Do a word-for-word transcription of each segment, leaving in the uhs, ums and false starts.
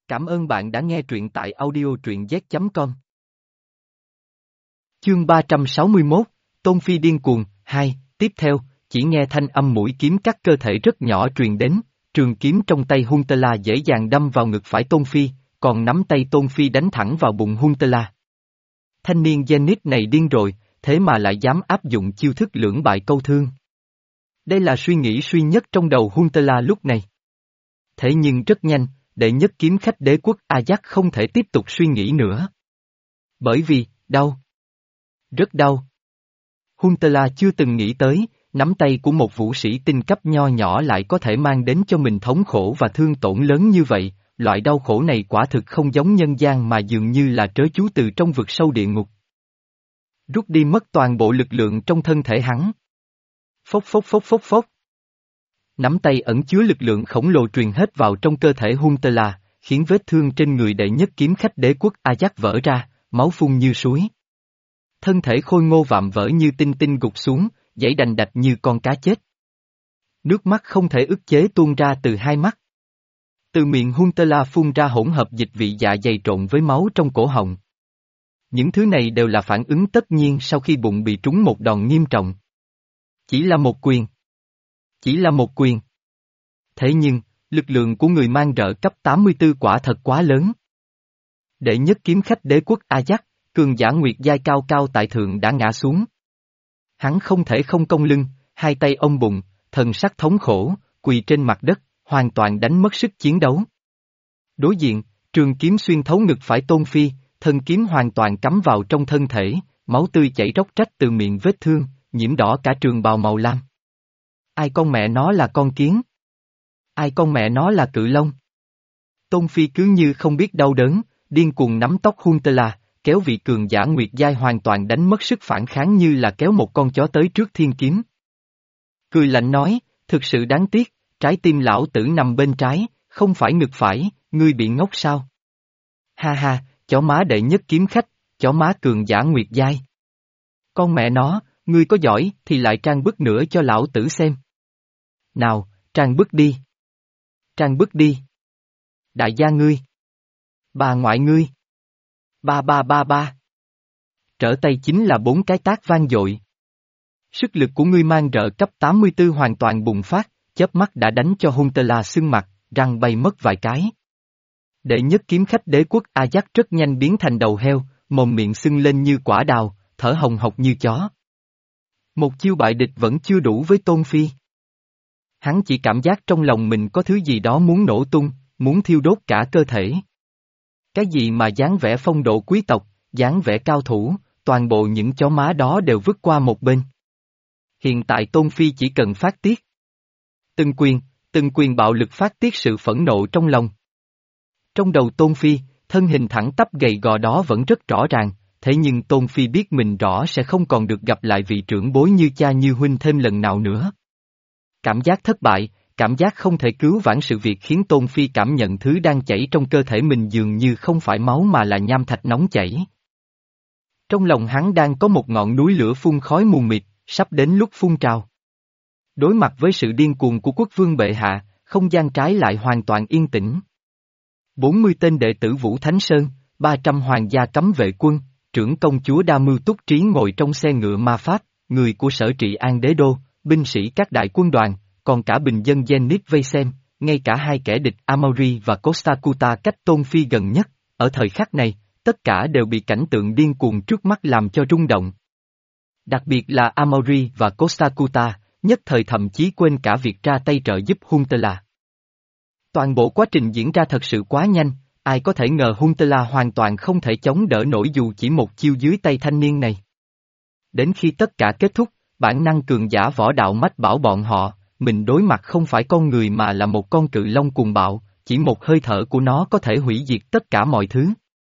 Cảm ơn bạn đã nghe truyện tại audio truyện z chấm com. Chương ba trăm sáu mươi mốt, Tôn Phi điên cuồng, hai, tiếp theo, chỉ nghe thanh âm mũi kiếm cắt cơ thể rất nhỏ truyền đến, trường kiếm trong tay Huntela dễ dàng đâm vào ngực phải Tôn Phi, còn nắm tay Tôn Phi đánh thẳng vào bụng Huntela. Thanh niên Zenith này điên rồi, thế mà lại dám áp dụng chiêu thức lưỡng bại câu thương. Đây là suy nghĩ suy nhất trong đầu Huntela lúc này. Thế nhưng rất nhanh, đệ nhất kiếm khách đế quốc Ajax không thể tiếp tục suy nghĩ nữa. Bởi vì, đau. Rất đau. Huntela chưa từng nghĩ tới, nắm tay của một vũ sĩ tinh cấp nho nhỏ lại có thể mang đến cho mình thống khổ và thương tổn lớn như vậy, loại đau khổ này quả thực không giống nhân gian mà dường như là trớ chú từ trong vực sâu địa ngục. Rút đi mất toàn bộ lực lượng trong thân thể hắn. Phốc phốc phốc phốc phốc. Nắm tay ẩn chứa lực lượng khổng lồ truyền hết vào trong cơ thể Huntela, khiến vết thương trên người đệ nhất kiếm khách đế quốc Ajax vỡ ra, máu phun như suối. Thân thể khôi ngô vạm vỡ như tinh tinh gục xuống, dãy đành đạch như con cá chết. Nước mắt không thể ức chế tuôn ra từ hai mắt. Từ miệng Huntela phun ra hỗn hợp dịch vị dạ dày trộn với máu trong cổ họng. Những thứ này đều là phản ứng tất nhiên sau khi bụng bị trúng một đòn nghiêm trọng. Chỉ là một quyền. Chỉ là một quyền. Thế nhưng, lực lượng của người mang rợ cấp tám mươi tư quả thật quá lớn. Đệ nhất kiếm khách đế quốc Ajax, cường giả nguyệt giai cao cao tại thượng đã ngã xuống. Hắn không thể không cong lưng, hai tay ôm bụng, thần sắc thống khổ, quỳ trên mặt đất, hoàn toàn đánh mất sức chiến đấu. Đối diện, trường kiếm xuyên thấu ngực phải Tôn Phi, thân kiếm hoàn toàn cắm vào trong thân thể, máu tươi chảy róc rách từ miệng vết thương, nhiễm đỏ cả trường bào màu lam. Ai con mẹ nó là con kiến? Ai con mẹ nó là cự long? Tôn Phi cứ như không biết đau đớn, điên cuồng nắm tóc Huntela, kéo vị cường giả nguyệt giai hoàn toàn đánh mất sức phản kháng như là kéo một con chó tới trước thiên kiếm. Cười lạnh nói, thực sự đáng tiếc, trái tim lão tử nằm bên trái, không phải ngực phải, ngươi bị ngốc sao? Ha ha, chó má đệ nhất kiếm khách, chó má cường giả nguyệt giai. Con mẹ nó, ngươi có giỏi thì lại trang bức nữa cho lão tử xem. Nào, trang bức đi. Trang bức đi. Đại gia ngươi. Bà ngoại ngươi. Ba ba ba ba. Trở tay chính là bốn cái tác vang dội. Sức lực của ngươi mang rợ cấp tám mươi tư hoàn toàn bùng phát, chớp mắt đã đánh cho Huntela sưng mặt, răng bay mất vài cái. Đệ nhất kiếm khách đế quốc Ajax rất nhanh biến thành đầu heo, mồm miệng sưng lên như quả đào, thở hồng hộc như chó. Một chiêu bại địch vẫn chưa đủ với Tôn Phi. Hắn chỉ cảm giác trong lòng mình có thứ gì đó muốn nổ tung, muốn thiêu đốt cả cơ thể. Cái gì mà dáng vẻ phong độ quý tộc, dáng vẻ cao thủ, toàn bộ những chó má đó đều vứt qua một bên. Hiện tại Tôn Phi chỉ cần phát tiết. Từng quyền, từng quyền bạo lực phát tiết sự phẫn nộ trong lòng. Trong đầu Tôn Phi, thân hình thẳng tắp gầy gò đó vẫn rất rõ ràng, thế nhưng Tôn Phi biết mình rõ sẽ không còn được gặp lại vị trưởng bối như cha như huynh thêm lần nào nữa. Cảm giác thất bại, cảm giác không thể cứu vãn sự việc khiến Tôn Phi cảm nhận thứ đang chảy trong cơ thể mình dường như không phải máu mà là nham thạch nóng chảy. Trong lòng hắn đang có một ngọn núi lửa phun khói mù mịt, sắp đến lúc phun trào. Đối mặt với sự điên cuồng của quốc vương bệ hạ, không gian trái lại hoàn toàn yên tĩnh. bốn mươi tên đệ tử Vũ Thánh Sơn, ba trăm hoàng gia cấm vệ quân, trưởng công chúa Đa Mưu Túc Trí ngồi trong xe ngựa ma pháp, người của sở trị an đế đô, binh sĩ các đại quân đoàn, còn cả bình dân Zenith vây xem, ngay cả hai kẻ địch Amaury và Costa Cuta cách Tôn Phi gần nhất, ở thời khắc này, tất cả đều bị cảnh tượng điên cuồng trước mắt làm cho rung động. Đặc biệt là Amaury và Costa Cuta, nhất thời thậm chí quên cả việc ra tay trợ giúp Huntela. Toàn bộ quá trình diễn ra thật sự quá nhanh, ai có thể ngờ Huntela hoàn toàn không thể chống đỡ nổi dù chỉ một chiêu dưới tay thanh niên này. Đến khi tất cả kết thúc, bản năng cường giả võ đạo mách bảo bọn họ, mình đối mặt không phải con người mà là một con cự long cuồng bạo, chỉ một hơi thở của nó có thể hủy diệt tất cả mọi thứ.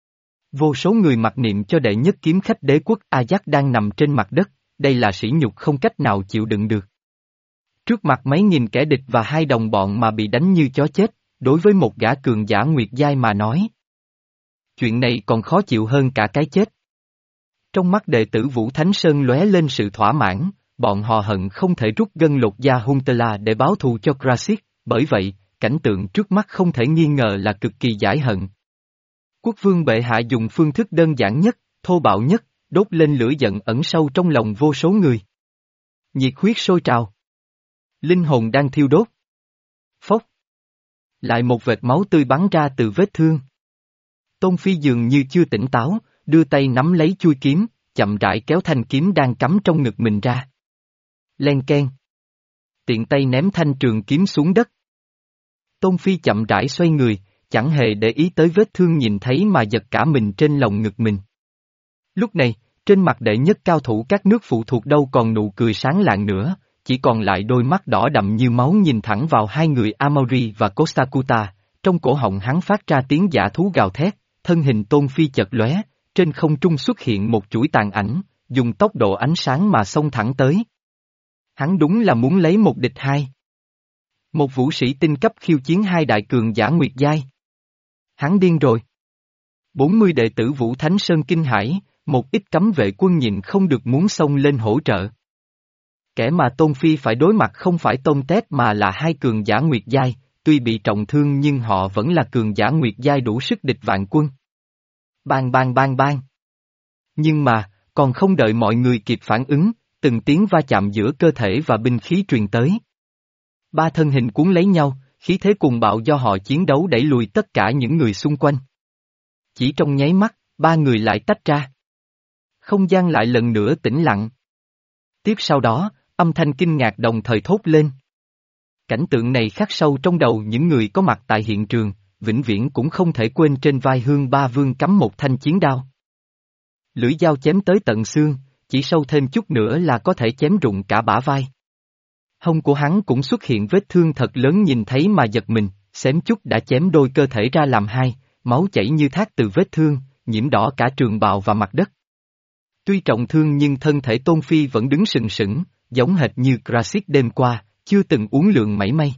Vô số người mặc niệm cho đệ nhất kiếm khách đế quốc Ajax đang nằm trên mặt đất, đây là sỉ nhục không cách nào chịu đựng được. Trước mặt mấy nghìn kẻ địch và hai đồng bọn mà bị đánh như chó chết, đối với một gã cường giả nguyệt giai mà nói. Chuyện này còn khó chịu hơn cả cái chết. Trong mắt đệ tử Vũ Thánh Sơn lóe lên sự thỏa mãn, bọn họ hận không thể rút gân lột da Huntela để báo thù cho Krasis, bởi vậy, cảnh tượng trước mắt không thể nghi ngờ là cực kỳ giải hận. Quốc vương bệ hạ dùng phương thức đơn giản nhất, thô bạo nhất, đốt lên lửa giận ẩn sâu trong lòng vô số người. Nhiệt huyết sôi trào. Linh hồn đang thiêu đốt. Phốc. Lại một vệt máu tươi bắn ra từ vết thương. Tôn Phi dường như chưa tỉnh táo, đưa tay nắm lấy chuôi kiếm, chậm rãi kéo thanh kiếm đang cắm trong ngực mình ra. Len keng. Tiện tay ném thanh trường kiếm xuống đất. Tôn Phi chậm rãi xoay người, chẳng hề để ý tới vết thương nhìn thấy mà giật cả mình trên lồng ngực mình. Lúc này, trên mặt đệ nhất cao thủ các nước phụ thuộc đâu còn nụ cười sáng lạng nữa, chỉ còn lại đôi mắt đỏ đậm như máu nhìn thẳng vào hai người Amaury và Kosakuta, trong cổ họng hắn phát ra tiếng dã thú gào thét, thân hình Tôn Phi chật lóe, trên không trung xuất hiện một chuỗi tàn ảnh, dùng tốc độ ánh sáng mà xông thẳng tới. Hắn đúng là muốn lấy một địch hai. Một vũ sĩ tinh cấp khiêu chiến hai đại cường giả nguyệt giai. Hắn điên rồi. bốn mươi đệ tử Vũ Thánh Sơn kinh hãi, một ít cấm vệ quân nhịn không được muốn xông lên hỗ trợ. Kẻ mà Tôn Phi phải đối mặt không phải Tôn Tét mà là hai cường giả nguyệt giai, tuy bị trọng thương nhưng họ vẫn là cường giả nguyệt giai đủ sức địch vạn quân. Bang bang bang bang. Nhưng mà, còn không đợi mọi người kịp phản ứng, từng tiếng va chạm giữa cơ thể và binh khí truyền tới. Ba thân hình cuốn lấy nhau, khí thế cuồng bạo do họ chiến đấu đẩy lùi tất cả những người xung quanh. Chỉ trong nháy mắt, ba người lại tách ra. Không gian lại lần nữa tĩnh lặng. Tiếp sau đó, âm thanh kinh ngạc đồng thời thốt lên. Cảnh tượng này khắc sâu trong đầu những người có mặt tại hiện trường, vĩnh viễn cũng không thể quên trên vai Hương Ba Vương cắm một thanh chiến đao. Lưỡi dao chém tới tận xương, chỉ sâu thêm chút nữa là có thể chém rụng cả bả vai. Hông của hắn cũng xuất hiện vết thương thật lớn nhìn thấy mà giật mình, xém chút đã chém đôi cơ thể ra làm hai, máu chảy như thác từ vết thương, nhiễm đỏ cả trường bào và mặt đất. Tuy trọng thương nhưng thân thể Tôn Phi vẫn đứng sừng sững, giống hệt như Krasit đêm qua, chưa từng uống lượng mảy may.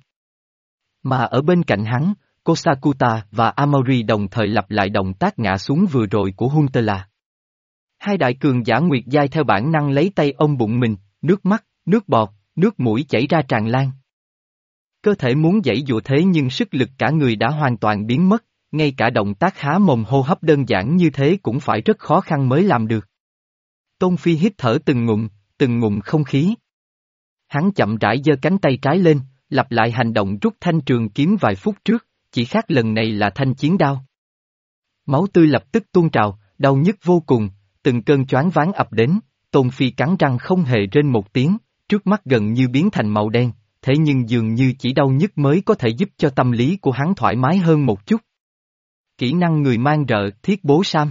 Mà ở bên cạnh hắn, Kosakuta và Amaury đồng thời lặp lại động tác ngã xuống vừa rồi của Huntela. Hai đại cường giả nguyệt giai theo bản năng lấy tay ôm bụng mình, nước mắt, nước bọt, nước mũi chảy ra tràn lan. Cơ thể muốn giãy giụa thế nhưng sức lực cả người đã hoàn toàn biến mất, ngay cả động tác há mồm hô hấp đơn giản như thế cũng phải rất khó khăn mới làm được. Tôn Phi hít thở từng ngụm, từng ngụm không khí. Hắn chậm rãi giơ cánh tay trái lên, lặp lại hành động rút thanh trường kiếm vài phút trước, chỉ khác lần này là thanh chiến đao. Máu tươi lập tức tuôn trào, đau nhức vô cùng, từng cơn choáng váng ập đến, Tôn Phi cắn răng không hề rên một tiếng, trước mắt gần như biến thành màu đen, thế nhưng dường như chỉ đau nhức mới có thể giúp cho tâm lý của hắn thoải mái hơn một chút. Kỹ năng người mang rợ thiết bố sam.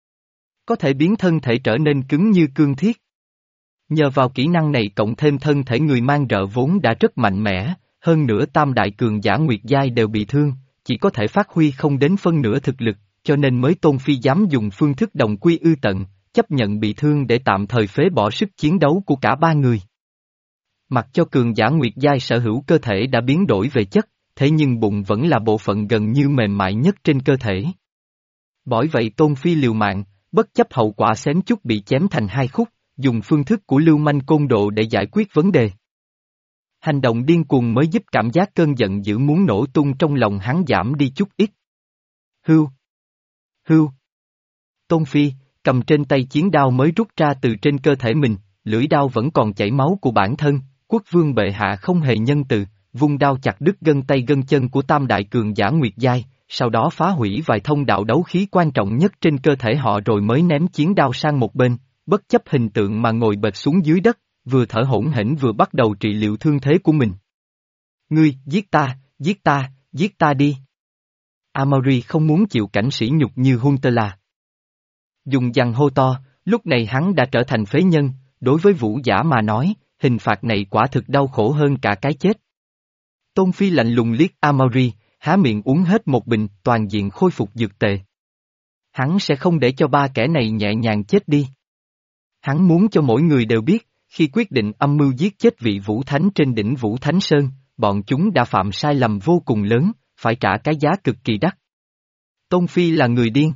Có thể biến thân thể trở nên cứng như cương thiết. Nhờ vào kỹ năng này cộng thêm thân thể người mang rợ vốn đã rất mạnh mẽ, hơn nữa tam đại cường giả nguyệt giai đều bị thương, chỉ có thể phát huy không đến phân nửa thực lực, cho nên mới Tôn Phi dám dùng phương thức đồng quy ư tận, chấp nhận bị thương để tạm thời phế bỏ sức chiến đấu của cả ba người. Mặc cho cường giả nguyệt giai sở hữu cơ thể đã biến đổi về chất, thế nhưng bụng vẫn là bộ phận gần như mềm mại nhất trên cơ thể. Bởi vậy Tôn Phi liều mạng, bất chấp hậu quả xém chút bị chém thành hai khúc, dùng phương thức của lưu manh côn đồ để giải quyết vấn đề. Hành động điên cuồng mới giúp cảm giác cơn giận dữ muốn nổ tung trong lòng hắn giảm đi chút ít. Hưu! Hưu! Tôn Phi, cầm trên tay chiến đao mới rút ra từ trên cơ thể mình, lưỡi đao vẫn còn chảy máu của bản thân, quốc vương bệ hạ không hề nhân từ, vung đao chặt đứt gân tay gân chân của tam đại cường giả nguyệt giai, sau đó phá hủy vài thông đạo đấu khí quan trọng nhất trên cơ thể họ rồi mới ném chiến đao sang một bên, bất chấp hình tượng mà ngồi bệt xuống dưới đất, vừa thở hổn hển vừa bắt đầu trị liệu thương thế của mình. Ngươi, giết ta, giết ta, giết ta đi. Amaury không muốn chịu cảnh sỉ nhục như Huntela. Dùng dằn hô to, lúc này hắn đã trở thành phế nhân, đối với vũ giả mà nói, hình phạt này quả thực đau khổ hơn cả cái chết. Tôn Phi lạnh lùng liếc Amaury, há miệng uống hết một bình toàn diện khôi phục dược tề. Hắn sẽ không để cho ba kẻ này nhẹ nhàng chết đi. Hắn muốn cho mỗi người đều biết, khi quyết định âm mưu giết chết vị Vũ Thánh trên đỉnh Vũ Thánh Sơn, bọn chúng đã phạm sai lầm vô cùng lớn, phải trả cái giá cực kỳ đắt. Tôn Phi là người điên.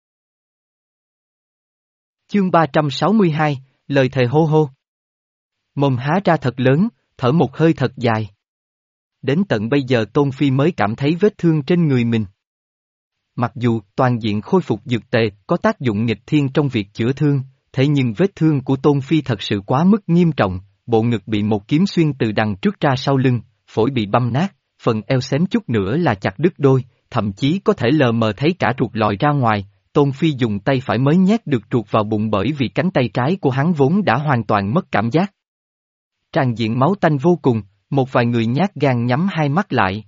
Chương ba trăm sáu mươi hai, lời thề hô hô. Mồm há ra thật lớn, thở một hơi thật dài. Đến tận bây giờ Tôn Phi mới cảm thấy vết thương trên người mình. Mặc dù toàn diện khôi phục dược tề có tác dụng nghịch thiên trong việc chữa thương, thế nhưng vết thương của Tôn Phi thật sự quá mức nghiêm trọng, bộ ngực bị một kiếm xuyên từ đằng trước ra sau lưng, phổi bị băm nát, phần eo xém chút nữa là chặt đứt đôi, thậm chí có thể lờ mờ thấy cả ruột lòi ra ngoài. Tôn Phi dùng tay phải mới nhét được ruột vào bụng bởi vì cánh tay trái của hắn vốn đã hoàn toàn mất cảm giác. Tràn diện máu tanh vô cùng, một vài người nhát gan nhắm hai mắt lại.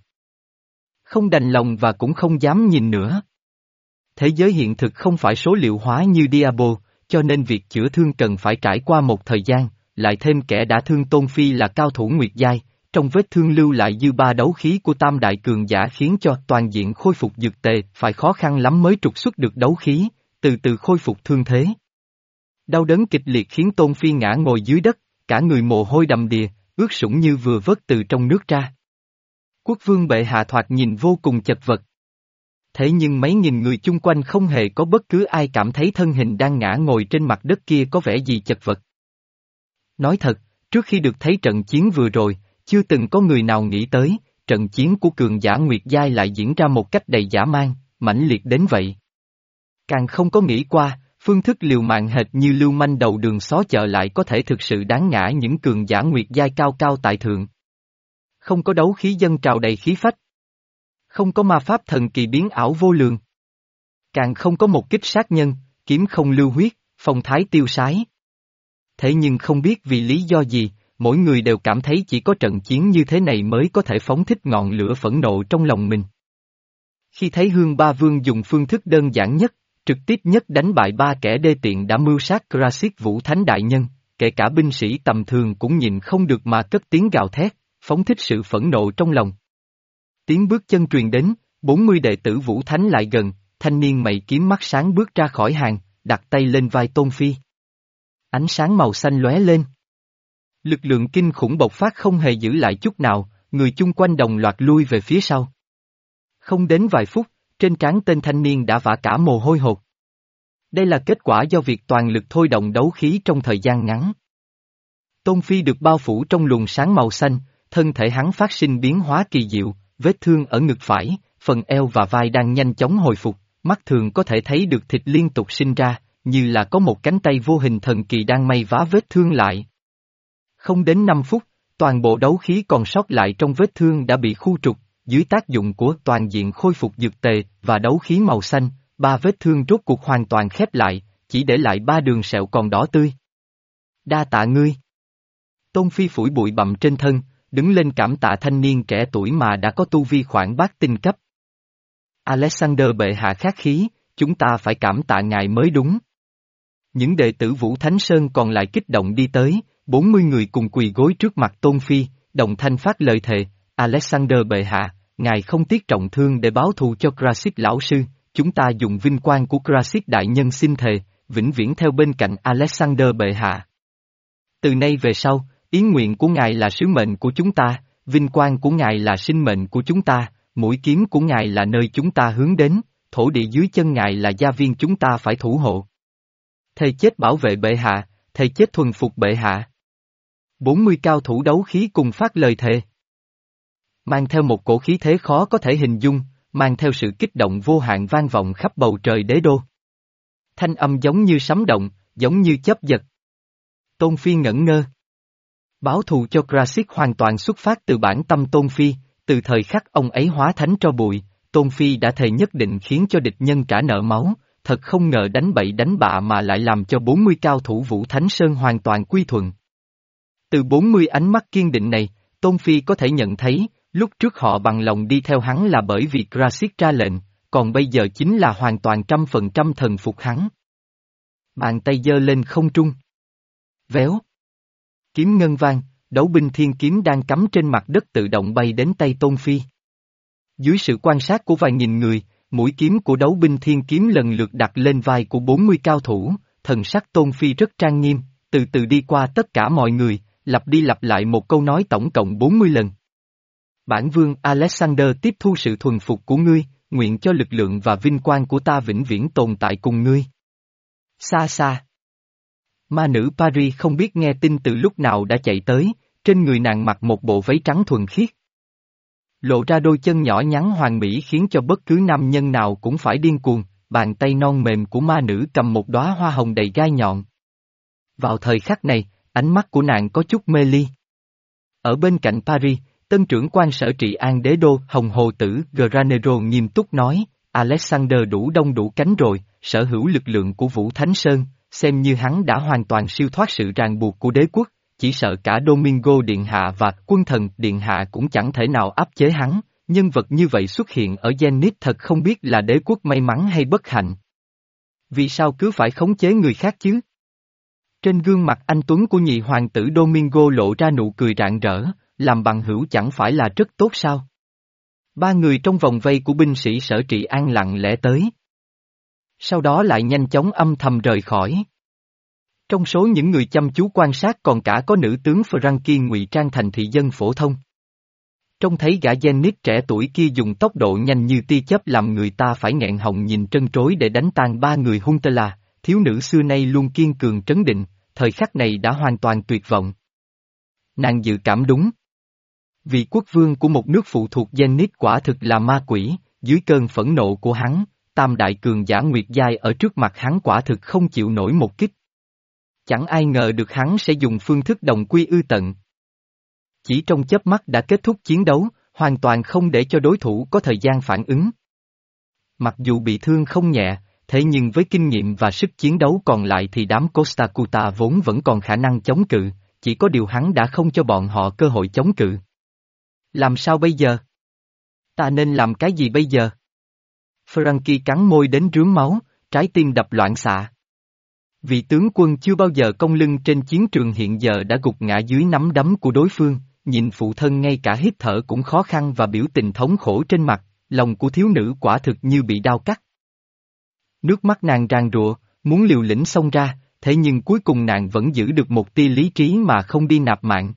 Không đành lòng và cũng không dám nhìn nữa. Thế giới hiện thực không phải số liệu hóa như Diablo, cho nên việc chữa thương cần phải trải qua một thời gian, lại thêm kẻ đã thương Tôn Phi là cao thủ Nguyệt Giai, trong vết thương lưu lại dư ba đấu khí của tam đại cường giả khiến cho toàn diện khôi phục dược tề phải khó khăn lắm mới trục xuất được đấu khí, từ từ khôi phục thương thế. Đau đớn kịch liệt khiến Tôn Phi ngã ngồi dưới đất, cả người mồ hôi đầm đìa, ướt sũng như vừa vớt từ trong nước ra. Quốc vương bệ hạ thoạt nhìn vô cùng chật vật. Thế nhưng mấy nghìn người chung quanh không hề có bất cứ ai cảm thấy thân hình đang ngã ngồi trên mặt đất kia có vẻ gì chật vật. Nói thật, trước khi được thấy trận chiến vừa rồi, chưa từng có người nào nghĩ tới, trận chiến của cường giả Nguyệt Giai lại diễn ra một cách đầy dã man, mãnh liệt đến vậy. Càng không có nghĩ qua, phương thức liều mạng hệt như lưu manh đầu đường xó chợ lại có thể thực sự đáng ngã những cường giả Nguyệt Giai cao cao tại thượng. Không có đấu khí dâng trào đầy khí phách. Không có ma pháp thần kỳ biến ảo vô lượng. Càng không có một kích sát nhân, kiếm không lưu huyết, phong thái tiêu sái. Thế nhưng không biết vì lý do gì, mỗi người đều cảm thấy chỉ có trận chiến như thế này mới có thể phóng thích ngọn lửa phẫn nộ trong lòng mình. Khi thấy Hương Ba Vương dùng phương thức đơn giản nhất, trực tiếp nhất đánh bại ba kẻ đê tiện đã mưu sát Krasit Vũ Thánh Đại Nhân, kể cả binh sĩ tầm thường cũng nhìn không được mà cất tiếng gào thét, phóng thích sự phẫn nộ trong lòng. Tiếng bước chân truyền đến, bốn mươi đệ tử Vũ Thánh lại gần, thanh niên mày kiếm mắt sáng bước ra khỏi hàng, đặt tay lên vai Tôn Phi. Ánh sáng màu xanh lóe lên. Lực lượng kinh khủng bộc phát không hề giữ lại chút nào, người chung quanh đồng loạt lui về phía sau. Không đến vài phút, trên trán tên thanh niên đã vã cả mồ hôi hột. Đây là kết quả do việc toàn lực thôi động đấu khí trong thời gian ngắn. Tôn Phi được bao phủ trong luồng sáng màu xanh, thân thể hắn phát sinh biến hóa kỳ diệu, vết thương ở ngực phải, phần eo và vai đang nhanh chóng hồi phục, mắt thường có thể thấy được thịt liên tục sinh ra, như là có một cánh tay vô hình thần kỳ đang may vá vết thương lại. Không đến năm phút, toàn bộ đấu khí còn sót lại trong vết thương đã bị khu trục, dưới tác dụng của toàn diện khôi phục dược tề và đấu khí màu xanh, ba vết thương rốt cuộc hoàn toàn khép lại, chỉ để lại ba đường sẹo còn đỏ tươi. Đa tạ ngươi. Tôn Phi phủi bụi bặm trên thân, đứng lên cảm tạ thanh niên trẻ tuổi mà đã có tu vi khoảng bát tinh cấp. Alexander bệ hạ khách khí, chúng ta phải cảm tạ ngài mới đúng. Những đệ tử Vũ Thánh Sơn còn lại kích động đi tới, bốn mươi người cùng quỳ gối trước mặt Tôn Phi, đồng thanh phát lời thề, Alexander bệ hạ, ngài không tiếc trọng thương để báo thù cho Krasit lão sư, chúng ta dùng vinh quang của Krasit đại nhân xin thề, vĩnh viễn theo bên cạnh Alexander bệ hạ. Từ nay về sau, ý nguyện của ngài là sứ mệnh của chúng ta, vinh quang của ngài là sinh mệnh của chúng ta, mũi kiếm của ngài là nơi chúng ta hướng đến, thổ địa dưới chân ngài là gia viên chúng ta phải thủ hộ. Thề chết bảo vệ bệ hạ, thề chết thuần phục bệ hạ. bốn mươi cao thủ đấu khí cùng phát lời thề. Mang theo một cổ khí thế khó có thể hình dung, mang theo sự kích động vô hạn vang vọng khắp bầu trời đế đô. Thanh âm giống như sấm động, giống như chớp giật. Tôn Phi ngẩn ngơ. Báo thù cho Krasit hoàn toàn xuất phát từ bản tâm Tôn Phi, từ thời khắc ông ấy hóa thánh tro bụi, Tôn Phi đã thề nhất định khiến cho địch nhân trả nợ máu, thật không ngờ đánh bậy đánh bạ mà lại làm cho bốn mươi cao thủ Vũ Thánh Sơn hoàn toàn quy thuận. Từ bốn mươi ánh mắt kiên định này, Tôn Phi có thể nhận thấy, lúc trước họ bằng lòng đi theo hắn là bởi vì Krasit ra lệnh, còn bây giờ chính là hoàn toàn trăm phần trăm thần phục hắn. Bàn tay giơ lên không trung. Véo. Kiếm ngân vang, đấu binh thiên kiếm đang cắm trên mặt đất tự động bay đến tay Tôn Phi. Dưới sự quan sát của vài nghìn người, mũi kiếm của đấu binh thiên kiếm lần lượt đặt lên vai của bốn mươi cao thủ, thần sắc Tôn Phi rất trang nghiêm, từ từ đi qua tất cả mọi người, lặp đi lặp lại một câu nói tổng cộng bốn mươi lần. Bản vương Alexander tiếp thu sự thuần phục của ngươi, nguyện cho lực lượng và vinh quang của ta vĩnh viễn tồn tại cùng ngươi. Xa xa. Ma nữ Paris không biết nghe tin từ lúc nào đã chạy tới, trên người nàng mặc một bộ váy trắng thuần khiết. Lộ ra đôi chân nhỏ nhắn hoàn mỹ khiến cho bất cứ nam nhân nào cũng phải điên cuồng, bàn tay non mềm của ma nữ cầm một đóa hoa hồng đầy gai nhọn. Vào thời khắc này, ánh mắt của nàng có chút mê ly. Ở bên cạnh Paris, tân trưởng quan sở trị an đế đô Hồng Hồ Tử Granero nghiêm túc nói, Alexander đủ đông đủ cánh rồi, sở hữu lực lượng của Vũ Thánh Sơn, xem như hắn đã hoàn toàn siêu thoát sự ràng buộc của đế quốc, chỉ sợ cả Domingo Điện Hạ và quân thần Điện Hạ cũng chẳng thể nào áp chế hắn, nhân vật như vậy xuất hiện ở Zenith thật không biết là đế quốc may mắn hay bất hạnh. Vì sao cứ phải khống chế người khác chứ? Trên gương mặt anh tuấn của nhị hoàng tử Domingo lộ ra nụ cười rạng rỡ, làm bằng hữu chẳng phải là rất tốt sao? Ba người trong vòng vây của binh sĩ sở trị an lặng lẽ tới. Sau đó lại nhanh chóng âm thầm rời khỏi. Trong số những người chăm chú quan sát còn cả có nữ tướng Frankie ngụy trang thành thị dân phổ thông. Trông thấy gã Zenith trẻ tuổi kia dùng tốc độ nhanh như tia chớp làm người ta phải nghẹn họng nhìn trân trối để đánh tan ba người Huntela, thiếu nữ xưa nay luôn kiên cường trấn định, thời khắc này đã hoàn toàn tuyệt vọng. Nàng dự cảm đúng. Vị quốc vương của một nước phụ thuộc Zenith quả thực là ma quỷ, dưới cơn phẫn nộ của hắn, tam đại cường giả Nguyệt Giai ở trước mặt hắn quả thực không chịu nổi một kích. Chẳng ai ngờ được hắn sẽ dùng phương thức đồng quy ư tận. Chỉ trong chớp mắt đã kết thúc chiến đấu, hoàn toàn không để cho đối thủ có thời gian phản ứng. Mặc dù bị thương không nhẹ, thế nhưng với kinh nghiệm và sức chiến đấu còn lại thì đám Costa Curta vốn vẫn còn khả năng chống cự, chỉ có điều hắn đã không cho bọn họ cơ hội chống cự. Làm sao bây giờ? Ta nên làm cái gì bây giờ? Frankie cắn môi đến rướm máu, trái tim đập loạn xạ. Vị tướng quân chưa bao giờ cong lưng trên chiến trường hiện giờ đã gục ngã dưới nắm đấm của đối phương, nhìn phụ thân ngay cả hít thở cũng khó khăn và biểu tình thống khổ trên mặt, lòng của thiếu nữ quả thực như bị đao cắt. Nước mắt nàng ràn rụa, muốn liều lĩnh xông ra, thế nhưng cuối cùng nàng vẫn giữ được một tia lý trí mà không đi nạp mạng.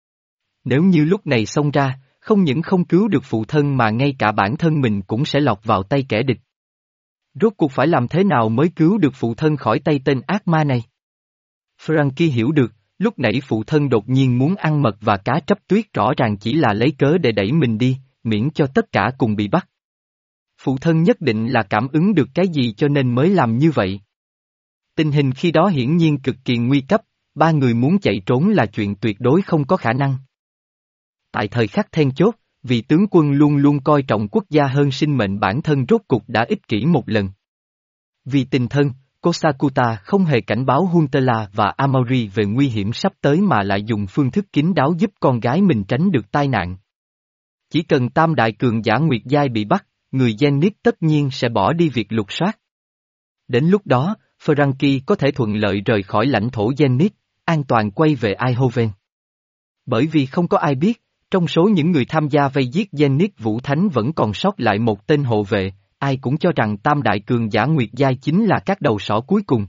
Nếu như lúc này xông ra, không những không cứu được phụ thân mà ngay cả bản thân mình cũng sẽ lọt vào tay kẻ địch. Rốt cuộc phải làm thế nào mới cứu được phụ thân khỏi tay tên ác ma này? Frankie hiểu được, lúc nãy phụ thân đột nhiên muốn ăn mật và cá trấp tuyết rõ ràng chỉ là lấy cớ để đẩy mình đi, miễn cho tất cả cùng bị bắt. Phụ thân nhất định là cảm ứng được cái gì cho nên mới làm như vậy. Tình hình khi đó hiển nhiên cực kỳ nguy cấp, ba người muốn chạy trốn là chuyện tuyệt đối không có khả năng. Tại thời khắc then chốt, vị tướng quân luôn luôn coi trọng quốc gia hơn sinh mệnh bản thân rốt cục đã ích kỷ một lần. Vì tình thân, Kosakuta không hề cảnh báo Huntela và Amaury về nguy hiểm sắp tới mà lại dùng phương thức kín đáo giúp con gái mình tránh được tai nạn. Chỉ cần tam đại cường giả Nguyệt Giai bị bắt, người Zenith tất nhiên sẽ bỏ đi việc lục soát. Đến lúc đó, Frankie có thể thuận lợi rời khỏi lãnh thổ Zenith, an toàn quay về Eindhoven. Bởi vì không có ai biết, trong số những người tham gia vây giết Zenith Vũ Thánh vẫn còn sót lại một tên hộ vệ, ai cũng cho rằng tam đại cường giả Nguyệt Giai chính là các đầu sỏ cuối cùng.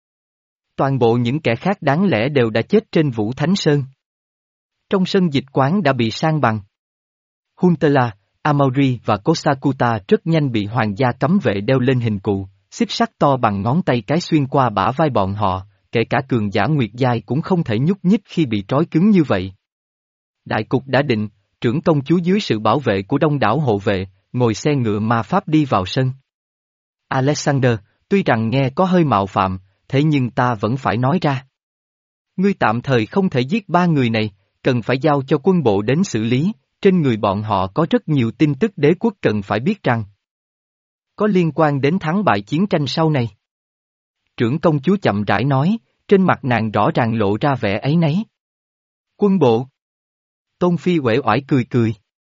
Toàn bộ những kẻ khác đáng lẽ đều đã chết trên Vũ Thánh Sơn. Trong sân dịch quán đã bị san bằng. Huntela, Amaury và Kosakuta rất nhanh bị hoàng gia cấm vệ đeo lên hình cụ, xích sắt to bằng ngón tay cái xuyên qua bả vai bọn họ, kể cả cường giả Nguyệt Giai cũng không thể nhúc nhích khi bị trói cứng như vậy. Đại cục đã định, trưởng công chúa dưới sự bảo vệ của đông đảo hộ vệ, ngồi xe ngựa ma pháp đi vào sân. Alexander, tuy rằng nghe có hơi mạo phạm, thế nhưng ta vẫn phải nói ra. Ngươi tạm thời không thể giết ba người này, cần phải giao cho quân bộ đến xử lý, trên người bọn họ có rất nhiều tin tức đế quốc cần phải biết rằng. Có liên quan đến thắng bại chiến tranh sau này. Trưởng công chúa chậm rãi nói, trên mặt nàng rõ ràng lộ ra vẻ áy náy. Quân bộ. Tôn Phi uể oải cười cười.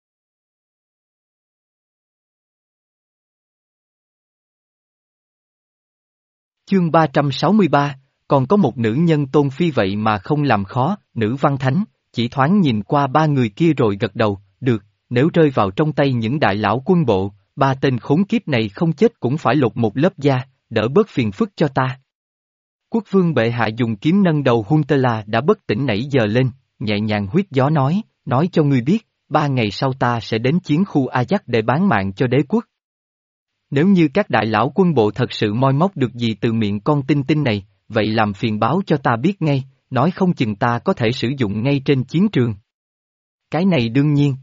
Chương ba trăm sáu mươi ba, còn có một nữ nhân Tôn Phi vậy mà không làm khó, nữ văn thánh, chỉ thoáng nhìn qua ba người kia rồi gật đầu, được, nếu rơi vào trong tay những đại lão quân bộ, ba tên khốn kiếp này không chết cũng phải lột một lớp da, đỡ bớt phiền phức cho ta. Quốc vương bệ hạ dùng kiếm nâng đầu Huntela đã bất tỉnh nãy giờ lên, nhẹ nhàng huýt gió nói, nói cho ngươi biết, ba ngày sau ta sẽ đến chiến khu Ajax để bán mạng cho đế quốc. Nếu như các đại lão quân bộ thật sự moi móc được gì từ miệng con tinh tinh này, vậy làm phiền báo cho ta biết ngay, nói không chừng ta có thể sử dụng ngay trên chiến trường. Cái này đương nhiên.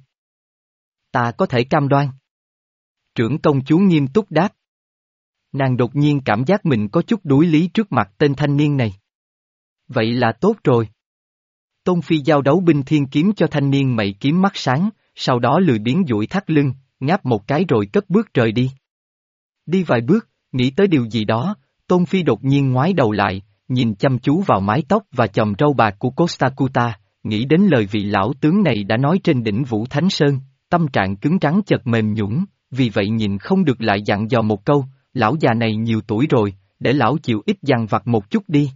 Ta có thể cam đoan. Trưởng công chúa nghiêm túc đáp. Nàng đột nhiên cảm giác mình có chút đuối lý trước mặt tên thanh niên này. Vậy là tốt rồi. Tôn Phi giao đấu binh thiên kiếm cho thanh niên mày kiếm mắt sáng, sau đó lười biếng duỗi thắt lưng, ngáp một cái rồi cất bước rời đi. Đi vài bước, nghĩ tới điều gì đó, Tôn Phi đột nhiên ngoái đầu lại, nhìn chăm chú vào mái tóc và chòm râu bạc của Costa Curta, nghĩ đến lời vị lão tướng này đã nói trên đỉnh Vũ Thánh Sơn, tâm trạng cứng rắn chợt mềm nhũn, vì vậy nhìn không được lại dặn dò một câu, lão già này nhiều tuổi rồi, để lão chịu ít dằn vặt một chút đi.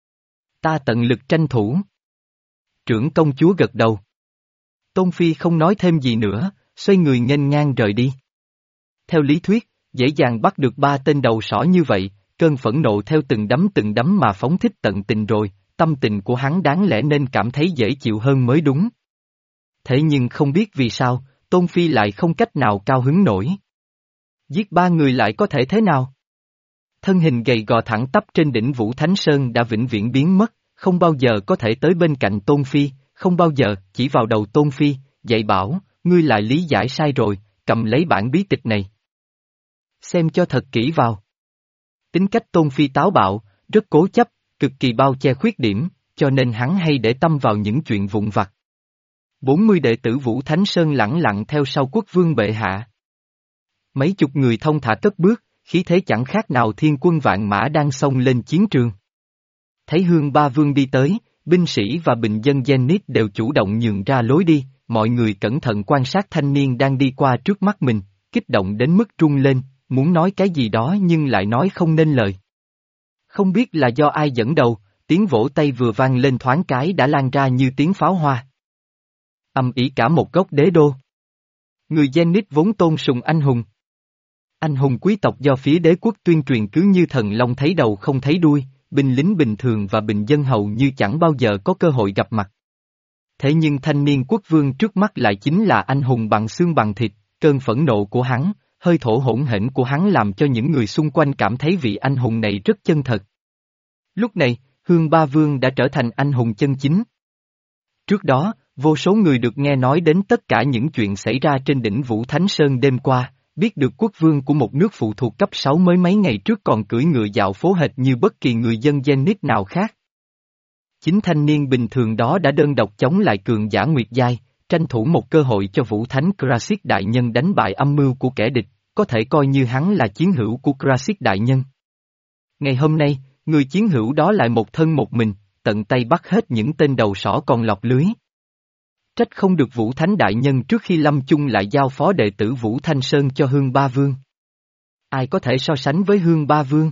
Ta tận lực tranh thủ. Trưởng công chúa gật đầu. Tôn Phi không nói thêm gì nữa, xoay người nghênh ngang rời đi. Theo lý thuyết, dễ dàng bắt được ba tên đầu sỏ như vậy, cơn phẫn nộ theo từng đấm từng đấm mà phóng thích tận tình rồi, tâm tình của hắn đáng lẽ nên cảm thấy dễ chịu hơn mới đúng. Thế nhưng không biết vì sao, Tôn Phi lại không cách nào cao hứng nổi. Giết ba người lại có thể thế nào? Thân hình gầy gò thẳng tắp trên đỉnh Vũ Thánh Sơn đã vĩnh viễn biến mất, không bao giờ có thể tới bên cạnh Tôn Phi, không bao giờ chỉ vào đầu Tôn Phi, dạy bảo, ngươi lại lý giải sai rồi, cầm lấy bản bí tịch này. Xem cho thật kỹ vào. Tính cách Tôn Phi táo bạo, rất cố chấp, cực kỳ bao che khuyết điểm, cho nên hắn hay để tâm vào những chuyện vụn vặt. bốn mươi đệ tử Vũ Thánh Sơn lẳng lặng theo sau quốc vương bệ hạ. Mấy chục người thông thả cất bước, khí thế chẳng khác nào thiên quân vạn mã đang xông lên chiến trường. Thấy Hương Ba Vương đi tới, binh sĩ và bình dân Zenith đều chủ động nhường ra lối đi, mọi người cẩn thận quan sát thanh niên đang đi qua trước mắt mình, kích động đến mức run lên, muốn nói cái gì đó nhưng lại nói không nên lời. Không biết là do ai dẫn đầu, tiếng vỗ tay vừa vang lên thoáng cái đã lan ra như tiếng pháo hoa. Âm ỉ cả một góc đế đô. Người Zenith vốn tôn sùng anh hùng. Anh hùng quý tộc do phía đế quốc tuyên truyền cứ như thần long thấy đầu không thấy đuôi, binh lính bình thường và bình dân hầu như chẳng bao giờ có cơ hội gặp mặt. Thế nhưng thanh niên quốc vương trước mắt lại chính là anh hùng bằng xương bằng thịt, cơn phẫn nộ của hắn, hơi thổ hỗn hển của hắn làm cho những người xung quanh cảm thấy vị anh hùng này rất chân thật. Lúc này, Hương Ba Vương đã trở thành anh hùng chân chính. Trước đó, vô số người được nghe nói đến tất cả những chuyện xảy ra trên đỉnh Vũ Thánh Sơn đêm qua, biết được quốc vương của một nước phụ thuộc cấp sáu mới mấy ngày trước còn cưỡi ngựa dạo phố hệt như bất kỳ người dân Zenith nào khác. Chính thanh niên bình thường đó đã đơn độc chống lại cường giả Nguyệt Giai, tranh thủ một cơ hội cho Vũ Thánh Krasit đại nhân đánh bại âm mưu của kẻ địch, có thể coi như hắn là chiến hữu của Krasit đại nhân. Ngày hôm nay, người chiến hữu đó lại một thân một mình, tận tay bắt hết những tên đầu sỏ còn lọt lưới. Trách không được Vũ Thánh đại nhân trước khi lâm chung lại giao phó đệ tử Vũ Thanh Sơn cho Hương Ba Vương. Ai có thể so sánh với Hương Ba Vương?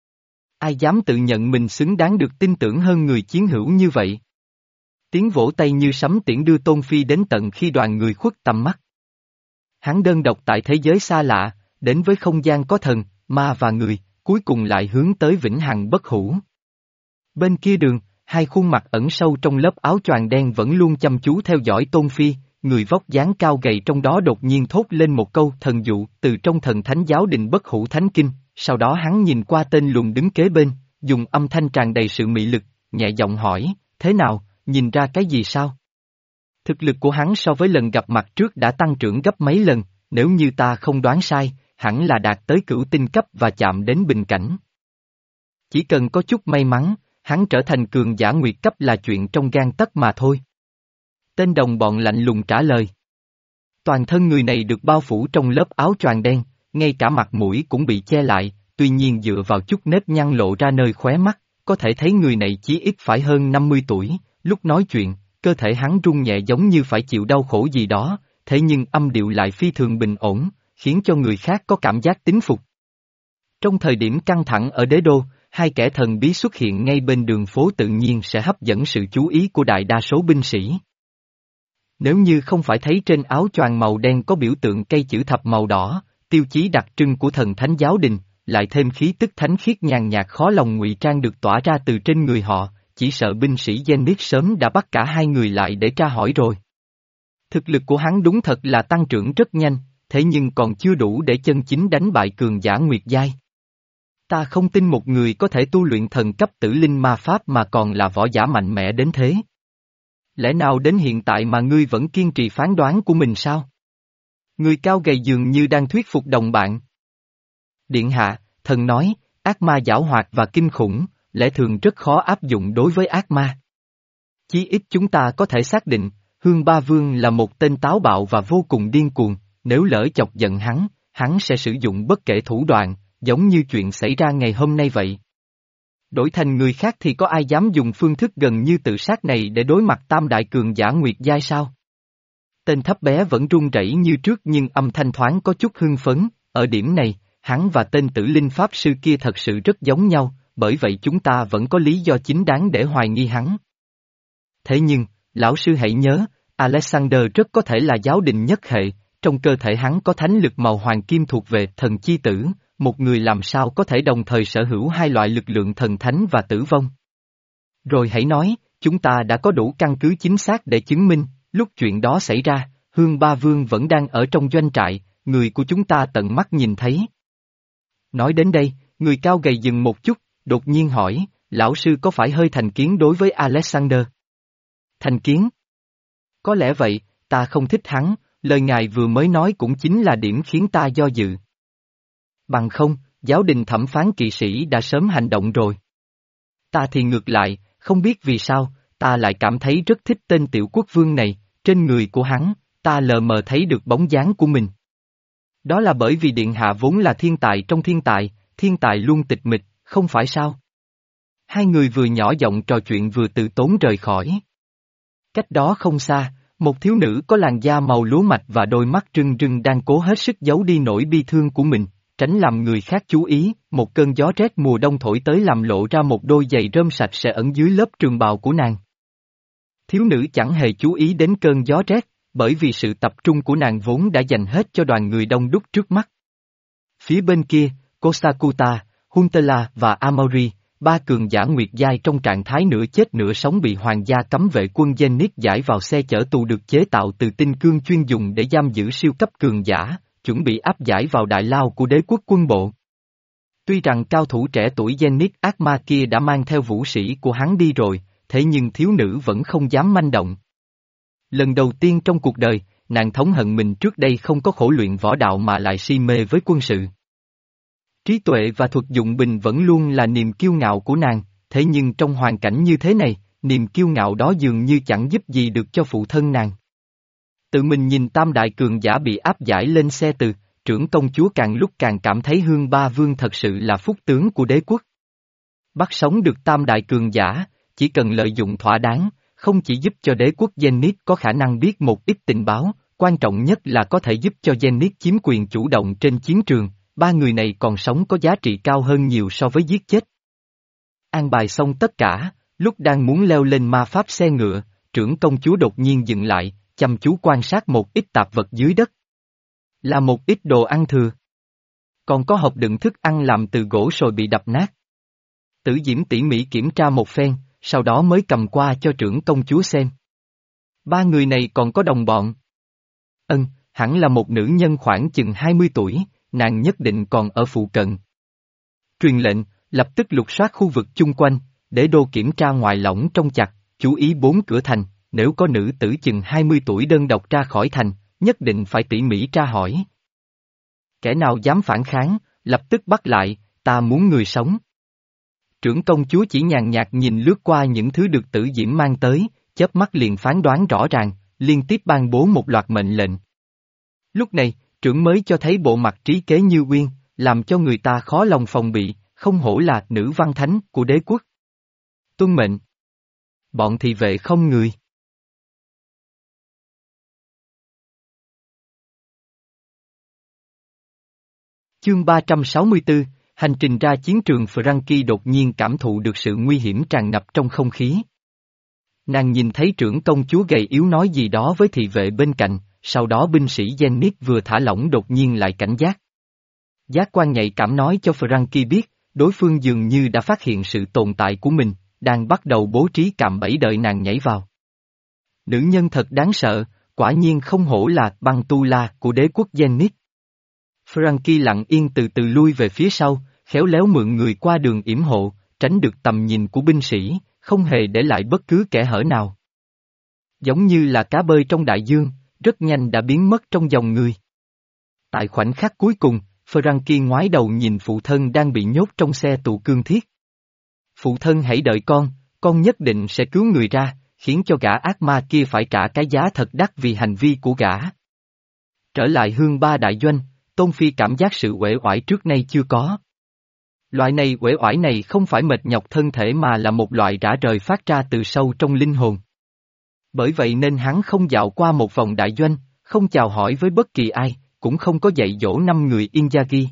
Ai dám tự nhận mình xứng đáng được tin tưởng hơn người chiến hữu như vậy? Tiếng vỗ tay như sấm tiễn đưa Tôn Phi đến tận khi đoàn người khuất tầm mắt. Hắn đơn độc tại thế giới xa lạ, đến với không gian có thần, ma và người, cuối cùng lại hướng tới vĩnh hằng bất hủ. Bên kia đường, hai khuôn mặt ẩn sâu trong lớp áo choàng đen vẫn luôn chăm chú theo dõi Tôn Phi, người vóc dáng cao gầy trong đó đột nhiên thốt lên một câu thần dụ từ trong thần thánh giáo đình bất hủ thánh kinh, sau đó hắn nhìn qua tên lùn đứng kế bên, dùng âm thanh tràn đầy sự mị lực, nhẹ giọng hỏi, thế nào, nhìn ra cái gì sao? Thực lực của hắn so với lần gặp mặt trước đã tăng trưởng gấp mấy lần, nếu như ta không đoán sai, hẳn là đạt tới cửu tinh cấp và chạm đến bình cảnh. Chỉ cần có chút may mắn, hắn trở thành cường giả nguyệt cấp là chuyện trong gang tấc mà thôi. Tên đồng bọn lạnh lùng trả lời. Toàn thân người này được bao phủ trong lớp áo choàng đen, ngay cả mặt mũi cũng bị che lại, tuy nhiên dựa vào chút nếp nhăn lộ ra nơi khóe mắt, có thể thấy người này chí ít phải hơn năm mươi tuổi, lúc nói chuyện, cơ thể hắn rung nhẹ giống như phải chịu đau khổ gì đó, thế nhưng âm điệu lại phi thường bình ổn, khiến cho người khác có cảm giác tín phục. Trong thời điểm căng thẳng ở đế đô, hai kẻ thần bí xuất hiện ngay bên đường phố tự nhiên sẽ hấp dẫn sự chú ý của đại đa số binh sĩ. Nếu như không phải thấy trên áo choàng màu đen có biểu tượng cây chữ thập màu đỏ, tiêu chí đặc trưng của thần thánh giáo đình, lại thêm khí tức thánh khiết nhàn nhạt khó lòng ngụy trang được tỏa ra từ trên người họ, chỉ sợ binh sĩ Zenith sớm đã bắt cả hai người lại để tra hỏi rồi. Thực lực của hắn đúng thật là tăng trưởng rất nhanh, thế nhưng còn chưa đủ để chân chính đánh bại cường giả Nguyệt Giai. Ta không tin một người có thể tu luyện thần cấp tử linh ma pháp mà còn là võ giả mạnh mẽ đến thế. Lẽ nào đến hiện tại mà ngươi vẫn kiên trì phán đoán của mình sao? Người cao gầy dường như đang thuyết phục đồng bạn. Điện hạ, thần nói, ác ma giảo hoạt và kinh khủng, lẽ thường rất khó áp dụng đối với ác ma. Chí ít chúng ta có thể xác định, Hương Ba Vương là một tên táo bạo và vô cùng điên cuồng, nếu lỡ chọc giận hắn, hắn sẽ sử dụng bất kể thủ đoạn, giống như chuyện xảy ra ngày hôm nay vậy. Đổi thành người khác thì có ai dám dùng phương thức gần như tự sát này để đối mặt tam đại cường giả Nguyệt Giai sao? Tên thấp bé vẫn run rẩy như trước nhưng âm thanh thoáng có chút hưng phấn, ở điểm này, hắn và tên tử linh pháp sư kia thật sự rất giống nhau, bởi vậy chúng ta vẫn có lý do chính đáng để hoài nghi hắn. Thế nhưng, lão sư hãy nhớ, Alexander rất có thể là giáo đình nhất hệ, trong cơ thể hắn có thánh lực màu hoàng kim thuộc về thần chi tử, một người làm sao có thể đồng thời sở hữu hai loại lực lượng thần thánh và tử vong. Rồi hãy nói, chúng ta đã có đủ căn cứ chính xác để chứng minh, lúc chuyện đó xảy ra, Hương Ba Vương vẫn đang ở trong doanh trại, người của chúng ta tận mắt nhìn thấy. Nói đến đây, người cao gầy dừng một chút, đột nhiên hỏi, lão sư có phải hơi thành kiến đối với Alexander? Thành kiến? Có lẽ vậy, ta không thích hắn, lời ngài vừa mới nói cũng chính là điểm khiến ta do dự. Bằng không, giáo đình thẩm phán kỵ sĩ đã sớm hành động rồi. Ta thì ngược lại, không biết vì sao, ta lại cảm thấy rất thích tên tiểu quốc vương này, trên người của hắn, ta lờ mờ thấy được bóng dáng của mình. Đó là bởi vì điện hạ vốn là thiên tài trong thiên tài, thiên tài luôn tịch mịch, không phải sao? Hai người vừa nhỏ giọng trò chuyện vừa từ tốn rời khỏi. Cách đó không xa, một thiếu nữ có làn da màu lúa mạch và đôi mắt rưng rưng đang cố hết sức giấu đi nỗi bi thương của mình, tránh làm người khác chú ý, một cơn gió rét mùa đông thổi tới làm lộ ra một đôi giày rơm sạch sẽ ẩn dưới lớp trường bào của nàng. Thiếu nữ chẳng hề chú ý đến cơn gió rét, bởi vì sự tập trung của nàng vốn đã dành hết cho đoàn người đông đúc trước mắt. Phía bên kia, Kosakuta, Huntela và Amori, ba cường giả Nguyệt Giai trong trạng thái nửa chết nửa sống bị hoàng gia cấm vệ quân Zenith giải vào xe chở tù được chế tạo từ tinh cương chuyên dùng để giam giữ siêu cấp cường giả, chuẩn bị áp giải vào đại lao của đế quốc quân bộ. Tuy rằng cao thủ trẻ tuổi Zenith ác ma kia đã mang theo vũ sĩ của hắn đi rồi, thế nhưng thiếu nữ vẫn không dám manh động. Lần đầu tiên trong cuộc đời, nàng thống hận mình trước đây không có khổ luyện võ đạo mà lại si mê với quân sự. Trí tuệ và thuật dụng bình vẫn luôn là niềm kiêu ngạo của nàng, thế nhưng trong hoàn cảnh như thế này, niềm kiêu ngạo đó dường như chẳng giúp gì được cho phụ thân nàng. Tự mình nhìn tam đại cường giả bị áp giải lên xe từ, trưởng công chúa càng lúc càng cảm thấy Hương Ba Vương thật sự là phúc tướng của đế quốc. Bắt sống được tam đại cường giả, chỉ cần lợi dụng thỏa đáng, không chỉ giúp cho đế quốc Zenith có khả năng biết một ít tình báo, quan trọng nhất là có thể giúp cho Zenith chiếm quyền chủ động trên chiến trường, ba người này còn sống có giá trị cao hơn nhiều so với giết chết. An bài xong tất cả, lúc đang muốn leo lên ma pháp xe ngựa, trưởng công chúa đột nhiên dừng lại, chăm chú quan sát một ít tạp vật dưới đất. Là một ít đồ ăn thừa. Còn có hộp đựng thức ăn làm từ gỗ sồi bị đập nát. Tử Diễm tỉ mỉ kiểm tra một phen, sau đó mới cầm qua cho trưởng công chúa xem. Ba người này còn có đồng bọn. Ân, hẳn là một nữ nhân khoảng chừng hai mươi tuổi, nàng nhất định còn ở phụ cận. Truyền lệnh, lập tức lục soát khu vực chung quanh, để đô kiểm tra ngoại lỏng trong chặt, chú ý bốn cửa thành, nếu có nữ tử chừng hai mươi tuổi đơn độc ra khỏi thành, nhất định phải tỉ mỉ tra hỏi. Kẻ nào dám phản kháng, lập tức bắt lại, ta muốn người sống. Trưởng công chúa chỉ nhàn nhạt nhìn lướt qua những thứ được Tử Diễm mang tới, chớp mắt liền phán đoán rõ ràng, liên tiếp ban bố một loạt mệnh lệnh. Lúc này, trưởng mới cho thấy bộ mặt trí kế như uyên, làm cho người ta khó lòng phòng bị, không hổ là nữ văn thánh của đế quốc. Tuân mệnh. Bọn thị vệ không người. Chương ba trăm sáu mươi tư, hành trình ra chiến trường. Frankie đột nhiên cảm thụ được sự nguy hiểm tràn ngập trong không khí. Nàng nhìn thấy trưởng công chúa gầy yếu nói gì đó với thị vệ bên cạnh, sau đó binh sĩ Zenith vừa thả lỏng đột nhiên lại cảnh giác. Giác quan nhạy cảm nói cho Frankie biết, đối phương dường như đã phát hiện sự tồn tại của mình, đang bắt đầu bố trí cạm bẫy đợi nàng nhảy vào. Nữ nhân thật đáng sợ, quả nhiên không hổ là băng tu la của đế quốc Zenith. Frankie lặng yên từ từ lui về phía sau, khéo léo mượn người qua đường yểm hộ, tránh được tầm nhìn của binh sĩ, không hề để lại bất cứ kẽ hở nào. Giống như là cá bơi trong đại dương, rất nhanh đã biến mất trong dòng người. Tại khoảnh khắc cuối cùng, Frankie ngoái đầu nhìn phụ thân đang bị nhốt trong xe tù cương thiết. Phụ thân hãy đợi con, con nhất định sẽ cứu người ra, khiến cho gã ác ma kia phải trả cái giá thật đắt vì hành vi của gã. Trở lại hương ba đại doanh, Tôn Phi cảm giác sự uể oải trước nay chưa có. Loại này uể oải này không phải mệt nhọc thân thể mà là một loại rã rời phát ra từ sâu trong linh hồn. Bởi vậy nên hắn không dạo qua một vòng đại doanh, không chào hỏi với bất kỳ ai, cũng không có dạy dỗ năm người Inzaghi.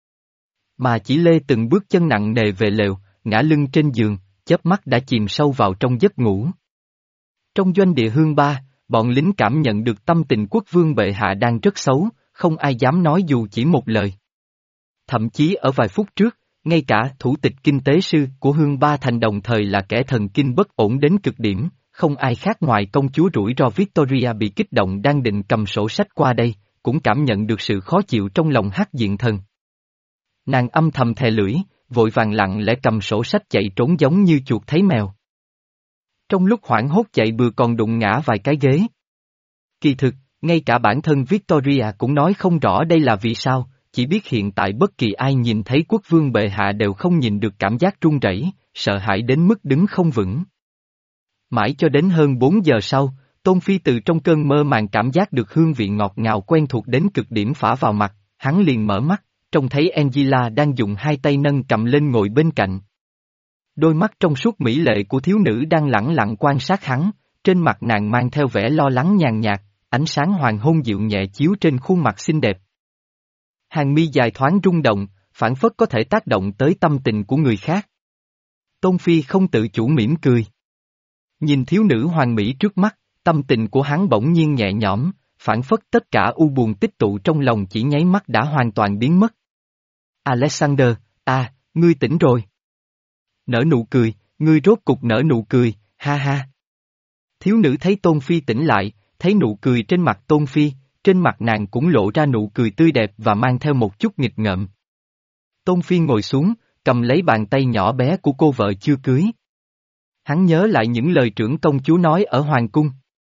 Mà chỉ lê từng bước chân nặng nề về lều, ngã lưng trên giường, chớp mắt đã chìm sâu vào trong giấc ngủ. Trong doanh địa hương ba, bọn lính cảm nhận được tâm tình quốc vương bệ hạ đang rất xấu, không ai dám nói dù chỉ một lời. Thậm chí ở vài phút trước, ngay cả thủ tịch kinh tế sư của hương ba thành đồng thời là kẻ thần kinh bất ổn đến cực điểm, không ai khác ngoài công chúa rủi ro Victoria bị kích động đang định cầm sổ sách qua đây, cũng cảm nhận được sự khó chịu trong lòng Hắc Diện Thần. Nàng âm thầm thè lưỡi, vội vàng lặng lẽ cầm sổ sách chạy trốn giống như chuột thấy mèo. Trong lúc hoảng hốt chạy bừa còn đụng ngã vài cái ghế. Kỳ thực, ngay cả bản thân Victoria cũng nói không rõ đây là vì sao, chỉ biết hiện tại bất kỳ ai nhìn thấy quốc vương bệ hạ đều không nhìn được cảm giác run rẩy, sợ hãi đến mức đứng không vững. Mãi cho đến hơn bốn giờ sau, Tôn Phi từ trong cơn mơ màng cảm giác được hương vị ngọt ngào quen thuộc đến cực điểm phả vào mặt, hắn liền mở mắt, trông thấy Angela đang dùng hai tay nâng cầm lên ngồi bên cạnh. Đôi mắt trong suốt mỹ lệ của thiếu nữ đang lẳng lặng quan sát hắn, trên mặt nàng mang theo vẻ lo lắng nhàn nhạt, ánh sáng hoàng hôn dịu nhẹ chiếu trên khuôn mặt xinh đẹp. Hàng mi dài thoáng rung động, phảng phất có thể tác động tới tâm tình của người khác. Tôn Phi không tự chủ mỉm cười. Nhìn thiếu nữ hoàng mỹ trước mắt, tâm tình của hắn bỗng nhiên nhẹ nhõm, phảng phất tất cả u buồn tích tụ trong lòng chỉ nháy mắt đã hoàn toàn biến mất. Alexander, à, ngươi tỉnh rồi. Nở nụ cười, ngươi rốt cục nở nụ cười, ha ha. Thiếu nữ thấy Tôn Phi tỉnh lại, thấy nụ cười trên mặt Tôn Phi, trên mặt nàng cũng lộ ra nụ cười tươi đẹp và mang theo một chút nghịch ngợm. Tôn Phi ngồi xuống, cầm lấy bàn tay nhỏ bé của cô vợ chưa cưới. Hắn nhớ lại những lời trưởng công chúa nói ở Hoàng cung.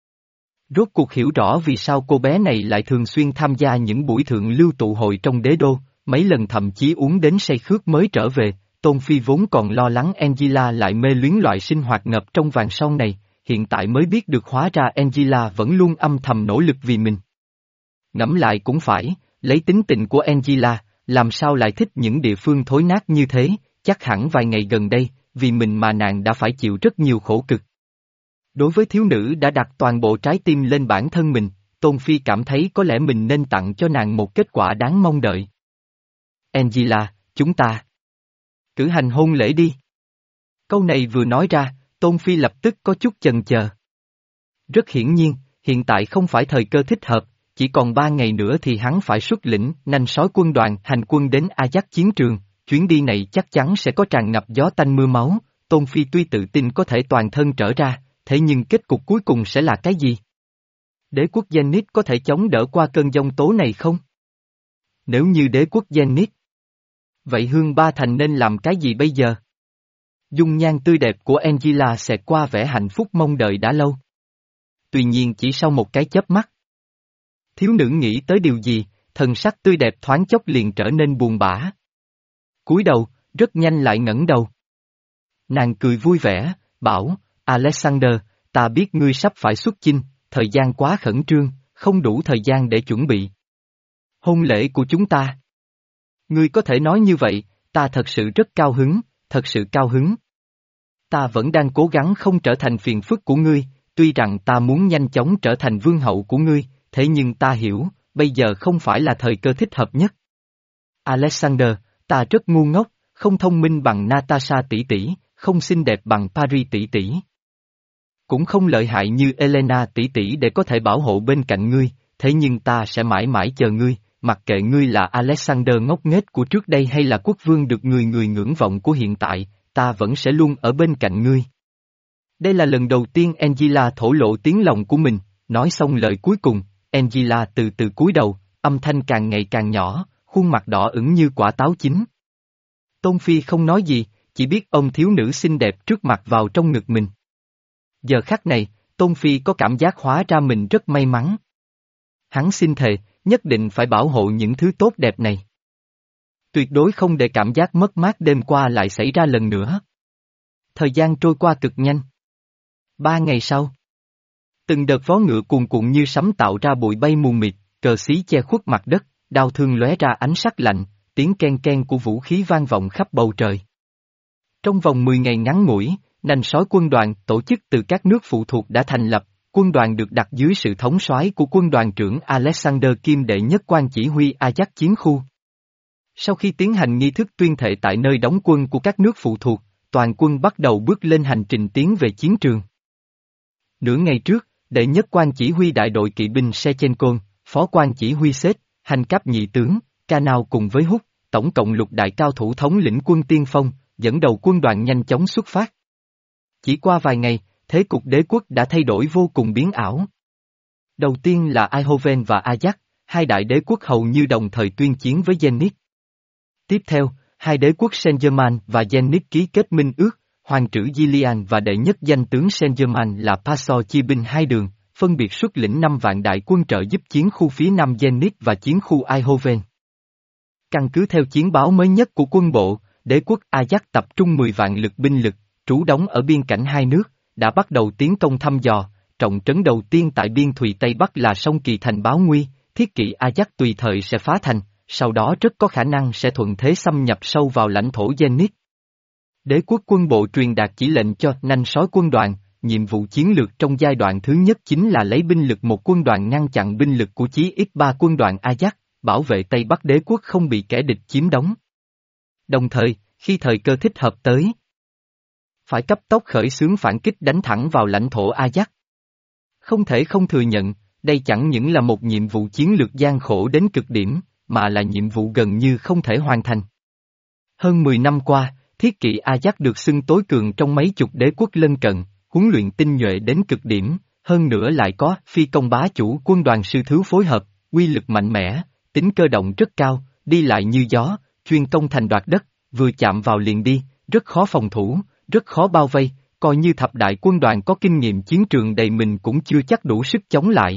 Rốt cuộc hiểu rõ vì sao cô bé này lại thường xuyên tham gia những buổi thượng lưu tụ hội trong đế đô, mấy lần thậm chí uống đến say khướt mới trở về. Tôn Phi vốn còn lo lắng Angela lại mê luyến loại sinh hoạt ngập trong vàng son này, hiện tại mới biết được hóa ra Angela vẫn luôn âm thầm nỗ lực vì mình. Ngẫm lại cũng phải, lấy tính tình của Angela, làm sao lại thích những địa phương thối nát như thế, chắc hẳn vài ngày gần đây, vì mình mà nàng đã phải chịu rất nhiều khổ cực. Đối với thiếu nữ đã đặt toàn bộ trái tim lên bản thân mình, Tôn Phi cảm thấy có lẽ mình nên tặng cho nàng một kết quả đáng mong đợi. Angela, chúng ta cử hành hôn lễ đi. Câu này vừa nói ra, Tôn Phi lập tức có chút chần chờ. Rất hiển nhiên, hiện tại không phải thời cơ thích hợp, chỉ còn ba ngày nữa thì hắn phải xuất lĩnh nanh sói quân đoàn hành quân đến Ajax chiến trường, chuyến đi này chắc chắn sẽ có tràn ngập gió tanh mưa máu. Tôn Phi tuy tự tin có thể toàn thân trở ra, thế nhưng kết cục cuối cùng sẽ là cái gì? Đế quốc Zenith có thể chống đỡ qua cơn giông tố này không? Nếu như đế quốc Zenith, vậy Hương Ba Thành nên làm cái gì bây giờ? Dung nhan tươi đẹp của Angela sẽ qua vẻ hạnh phúc mong đợi đã lâu. Tuy nhiên chỉ sau một cái chớp mắt. Thiếu nữ nghĩ tới điều gì, thần sắc tươi đẹp thoáng chốc liền trở nên buồn bã. Cúi đầu, rất nhanh lại ngẩng đầu. Nàng cười vui vẻ, bảo, Alexander, ta biết ngươi sắp phải xuất chinh, thời gian quá khẩn trương, không đủ thời gian để chuẩn bị hôn lễ của chúng ta. Ngươi có thể nói như vậy, ta thật sự rất cao hứng, thật sự cao hứng. Ta vẫn đang cố gắng không trở thành phiền phức của ngươi, tuy rằng ta muốn nhanh chóng trở thành vương hậu của ngươi, thế nhưng ta hiểu, bây giờ không phải là thời cơ thích hợp nhất. Alexander, ta rất ngu ngốc, không thông minh bằng Natasha tỷ tỷ, không xinh đẹp bằng Paris tỷ tỷ. Cũng không lợi hại như Elena tỷ tỷ để có thể bảo hộ bên cạnh ngươi, thế nhưng ta sẽ mãi mãi chờ ngươi, mặc kệ ngươi là Alexander ngốc nghếch của trước đây hay là quốc vương được người người ngưỡng vọng của hiện tại, ta vẫn sẽ luôn ở bên cạnh ngươi. Đây là lần đầu tiên Angela thổ lộ tiếng lòng của mình, nói xong lời cuối cùng, Angela từ từ cúi đầu, âm thanh càng ngày càng nhỏ, khuôn mặt đỏ ửng như quả táo chín. Tôn Phi không nói gì, chỉ biết ôm thiếu nữ xinh đẹp trước mặt vào trong ngực mình. Giờ khắc này, Tôn Phi có cảm giác hóa ra mình rất may mắn. Hắn xin thề, nhất định phải bảo hộ những thứ tốt đẹp này. Tuyệt đối không để cảm giác mất mát đêm qua lại xảy ra lần nữa. Thời gian trôi qua cực nhanh. Ba ngày sau, từng đợt vó ngựa cuồn cuộn như sấm tạo ra bụi bay mù mịt, cờ xí che khuất mặt đất, đao thương lóe ra ánh sắc lạnh, tiếng ken ken của vũ khí vang vọng khắp bầu trời. Trong vòng mười ngày ngắn ngủi, nanh sói quân đoàn tổ chức từ các nước phụ thuộc đã thành lập, quân đoàn được đặt dưới sự thống soái của quân đoàn trưởng Alexander Kim đệ nhất quan chỉ huy Ajax chiến khu. Sau khi tiến hành nghi thức tuyên thệ tại nơi đóng quân của các nước phụ thuộc, toàn quân bắt đầu bước lên hành trình tiến về chiến trường. Nửa ngày trước, đệ nhất quan chỉ huy đại đội kỵ binh Sechenko, phó quan chỉ huy Sết, hành cấp nhị tướng, Canao cùng với Hút, tổng cộng lục đại cao thủ thống lĩnh quân tiên phong, dẫn đầu quân đoàn nhanh chóng xuất phát. Chỉ qua vài ngày, thế cục đế quốc đã thay đổi vô cùng biến ảo. Đầu tiên là Eindhoven và Ajax, hai đại đế quốc hầu như đồng thời tuyên chiến với Zenit. Tiếp theo, hai đế quốc Saint-Germain và Zenit ký kết minh ước, hoàng trữ Gillian và đệ nhất danh tướng Saint-Germain là Pasor chia binh hai đường, phân biệt xuất lĩnh năm vạn đại quân trợ giúp chiến khu phía Nam Zenit và chiến khu Eindhoven. Căn cứ theo chiến báo mới nhất của quân bộ, đế quốc Ajax tập trung mười vạn lực binh lực, trú đóng ở biên cảnh hai nước, đã bắt đầu tiến công thăm dò, trọng trấn đầu tiên tại biên thùy Tây Bắc là sông Kỳ thành báo nguy, thiết kỵ Ajax tùy thời sẽ phá thành, sau đó rất có khả năng sẽ thuận thế xâm nhập sâu vào lãnh thổ Zenit. Đế quốc quân bộ truyền đạt chỉ lệnh cho nanh sói quân đoàn, nhiệm vụ chiến lược trong giai đoạn thứ nhất chính là lấy binh lực một quân đoàn ngăn chặn binh lực của chí ít ba quân đoàn Ajax, bảo vệ Tây Bắc đế quốc không bị kẻ địch chiếm đóng. Đồng thời, khi thời cơ thích hợp tới, phải cấp tốc khởi xướng phản kích đánh thẳng vào lãnh thổ Ajax. Không thể không thừa nhận, đây chẳng những là một nhiệm vụ chiến lược gian khổ đến cực điểm, mà là nhiệm vụ gần như không thể hoàn thành. Hơn mười năm qua, thiết kỵ Ajax được xưng tối cường trong mấy chục đế quốc lân cận, huấn luyện tinh nhuệ đến cực điểm, hơn nữa lại có phi công bá chủ quân đoàn sư thứ phối hợp, uy lực mạnh mẽ, tính cơ động rất cao, đi lại như gió, chuyên công thành đoạt đất, vừa chạm vào liền đi, rất khó phòng thủ, rất khó bao vây, coi như thập đại quân đoàn có kinh nghiệm chiến trường đầy mình cũng chưa chắc đủ sức chống lại.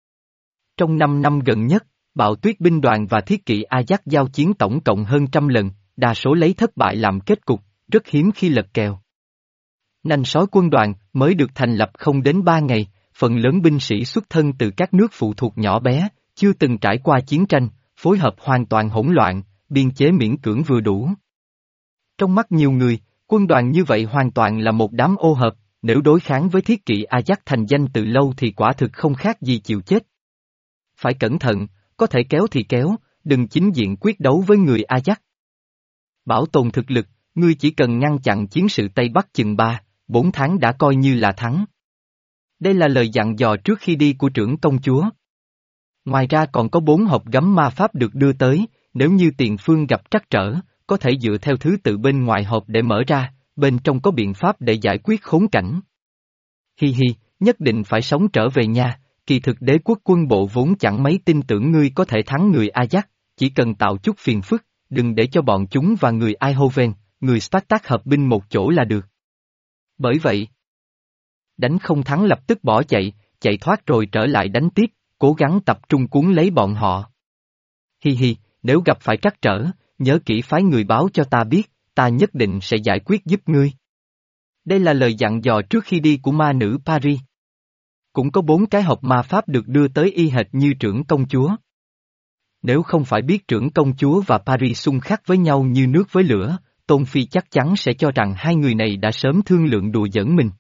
Trong năm năm gần nhất, Bạo Tuyết binh đoàn và thiết kỵ Ajax giao chiến tổng cộng hơn trăm lần, đa số lấy thất bại làm kết cục, rất hiếm khi lật kèo. Nanh sói quân đoàn mới được thành lập không đến ba ngày, phần lớn binh sĩ xuất thân từ các nước phụ thuộc nhỏ bé, chưa từng trải qua chiến tranh, phối hợp hoàn toàn hỗn loạn, biên chế miễn cưỡng vừa đủ. Trong mắt nhiều người, quân đoàn như vậy hoàn toàn là một đám ô hợp, nếu đối kháng với thiết kỵ Ajax thành danh từ lâu thì quả thực không khác gì chịu chết. Phải cẩn thận, có thể kéo thì kéo, đừng chính diện quyết đấu với người Ajax. Bảo tồn thực lực, ngươi chỉ cần ngăn chặn chiến sự Tây Bắc chừng ba, bốn tháng đã coi như là thắng. Đây là lời dặn dò trước khi đi của trưởng công chúa. Ngoài ra còn có bốn hộp gấm ma pháp được đưa tới, nếu như tiền phương gặp trắc trở, có thể dựa theo thứ tự bên ngoài hộp để mở ra, bên trong có biện pháp để giải quyết khốn cảnh. Hi hi, nhất định phải sống trở về nha, kỳ thực đế quốc quân bộ vốn chẳng mấy tin tưởng ngươi có thể thắng người Ajax, chỉ cần tạo chút phiền phức, đừng để cho bọn chúng và người Eindhoven, người Spartak hợp binh một chỗ là được. Bởi vậy, đánh không thắng lập tức bỏ chạy, chạy thoát rồi trở lại đánh tiếp, cố gắng tập trung cuốn lấy bọn họ. Hi hi, nếu gặp phải trắc trở, nhớ kỹ phái người báo cho ta biết, ta nhất định sẽ giải quyết giúp ngươi. Đây là lời dặn dò trước khi đi của ma nữ Paris. Cũng có bốn cái hộp ma pháp được đưa tới y hệt như trưởng công chúa. Nếu không phải biết trưởng công chúa và Paris xung khắc với nhau như nước với lửa, Tôn Phi chắc chắn sẽ cho rằng hai người này đã sớm thương lượng đùa giỡn mình.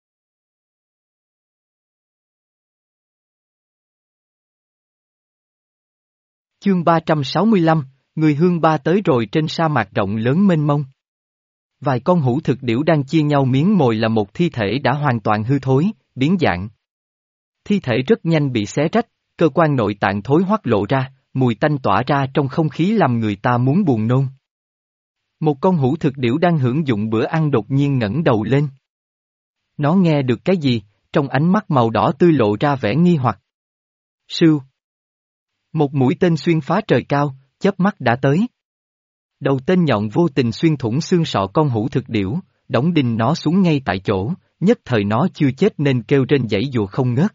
Chương ba trăm sáu mươi lăm, người hương ba tới rồi trên sa mạc rộng lớn mênh mông. Vài con hữu thực điểu đang chia nhau miếng mồi là một thi thể đã hoàn toàn hư thối, biến dạng. Thi thể rất nhanh bị xé rách, cơ quan nội tạng thối hoắc lộ ra, mùi tanh tỏa ra trong không khí làm người ta muốn buồn nôn. Một con hữu thực điểu đang hưởng dụng bữa ăn đột nhiên ngẩng đầu lên. Nó nghe được cái gì, trong ánh mắt màu đỏ tươi lộ ra vẻ nghi hoặc. Sưu. Một mũi tên xuyên phá trời cao, chớp mắt đã tới. Đầu tên nhọn vô tình xuyên thủng xương sọ con hủ thực điểu, đóng đinh nó xuống ngay tại chỗ, nhất thời nó chưa chết nên kêu rên giãy giụa không ngớt.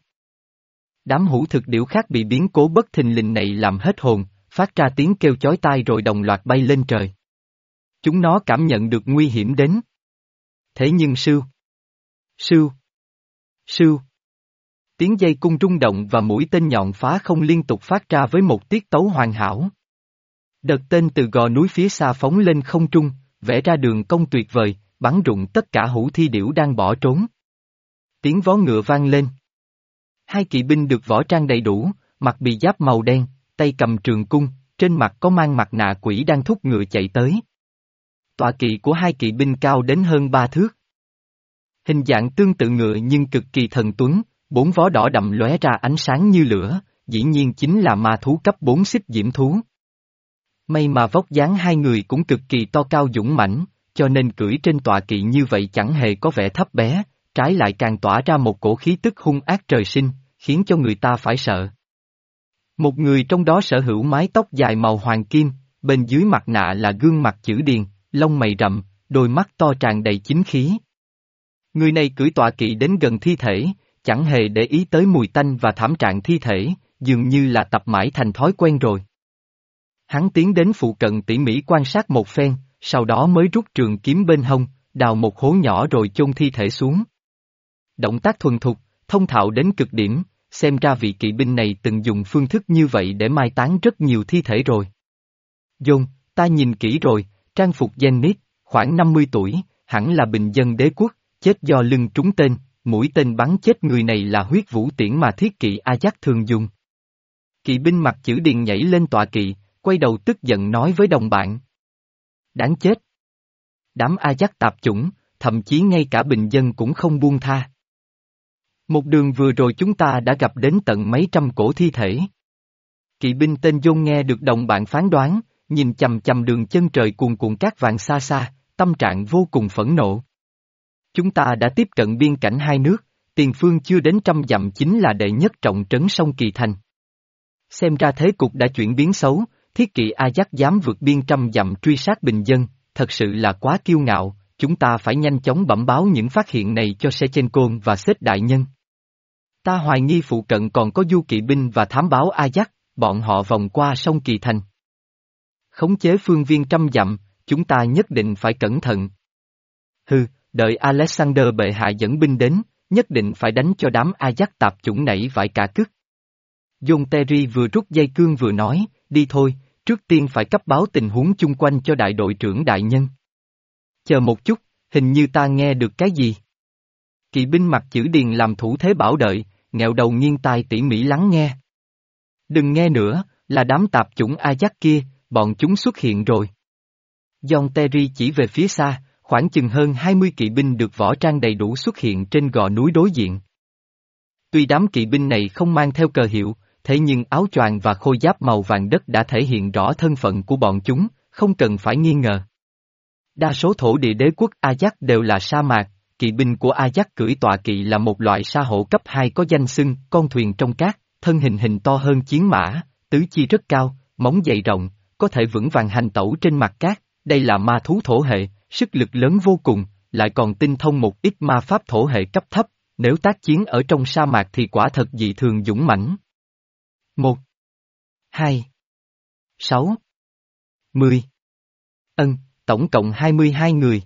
Đám hủ thực điểu khác bị biến cố bất thình lình này làm hết hồn, phát ra tiếng kêu chói tai rồi đồng loạt bay lên trời. Chúng nó cảm nhận được nguy hiểm đến. Thế nhưng sưu, sưu, sưu. Tiếng dây cung rung động và mũi tên nhọn phá không liên tục phát ra với một tiết tấu hoàn hảo. Đợt tên từ gò núi phía xa phóng lên không trung, vẽ ra đường cong tuyệt vời, bắn rụng tất cả hủ thi điểu đang bỏ trốn. Tiếng vó ngựa vang lên. Hai kỵ binh được võ trang đầy đủ, mặt bị giáp màu đen, tay cầm trường cung, trên mặt có mang mặt nạ quỷ đang thúc ngựa chạy tới. Tọa kỵ của hai kỵ binh cao đến hơn ba thước. Hình dạng tương tự ngựa nhưng cực kỳ thần tuấn, bốn vó đỏ đậm lóe ra ánh sáng như lửa, dĩ nhiên chính là ma thú cấp bốn xích diễm thú. May mà vóc dáng hai người cũng cực kỳ to cao dũng mãnh, cho nên cưỡi trên tọa kỵ như vậy chẳng hề có vẻ thấp bé, trái lại càng tỏa ra một cổ khí tức hung ác trời sinh, khiến cho người ta phải sợ. Một người trong đó sở hữu mái tóc dài màu hoàng kim, bên dưới mặt nạ là gương mặt chữ điền, lông mày rậm, đôi mắt to tràn đầy chính khí. Người này cưỡi tọa kỵ đến gần thi thể, chẳng hề để ý tới mùi tanh và thảm trạng thi thể, dường như là tập mãi thành thói quen rồi. Hắn tiến đến phụ cận tỉ mỉ quan sát một phen, sau đó mới rút trường kiếm bên hông, đào một hố nhỏ rồi chôn thi thể xuống. Động tác thuần thục, thông thạo đến cực điểm, xem ra vị kỵ binh này từng dùng phương thức như vậy để mai táng rất nhiều thi thể rồi. John, ta nhìn kỹ rồi, trang phục Zenith, khoảng năm mươi tuổi, hẳn là bình dân đế quốc, chết do lưng trúng tên, mũi tên bắn chết người này là huyết vũ tiễn mà thiết kỵ Ajax thường dùng. Kỵ binh mặt chữ điền nhảy lên tọa kỵ, quay đầu tức giận nói với đồng bạn. Đáng chết! Đám Ajax tạp chủng, thậm chí ngay cả bình dân cũng không buông tha. Một đường vừa rồi chúng ta đã gặp đến tận mấy trăm cổ thi thể. Kỵ binh tên John nghe được đồng bạn phán đoán, nhìn chằm chằm đường chân trời cuồn cuộn cát vàng xa xa, tâm trạng vô cùng phẫn nộ. Chúng ta đã tiếp cận biên cảnh hai nước, tiền phương chưa đến trăm dặm chính là đệ nhất trọng trấn sông Kỳ Thành. Xem ra thế cục đã chuyển biến xấu, thiết kỵ Ajax dám vượt biên trăm dặm truy sát bình dân, thật sự là quá kiêu ngạo, chúng ta phải nhanh chóng bẩm báo những phát hiện này cho Sechenko và Sếp đại nhân. Ta hoài nghi phụ cận còn có du kỵ binh và thám báo Ajax, bọn họ vòng qua sông Kỳ Thành. Khống chế phương viên trăm dặm, chúng ta nhất định phải cẩn thận. Hừ, đợi Alexander bệ hạ dẫn binh đến, nhất định phải đánh cho đám Ajax tạp chủng nảy vãi cả cứt. John Terry vừa rút dây cương vừa nói, đi thôi, trước tiên phải cấp báo tình huống chung quanh cho đại đội trưởng đại nhân. Chờ một chút, hình như ta nghe được cái gì. Kỵ binh mặt chữ điền làm thủ thế bảo đợi, nghẹo đầu nghiêng tai tỉ mỉ lắng nghe. Đừng nghe nữa, là đám tạp chủng Ajax kia, bọn chúng xuất hiện rồi. John Terry chỉ về phía xa, khoảng chừng hơn hai mươi kỵ binh được võ trang đầy đủ xuất hiện trên gò núi đối diện. Tuy đám kỵ binh này không mang theo cờ hiệu, thế nhưng áo choàng và khôi giáp màu vàng đất đã thể hiện rõ thân phận của bọn chúng, không cần phải nghi ngờ. Đa số thổ địa đế quốc Ajax đều là sa mạc, kỵ binh của Ajax cưỡi tọa kỵ là một loại sa hổ cấp hai có danh xưng con thuyền trong cát, thân hình hình to hơn chiến mã, tứ chi rất cao, móng dày rộng, có thể vững vàng hành tẩu trên mặt cát, đây là ma thú thổ hệ, sức lực lớn vô cùng, lại còn tinh thông một ít ma pháp thổ hệ cấp thấp, nếu tác chiến ở trong sa mạc thì quả thật dị thường dũng mãnh. Một, hai, sáu, mười. Ân, tổng cộng hai mươi hai người.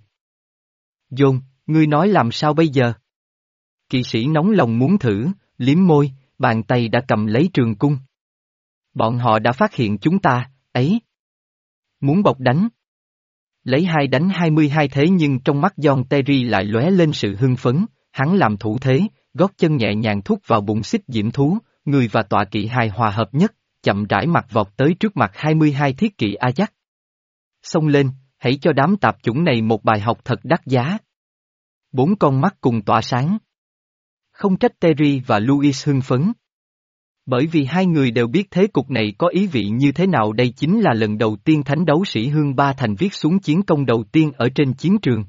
John, ngươi nói làm sao bây giờ? Kỵ sĩ nóng lòng muốn thử, liếm môi, bàn tay đã cầm lấy trường cung. Bọn họ đã phát hiện chúng ta, ấy. Muốn bọc đánh. Lấy hai đánh hai mươi hai thế nhưng trong mắt John Terry lại lóe lên sự hưng phấn, hắn làm thủ thế, gót chân nhẹ nhàng thúc vào bụng xích diễm thú, người và tọa kỵ hài hòa hợp nhất, chậm rãi mặt vọt tới trước mặt hai mươi hai thiết kỵ Ajax. Xông lên, hãy cho đám tạp chủng này một bài học thật đắt giá. Bốn con mắt cùng tỏa sáng. Không trách Terry và Louis hưng phấn. Bởi vì hai người đều biết thế cục này có ý vị như thế nào, đây chính là lần đầu tiên thánh đấu sĩ Hương Ba Thành viết xuống chiến công đầu tiên ở trên chiến trường.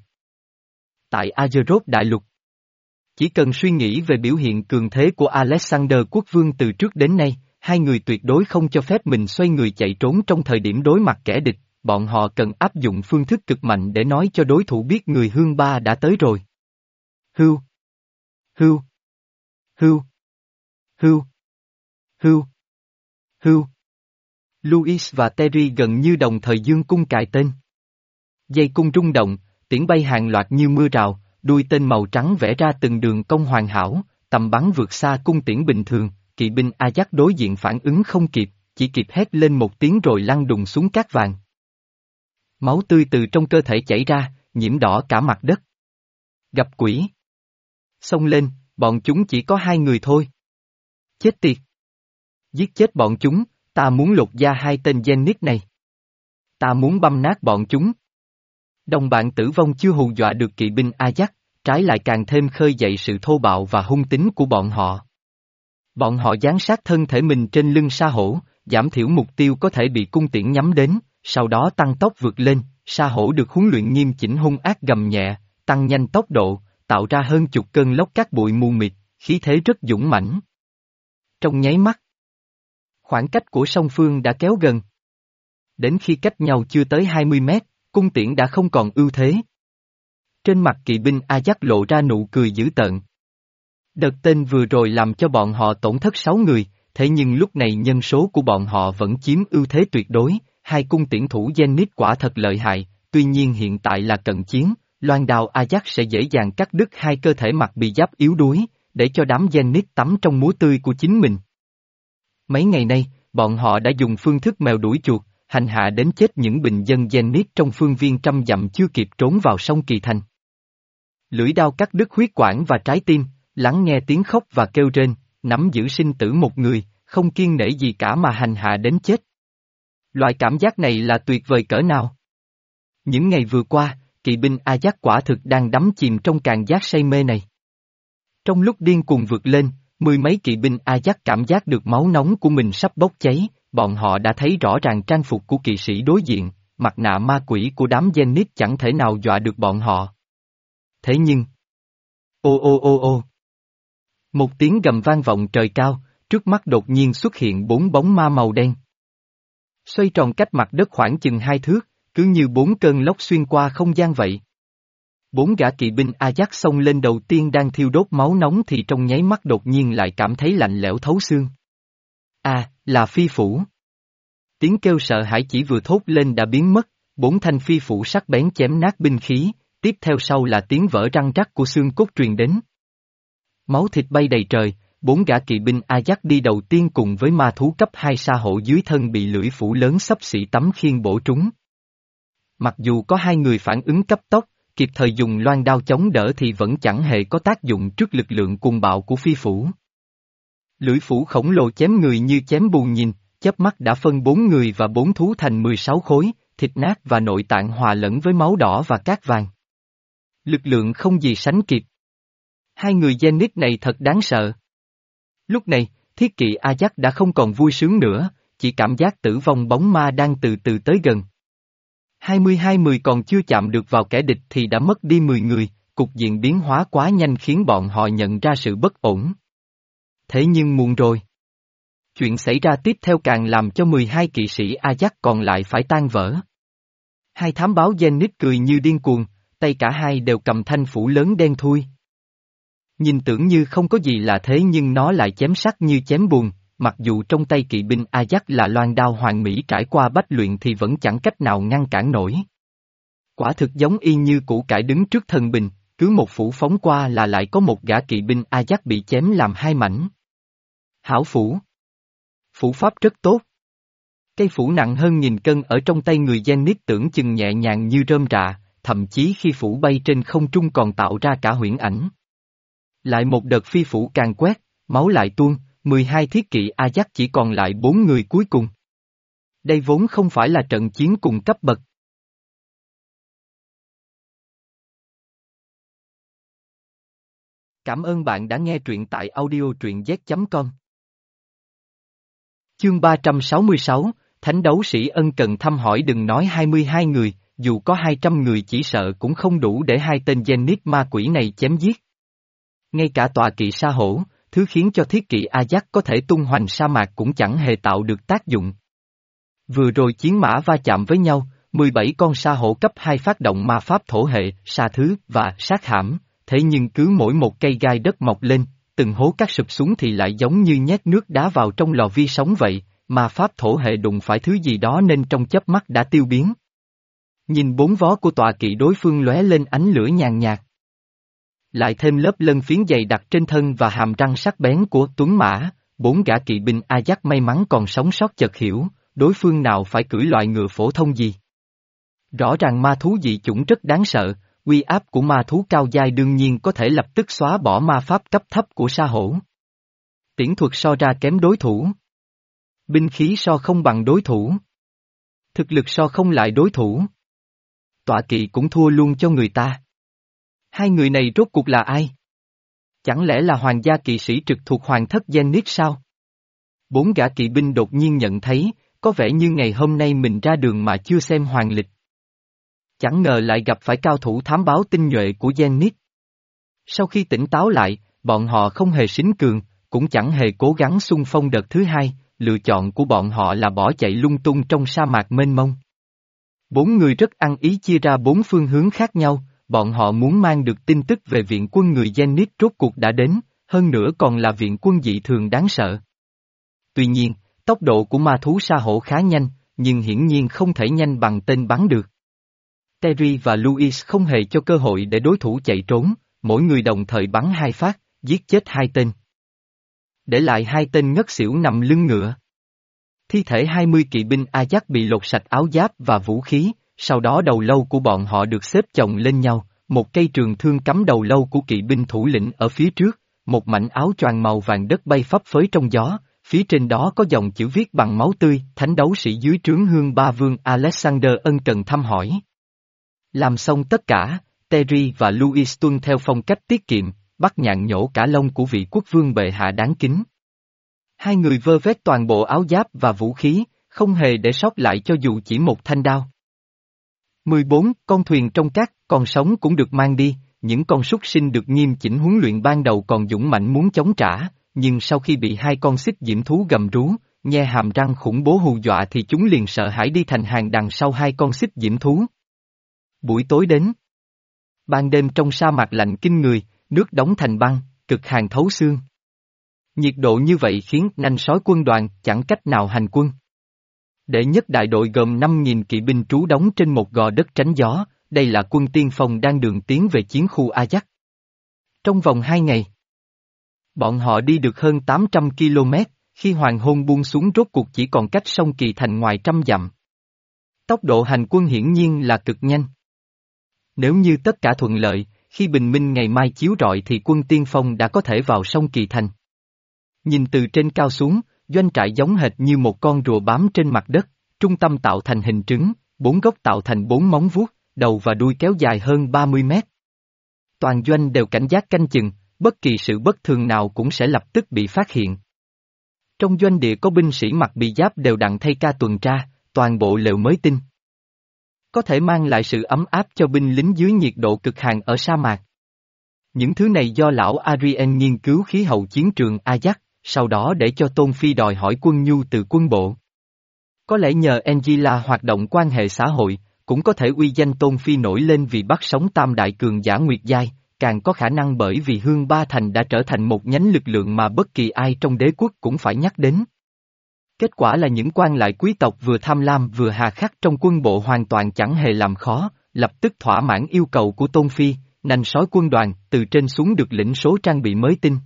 Tại Azeroth Đại Lục. Chỉ cần suy nghĩ về biểu hiện cường thế của Alexander Quốc Vương từ trước đến nay, hai người tuyệt đối không cho phép mình xoay người chạy trốn trong thời điểm đối mặt kẻ địch, bọn họ cần áp dụng phương thức cực mạnh để nói cho đối thủ biết người hương ba đã tới rồi. Hưu. Hưu. Hưu. Hưu. Hưu. Hưu. Louis và Terry gần như đồng thời dương cung cài tên. Dây cung rung động, tiễn bay hàng loạt như mưa rào, đuôi tên màu trắng vẽ ra từng đường cong hoàn hảo, tầm bắn vượt xa cung tiễn bình thường, kỵ binh Ajax đối diện phản ứng không kịp, chỉ kịp hét lên một tiếng rồi lăn đùng xuống cát vàng. Máu tươi từ trong cơ thể chảy ra, nhiễm đỏ cả mặt đất. Gặp quỷ. Xông lên, bọn chúng chỉ có hai người thôi. Chết tiệt. Giết chết bọn chúng, ta muốn lột da hai tên Zenith này. Ta muốn băm nát bọn chúng. Đồng bạn tử vong chưa hù dọa được kỵ binh Ajax, trái lại càng thêm khơi dậy sự thô bạo và hung tính của bọn họ. Bọn họ dán sát thân thể mình trên lưng sa hổ, giảm thiểu mục tiêu có thể bị cung tiễn nhắm đến, sau đó tăng tốc vượt lên, sa hổ được huấn luyện nghiêm chỉnh hung ác gầm nhẹ, tăng nhanh tốc độ, tạo ra hơn chục cơn lốc cát bụi mù mịt, khí thế rất dũng mãnh. Trong nháy mắt, khoảng cách của song phương đã kéo gần. Đến khi cách nhau chưa tới hai mươi mét, cung tiễn đã không còn ưu thế. Trên mặt kỵ binh Ajax lộ ra nụ cười dữ tợn. Đợt tên vừa rồi làm cho bọn họ tổn thất sáu người, thế nhưng lúc này nhân số của bọn họ vẫn chiếm ưu thế tuyệt đối, hai cung tiễn thủ Zenith quả thật lợi hại, tuy nhiên hiện tại là cận chiến, loan đao Ajax sẽ dễ dàng cắt đứt hai cơ thể mặt bị giáp yếu đuối, để cho đám Zenith tắm trong múa tươi của chính mình. Mấy ngày nay, bọn họ đã dùng phương thức mèo đuổi chuột, hành hạ đến chết những bình dân Zenith trong phương viên trăm dặm chưa kịp trốn vào sông Kỳ Thành. Lưỡi đao cắt đứt huyết quản và trái tim, lắng nghe tiếng khóc và kêu rên, nắm giữ sinh tử một người, không kiêng nể gì cả mà hành hạ đến chết. Loại cảm giác này là tuyệt vời cỡ nào? Những ngày vừa qua, kỵ binh Ajax quả thực đang đắm chìm trong cảm giác say mê này. Trong lúc điên cuồng vượt lên, mười mấy kỵ binh Ajax cảm giác được máu nóng của mình sắp bốc cháy, bọn họ đã thấy rõ ràng trang phục của kỵ sĩ đối diện, mặt nạ ma quỷ của đám Zenith chẳng thể nào dọa được bọn họ. Thế nhưng... Ô ô ô ô! Một tiếng gầm vang vọng trời cao, trước mắt đột nhiên xuất hiện bốn bóng ma màu đen. Xoay tròn cách mặt đất khoảng chừng hai thước, cứ như bốn cơn lốc xuyên qua không gian vậy. Bốn gã kỵ binh Ajax xông lên đầu tiên đang thiêu đốt máu nóng thì trong nháy mắt đột nhiên lại cảm thấy lạnh lẽo thấu xương. À, là phi phủ. Tiếng kêu sợ hãi chỉ vừa thốt lên đã biến mất, bốn thanh phi phủ sắc bén chém nát binh khí, tiếp theo sau là tiếng vỡ răng rắc của xương cốt truyền đến. Máu thịt bay đầy trời, bốn gã kỵ binh Ajax đi đầu tiên cùng với ma thú cấp hai sa hổ dưới thân bị lưỡi phủ lớn xấp xỉ tấm khiên bổ trúng. Mặc dù có hai người phản ứng cấp tốc, kịp thời dùng loan đao chống đỡ thì vẫn chẳng hề có tác dụng trước lực lượng cuồng bạo của phi phủ. Lưỡi phủ khổng lồ chém người như chém bùn nhìn, chớp mắt đã phân bốn người và bốn thú thành mười sáu khối, thịt nát và nội tạng hòa lẫn với máu đỏ và cát vàng. Lực lượng không gì sánh kịp. Hai người Zenith này thật đáng sợ. Lúc này, thiết kỵ Ajax đã không còn vui sướng nữa, chỉ cảm giác tử vong bóng ma đang từ từ tới gần. hai mươi hai mười còn chưa chạm được vào kẻ địch thì đã mất đi mười người, cục diện biến hóa quá nhanh khiến bọn họ nhận ra sự bất ổn. Thế nhưng muộn rồi. Chuyện xảy ra tiếp theo càng làm cho mười hai kỵ sĩ Ajax còn lại phải tan vỡ. Hai thám báo Zenith cười như điên cuồng, tay cả hai đều cầm thanh phủ lớn đen thui. Nhìn tưởng như không có gì là thế nhưng nó lại chém sắc như chém bùn, mặc dù trong tay kỵ binh Ajax là loan đao hoàng mỹ trải qua bách luyện thì vẫn chẳng cách nào ngăn cản nổi. Quả thực giống y như củ cải đứng trước thần bình, cứ một phủ phóng qua là lại có một gã kỵ binh Ajax bị chém làm hai mảnh. Hảo phủ. Phủ pháp rất tốt. Cây phủ nặng hơn nghìn cân ở trong tay người Zenith tưởng chừng nhẹ nhàng như rơm rạ, thậm chí khi phủ bay trên không trung còn tạo ra cả huyễn ảnh. Lại một đợt phi phủ càng quét, máu lại tuôn, mười hai thiết kỵ Ajax chỉ còn lại bốn người cuối cùng. Đây vốn không phải là trận chiến cùng cấp bậc. Cảm ơn bạn đã nghe truyện tại audio truyện z chấm com. Chương ba trăm sáu mươi sáu, Thánh đấu sĩ ân cần thăm hỏi. Đừng nói hai mươi hai người, dù có hai trăm người chỉ sợ cũng không đủ để hai tên Zenith ma quỷ này chém giết. Ngay cả tọa kỵ sa hổ, thứ khiến cho thiết kỵ Ajax có thể tung hoành sa mạc cũng chẳng hề tạo được tác dụng. Vừa rồi chiến mã va chạm với nhau, mười bảy con sa hổ cấp hai phát động ma pháp thổ hệ, sa thứ và sát hãm, thế nhưng cứ mỗi một cây gai đất mọc lên, từng hố cát sụp xuống thì lại giống như nhét nước đá vào trong lò vi sóng vậy, ma pháp thổ hệ đụng phải thứ gì đó nên trong chớp mắt đã tiêu biến. Nhìn bốn vó của tọa kỵ đối phương lóe lên ánh lửa nhàn nhạt. Lại thêm lớp lân phiến dày đặc trên thân và hàm răng sắc bén của Tuấn Mã, bốn gã kỵ binh Ajax may mắn còn sống sót chợt hiểu, đối phương nào phải cưỡi loại ngựa phổ thông gì. Rõ ràng ma thú dị chủng rất đáng sợ, uy áp của ma thú cao giai đương nhiên có thể lập tức xóa bỏ ma pháp cấp thấp của sa hổ. Tiễn thuật so ra kém đối thủ. Binh khí so không bằng đối thủ. Thực lực so không lại đối thủ. Tọa kỵ cũng thua luôn cho người ta. Hai người này rốt cuộc là ai? Chẳng lẽ là hoàng gia kỵ sĩ trực thuộc hoàng thất Zenith sao? Bốn gã kỵ binh đột nhiên nhận thấy, có vẻ như ngày hôm nay mình ra đường mà chưa xem hoàng lịch. Chẳng ngờ lại gặp phải cao thủ thám báo tinh nhuệ của Zenith. Sau khi tỉnh táo lại, bọn họ không hề sính cường, cũng chẳng hề cố gắng xung phong đợt thứ hai, lựa chọn của bọn họ là bỏ chạy lung tung trong sa mạc mênh mông. Bốn người rất ăn ý chia ra bốn phương hướng khác nhau, bọn họ muốn mang được tin tức về viện quân người Zenith rốt cuộc đã đến, hơn nữa còn là viện quân dị thường đáng sợ. Tuy nhiên, tốc độ của ma thú sa hổ khá nhanh, nhưng hiển nhiên không thể nhanh bằng tên bắn được. Terry và Louis không hề cho cơ hội để đối thủ chạy trốn, mỗi người đồng thời bắn hai phát, giết chết hai tên. Để lại hai tên ngất xỉu nằm lưng ngựa. Thi thể hai mươi kỵ binh Ajax bị lột sạch áo giáp và vũ khí, sau đó đầu lâu của bọn họ được xếp chồng lên nhau, một cây trường thương cắm đầu lâu của kỵ binh thủ lĩnh ở phía trước, một mảnh áo choàng màu vàng đất bay phấp phới trong gió, phía trên đó có dòng chữ viết bằng máu tươi, thánh đấu sĩ dưới trướng hương ba vương Alexander ân cần thăm hỏi. Làm xong tất cả, Terry và Louis tuân theo phong cách tiết kiệm, bắt nhạn nhổ cả lông của vị quốc vương bệ hạ đáng kính. Hai người vơ vét toàn bộ áo giáp và vũ khí, không hề để sót lại cho dù chỉ một thanh đao. mười bốn con thuyền trong cát, còn sống cũng được mang đi, những con súc sinh được nghiêm chỉnh huấn luyện ban đầu còn dũng mãnh muốn chống trả, nhưng sau khi bị hai con xích diễm thú gầm rú, nhe hàm răng khủng bố hù dọa thì chúng liền sợ hãi đi thành hàng đằng sau hai con xích diễm thú. Buổi tối đến. Ban đêm trong sa mạc lạnh kinh người, nước đóng thành băng, cực hàn thấu xương. Nhiệt độ như vậy khiến nanh sói quân đoàn chẳng cách nào hành quân. Đệ nhất đại đội gồm năm nghìn kỵ binh trú đóng trên một gò đất tránh gió, đây là quân tiên phong đang đường tiến về chiến khu Ajax. Trong vòng hai ngày, bọn họ đi được hơn tám trăm ki lô mét, khi hoàng hôn buông xuống rốt cuộc chỉ còn cách sông Kỳ Thành ngoài trăm dặm. Tốc độ hành quân hiển nhiên là cực nhanh. Nếu như tất cả thuận lợi, khi bình minh ngày mai chiếu rọi thì quân tiên phong đã có thể vào sông Kỳ Thành. Nhìn từ trên cao xuống, doanh trại giống hệt như một con rùa bám trên mặt đất, trung tâm tạo thành hình trứng, bốn gốc tạo thành bốn móng vuốt, đầu và đuôi kéo dài hơn ba mươi mét. Toàn doanh đều cảnh giác canh chừng, bất kỳ sự bất thường nào cũng sẽ lập tức bị phát hiện. Trong doanh địa có binh sĩ mặc bị giáp đều đặn thay ca tuần tra, toàn bộ lều mới tinh. Có thể mang lại sự ấm áp cho binh lính dưới nhiệt độ cực hàn ở sa mạc. Những thứ này do lão Arien nghiên cứu khí hậu chiến trường Ajax, sau đó để cho Tôn Phi đòi hỏi quân nhu từ quân bộ. Có lẽ nhờ Angela hoạt động quan hệ xã hội, cũng có thể uy danh Tôn Phi nổi lên vì bắt sống tam đại cường giả Nguyệt Giai, càng có khả năng bởi vì Hương Ba Thành đã trở thành một nhánh lực lượng mà bất kỳ ai trong đế quốc cũng phải nhắc đến. Kết quả là những quan lại quý tộc vừa tham lam vừa hà khắc trong quân bộ hoàn toàn chẳng hề làm khó, lập tức thỏa mãn yêu cầu của Tôn Phi, nanh sói quân đoàn từ trên xuống được lĩnh số trang bị mới tinh.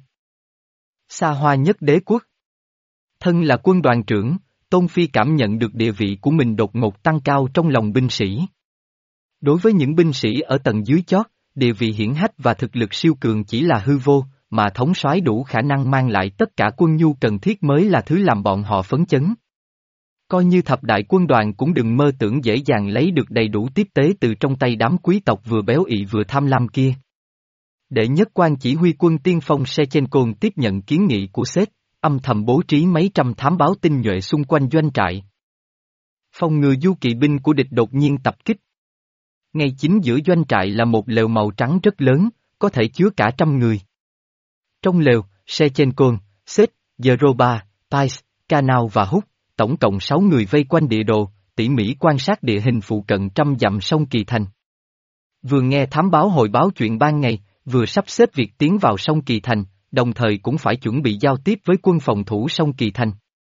Xa hoa nhất đế quốc. Thân là quân đoàn trưởng, Tôn Phi cảm nhận được địa vị của mình đột ngột tăng cao trong lòng binh sĩ. Đối với những binh sĩ ở tầng dưới chót, địa vị hiển hách và thực lực siêu cường chỉ là hư vô, mà thống soái đủ khả năng mang lại tất cả quân nhu cần thiết mới là thứ làm bọn họ phấn chấn. Coi như thập đại quân đoàn cũng đừng mơ tưởng dễ dàng lấy được đầy đủ tiếp tế từ trong tay đám quý tộc vừa béo ị vừa tham lam kia. Đệ nhất quan chỉ huy quân tiên phong Sechenko tiếp nhận kiến nghị của sếp, âm thầm bố trí mấy trăm thám báo tinh nhuệ xung quanh doanh trại. Phòng ngừa du kỵ binh của địch đột nhiên tập kích. Ngay chính giữa doanh trại là một lều màu trắng rất lớn, có thể chứa cả trăm người. Trong lều, Sechenko, sếp, Yeroba, Pais, Canao và Hút, tổng cộng sáu người vây quanh địa đồ, tỉ mỉ quan sát địa hình phụ cận trăm dặm sông Kỳ Thành. Vừa nghe thám báo hồi báo chuyện ban ngày, vừa sắp xếp việc tiến vào sông Kỳ Thành, đồng thời cũng phải chuẩn bị giao tiếp với quân phòng thủ sông Kỳ Thành.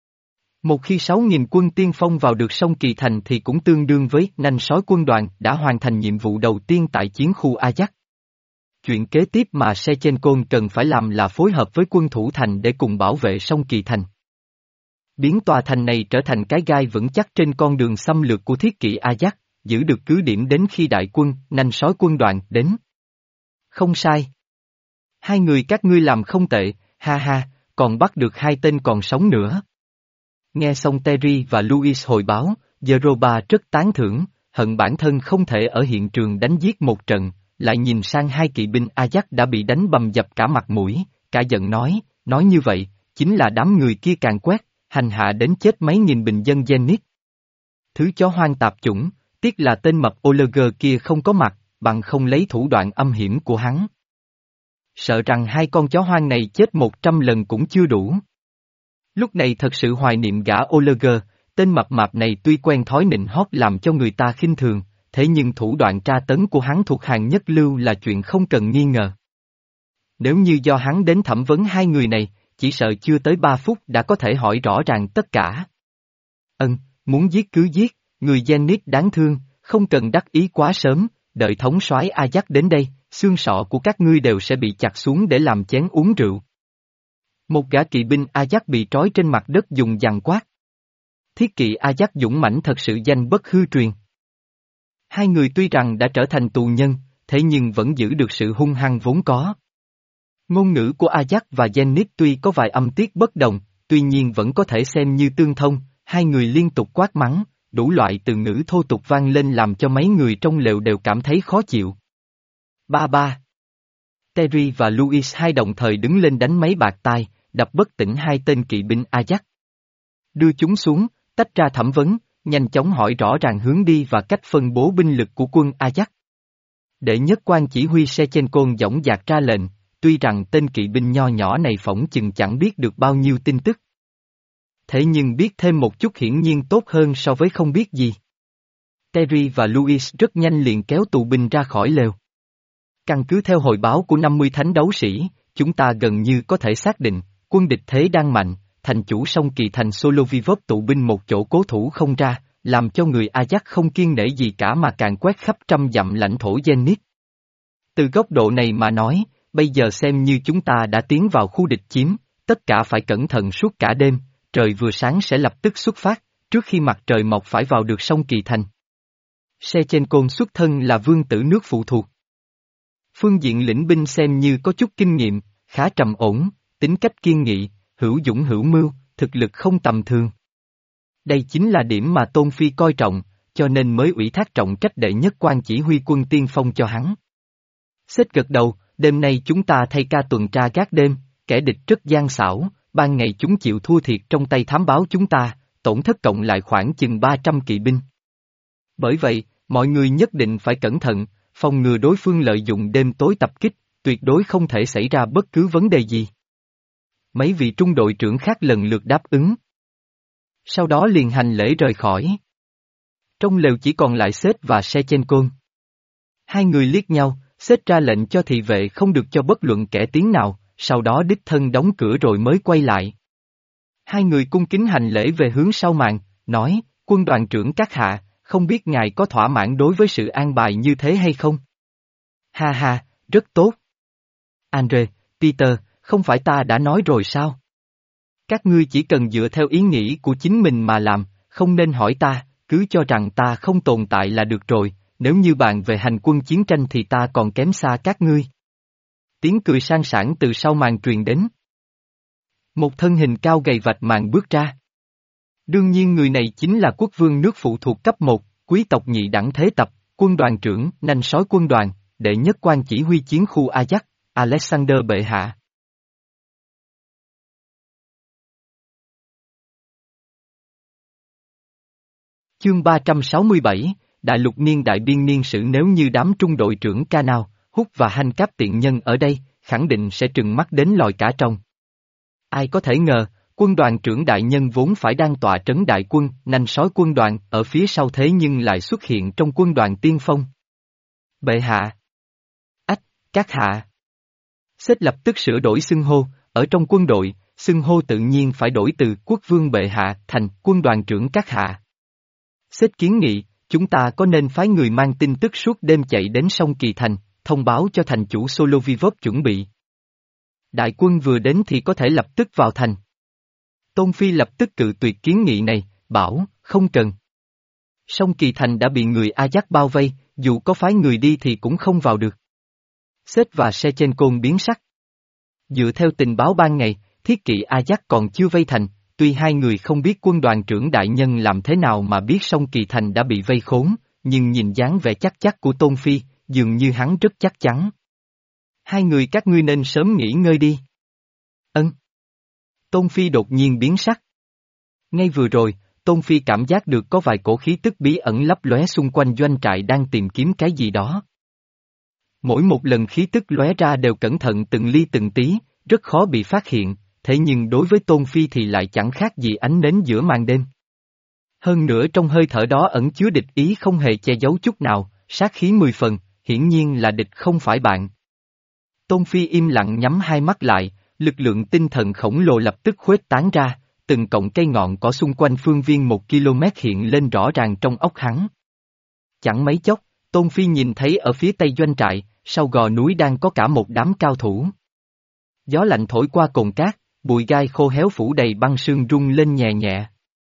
Một khi sáu nghìn quân tiên phong vào được sông Kỳ Thành thì cũng tương đương với nanh sói quân đoàn đã hoàn thành nhiệm vụ đầu tiên tại chiến khu Ajax. Chuyện kế tiếp mà Sechenko cần phải làm là phối hợp với quân thủ thành để cùng bảo vệ sông Kỳ Thành. Biến tòa thành này trở thành cái gai vững chắc trên con đường xâm lược của thiết kỵ Ajax, giữ được cứ điểm đến khi đại quân, nanh sói quân đoàn đến. Không sai. Hai người các ngươi làm không tệ, ha ha, còn bắt được hai tên còn sống nữa. Nghe xong Terry và Louis hồi báo, Jeroba rất tán thưởng, hận bản thân không thể ở hiện trường đánh giết một trận, lại nhìn sang hai kỵ binh Ajax đã bị đánh bầm dập cả mặt mũi, cả giận nói, nói như vậy, chính là đám người kia càng quét, hành hạ đến chết mấy nghìn bình dân Zenith. Thứ chó hoang tạp chủng, tiếc là tên mập Oleger kia không có mặt, bằng không lấy thủ đoạn âm hiểm của hắn. Sợ rằng hai con chó hoang này chết một trăm lần cũng chưa đủ. Lúc này thật sự hoài niệm gã Oleger, tên mập mạp này tuy quen thói nịnh hót làm cho người ta khinh thường, thế nhưng thủ đoạn tra tấn của hắn thuộc hàng nhất lưu là chuyện không cần nghi ngờ. Nếu như do hắn đến thẩm vấn hai người này, chỉ sợ chưa tới ba phút đã có thể hỏi rõ ràng tất cả. Ân, muốn giết cứ giết, người Zenith đáng thương, không cần đắc ý quá sớm, đợi thống soái Ajax đến đây, xương sọ của các ngươi đều sẽ bị chặt xuống để làm chén uống rượu. Một gã kỵ binh Ajax bị trói trên mặt đất dùng giằng quát. Thiết kỵ Ajax dũng mãnh thật sự danh bất hư truyền. Hai người tuy rằng đã trở thành tù nhân, thế nhưng vẫn giữ được sự hung hăng vốn có. Ngôn ngữ của Ajax và Zenith tuy có vài âm tiết bất đồng, tuy nhiên vẫn có thể xem như tương thông, hai người liên tục quát mắng, đủ loại từ ngữ thô tục vang lên làm cho mấy người trong lều đều cảm thấy khó chịu. Ba ba. Terry và Louis hai đồng thời đứng lên đánh mấy bạt tai, đập bất tỉnh hai tên kỵ binh Ajax. Đưa chúng xuống, tách ra thẩm vấn, nhanh chóng hỏi rõ ràng hướng đi và cách phân bố binh lực của quân Ajax. Đệ nhất quan chỉ huy Sechenko dõng dạc ra lệnh, tuy rằng tên kỵ binh nho nhỏ này phỏng chừng chẳng biết được bao nhiêu tin tức. Thế nhưng biết thêm một chút hiển nhiên tốt hơn so với không biết gì. Terry và Louis rất nhanh liền kéo tù binh ra khỏi lều. Căn cứ theo hồi báo của năm mươi thánh đấu sĩ, chúng ta gần như có thể xác định, quân địch thế đang mạnh, thành chủ sông Kỳ Thành Solovivov tụ binh một chỗ cố thủ không ra, làm cho người Ajax không kiêng nể gì cả mà càng quét khắp trăm dặm lãnh thổ Zenith. Từ góc độ này mà nói, bây giờ xem như chúng ta đã tiến vào khu địch chiếm, tất cả phải cẩn thận suốt cả đêm, trời vừa sáng sẽ lập tức xuất phát, trước khi mặt trời mọc phải vào được sông Kỳ Thành. Sechenko xuất thân là vương tử nước phụ thuộc. Phương diện lĩnh binh xem như có chút kinh nghiệm, khá trầm ổn, tính cách kiên nghị, hữu dũng hữu mưu, thực lực không tầm thường. Đây chính là điểm mà Tôn Phi coi trọng, cho nên mới ủy thác trọng trách đệ nhất quan chỉ huy quân tiên phong cho hắn. Xếp gật đầu, đêm nay chúng ta thay ca tuần tra gác đêm, kẻ địch rất gian xảo, ban ngày chúng chịu thua thiệt trong tay thám báo chúng ta, tổn thất cộng lại khoảng chừng ba trăm kỵ binh. Bởi vậy, mọi người nhất định phải cẩn thận, phòng ngừa đối phương lợi dụng đêm tối tập kích, tuyệt đối không thể xảy ra bất cứ vấn đề gì. Mấy vị trung đội trưởng khác lần lượt đáp ứng. Sau đó liền hành lễ rời khỏi. Trong lều chỉ còn lại Seth và Sechenko. Hai người liếc nhau, Seth ra lệnh cho thị vệ không được cho bất luận kẻ tiếng nào, sau đó đích thân đóng cửa rồi mới quay lại. Hai người cung kính hành lễ về hướng sau màn, nói, quân đoàn trưởng các hạ, không biết ngài có thỏa mãn đối với sự an bài như thế hay không? Ha ha, rất tốt. Andre, Peter, không phải ta đã nói rồi sao? Các ngươi chỉ cần dựa theo ý nghĩ của chính mình mà làm, không nên hỏi ta, cứ cho rằng ta không tồn tại là được rồi, nếu như bàn về hành quân chiến tranh thì ta còn kém xa các ngươi. Tiếng cười sang sảng từ sau màn truyền đến. Một thân hình cao gầy vạch màn bước ra. Đương nhiên người này chính là quốc vương nước phụ thuộc cấp một, quý tộc nhị đẳng thế tập, quân đoàn trưởng, nanh sói quân đoàn, đệ nhất quan chỉ huy chiến khu Ajax, Alexander bệ hạ. Chương ba trăm sáu mươi bảy, Đại lục niên đại biên niên sử. Nếu như đám trung đội trưởng Canao, Hút và Hanh Cáp tiện nhân ở đây, khẳng định sẽ trừng mắt đến lòi cả trong. Ai có thể ngờ, Quân đoàn trưởng đại nhân vốn phải đang tọa trấn đại quân, nanh sói quân đoàn ở phía sau thế nhưng lại xuất hiện trong quân đoàn tiên phong. Bệ hạ. Ách, các hạ. Sếp lập tức sửa đổi xưng hô, ở trong quân đội, xưng hô tự nhiên phải đổi từ quốc vương bệ hạ thành quân đoàn trưởng các hạ. Sếp kiến nghị, chúng ta có nên phái người mang tin tức suốt đêm chạy đến sông Kỳ Thành, thông báo cho thành chủ Solovivov chuẩn bị. Đại quân vừa đến thì có thể lập tức vào thành. Tôn Phi lập tức cự tuyệt kiến nghị này, bảo, không cần. Sông Kỳ Thành đã bị người Ajax bao vây, dù có phái người đi thì cũng không vào được. Sếp và Sechenko biến sắc. Dựa theo tình báo ban ngày, thiết kỵ Ajax còn chưa vây thành, tuy hai người không biết quân đoàn trưởng đại nhân làm thế nào mà biết sông Kỳ Thành đã bị vây khốn, nhưng nhìn dáng vẻ chắc chắc của Tôn Phi, dường như hắn rất chắc chắn. Hai người các ngươi nên sớm nghỉ ngơi đi. Ân. Tôn Phi đột nhiên biến sắc. Ngay vừa rồi, Tôn Phi cảm giác được có vài cổ khí tức bí ẩn lấp lóe xung quanh doanh trại đang tìm kiếm cái gì đó. Mỗi một lần khí tức lóe ra đều cẩn thận từng ly từng tí, rất khó bị phát hiện, thế nhưng đối với Tôn Phi thì lại chẳng khác gì ánh nến giữa màn đêm. Hơn nữa trong hơi thở đó ẩn chứa địch ý không hề che giấu chút nào, sát khí mười phần, hiển nhiên là địch không phải bạn. Tôn Phi im lặng nhắm hai mắt lại, lực lượng tinh thần khổng lồ lập tức khuếch tán ra, từng cọng cây ngọn cỏ xung quanh phương viên một km hiện lên rõ ràng trong óc hắn. Chẳng mấy chốc, Tôn Phi nhìn thấy ở phía tây doanh trại, sau gò núi đang có cả một đám cao thủ. Gió lạnh thổi qua cồn cát, bụi gai khô héo phủ đầy băng sương rung lên nhẹ nhẹ.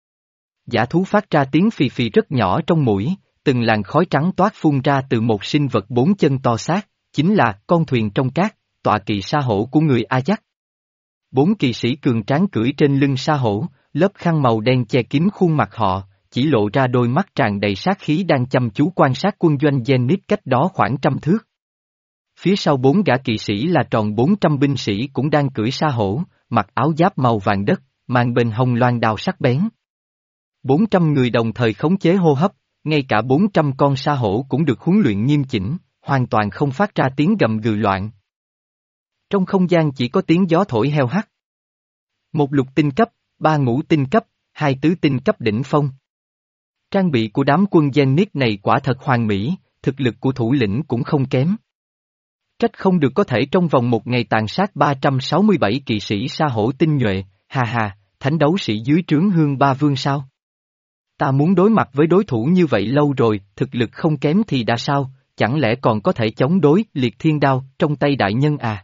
Dã thú phát ra tiếng phì phì rất nhỏ trong mũi, từng làn khói trắng toát phun ra từ một sinh vật bốn chân to xác, chính là con thuyền trong cát, tọa kỵ sa hổ của người Ajax. Bốn kỵ sĩ cường tráng cưỡi trên lưng sa hổ, lớp khăn màu đen che kín khuôn mặt họ, chỉ lộ ra đôi mắt tràn đầy sát khí đang chăm chú quan sát quân doanh Zenith cách đó khoảng trăm thước. Phía sau bốn gã kỵ sĩ là tròn bốn trăm binh sĩ cũng đang cưỡi sa hổ, mặc áo giáp màu vàng đất, mang bên hông loan đao sắc bén. Bốn trăm người đồng thời khống chế hô hấp, ngay cả bốn trăm con sa hổ cũng được huấn luyện nghiêm chỉnh, hoàn toàn không phát ra tiếng gầm gừ loạn. Trong không gian chỉ có tiếng gió thổi heo hắt. Một lục tinh cấp, ba ngũ tinh cấp, hai tứ tinh cấp đỉnh phong. Trang bị của đám quân Zenith này quả thật hoàn mỹ, thực lực của thủ lĩnh cũng không kém. Trách không được có thể trong vòng một ngày tàn sát ba trăm sáu mươi bảy kỵ sĩ sa hổ tinh nhuệ, hà hà, thánh đấu sĩ dưới trướng Hương Ba Vương sao? Ta muốn đối mặt với đối thủ như vậy lâu rồi, thực lực không kém thì đã sao, chẳng lẽ còn có thể chống đối liệt thiên đao trong tay đại nhân à?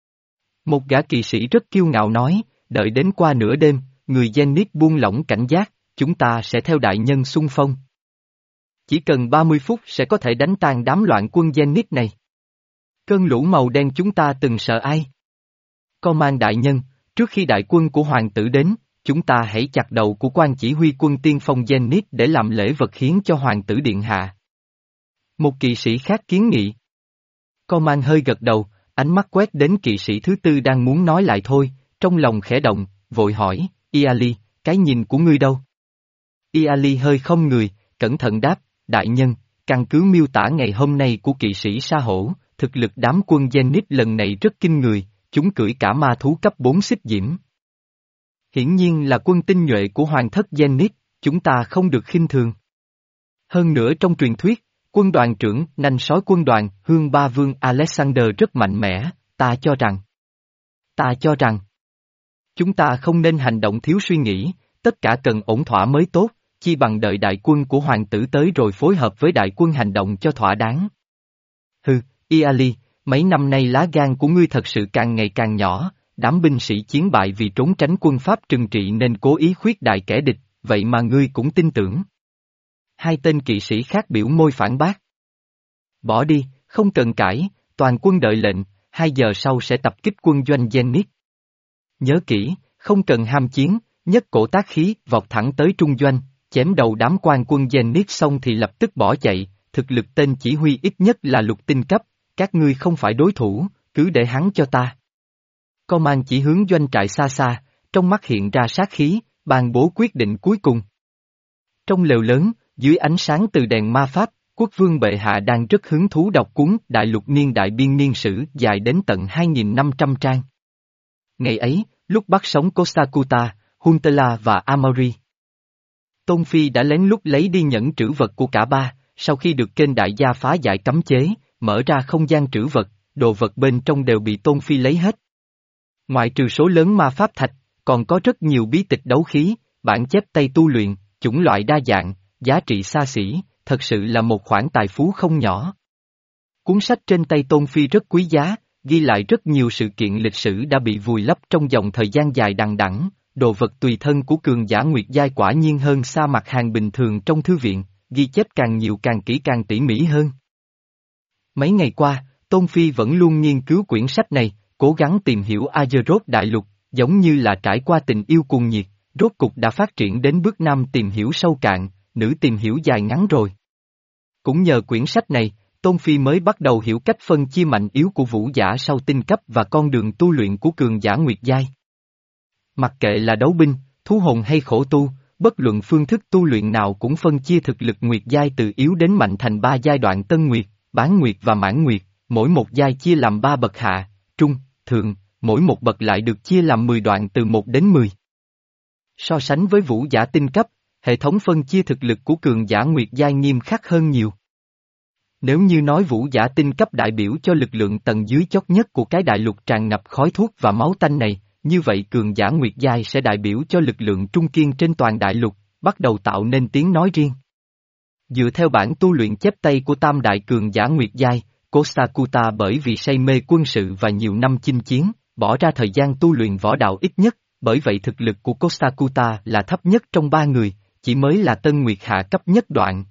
Một gã kỵ sĩ rất kiêu ngạo nói, đợi đến qua nửa đêm, người Zenith buông lỏng cảnh giác, chúng ta sẽ theo đại nhân xung phong. Chỉ cần ba mươi phút sẽ có thể đánh tan đám loạn quân Zenith này. Cơn lũ màu đen chúng ta từng sợ ai? Command đại nhân, trước khi đại quân của hoàng tử đến, chúng ta hãy chặt đầu của quan chỉ huy quân tiên phong Zenith để làm lễ vật hiến cho hoàng tử điện hạ. Một kỵ sĩ khác kiến nghị. Command hơi gật đầu, ánh mắt quét đến kỵ sĩ thứ tư đang muốn nói lại thôi, trong lòng khẽ động, vội hỏi, Iali, cái nhìn của ngươi đâu? Iali hơi không người, cẩn thận đáp, đại nhân, căn cứ miêu tả ngày hôm nay của kỵ sĩ sa hổ, thực lực đám quân Zenith lần này rất kinh người, chúng cưỡi cả ma thú cấp bốn xích diễm. Hiển nhiên là quân tinh nhuệ của hoàng thất Zenith, chúng ta không được khinh thường. Hơn nữa trong truyền thuyết, quân đoàn trưởng, nanh sói quân đoàn, Hương Ba Vương Alexander rất mạnh mẽ, ta cho rằng. Ta cho rằng. Chúng ta không nên hành động thiếu suy nghĩ, tất cả cần ổn thỏa mới tốt, chi bằng đợi đại quân của hoàng tử tới rồi phối hợp với đại quân hành động cho thỏa đáng. Hừ, Iali, mấy năm nay lá gan của ngươi thật sự càng ngày càng nhỏ, đám binh sĩ chiến bại vì trốn tránh quân Pháp trừng trị nên cố ý khuyết đại kẻ địch, vậy mà ngươi cũng tin tưởng. Hai tên kỵ sĩ khác biểu môi phản bác. Bỏ đi, không cần cãi, toàn quân đợi lệnh, hai giờ sau sẽ tập kích quân doanh Zenith. Nhớ kỹ, không cần ham chiến, nhất cổ tác khí vọt thẳng tới trung doanh, chém đầu đám quan quân Zenith xong thì lập tức bỏ chạy, thực lực tên chỉ huy ít nhất là lục tinh cấp, các ngươi không phải đối thủ, cứ để hắn cho ta. Command chỉ hướng doanh trại xa xa, trong mắt hiện ra sát khí, ban bố quyết định cuối cùng. Trong lều lớn, dưới ánh sáng từ đèn ma pháp, quốc vương bệ hạ đang rất hứng thú đọc cuốn Đại lục niên đại biên niên sử dài đến tận hai nghìn năm trăm trang. Ngày ấy, lúc bắt sống Kosakuta, Huntela và Amaury. Tôn Phi đã lén lút lấy đi nhẫn trữ vật của cả ba, sau khi được kênh đại gia phá giải cấm chế, mở ra không gian trữ vật, đồ vật bên trong đều bị Tôn Phi lấy hết. Ngoại trừ số lớn ma pháp thạch, còn có rất nhiều bí tịch đấu khí, bản chép tay tu luyện, chủng loại đa dạng, giá trị xa xỉ, thật sự là một khoản tài phú không nhỏ. Cuốn sách trên tay Tôn Phi rất quý giá, ghi lại rất nhiều sự kiện lịch sử đã bị vùi lấp trong dòng thời gian dài đằng đẵng. Đồ vật tùy thân của cường giả nguyệt giai quả nhiên hơn xa mặt hàng bình thường trong thư viện, ghi chép càng nhiều càng kỹ càng tỉ mỉ hơn. Mấy ngày qua, Tôn Phi vẫn luôn nghiên cứu quyển sách này, cố gắng tìm hiểu Azeroth đại lục, giống như là trải qua tình yêu cuồng nhiệt, rốt cục đã phát triển đến bước nam tìm hiểu sâu cạn, nữ tìm hiểu dài ngắn rồi. Cũng nhờ quyển sách này, Tôn Phi mới bắt đầu hiểu cách phân chia mạnh yếu của vũ giả sau tinh cấp và con đường tu luyện của cường giả nguyệt giai. Mặc kệ là đấu binh, thú hồn hay khổ tu, bất luận phương thức tu luyện nào cũng phân chia thực lực nguyệt giai từ yếu đến mạnh thành ba giai đoạn tân nguyệt, bán nguyệt và mãn nguyệt, mỗi một giai chia làm ba bậc hạ, trung, thượng, mỗi một bậc lại được chia làm mười đoạn từ một đến mười. So sánh với vũ giả tinh cấp, hệ thống phân chia thực lực của cường giả nguyệt giai nghiêm khắc hơn nhiều. Nếu như nói vũ giả tinh cấp đại biểu cho lực lượng tầng dưới chót nhất của cái đại lục tràn ngập khói thuốc và máu tanh này, như vậy cường giả nguyệt giai sẽ đại biểu cho lực lượng trung kiên trên toàn đại lục, bắt đầu tạo nên tiếng nói riêng. Dựa theo bản tu luyện chép tay của tam đại cường giả nguyệt giai, Kosakuta bởi vì say mê quân sự và nhiều năm chinh chiến, bỏ ra thời gian tu luyện võ đạo ít nhất, bởi vậy thực lực của Kosakuta là thấp nhất trong ba người, chỉ mới là tân nguyệt hạ cấp nhất đoạn.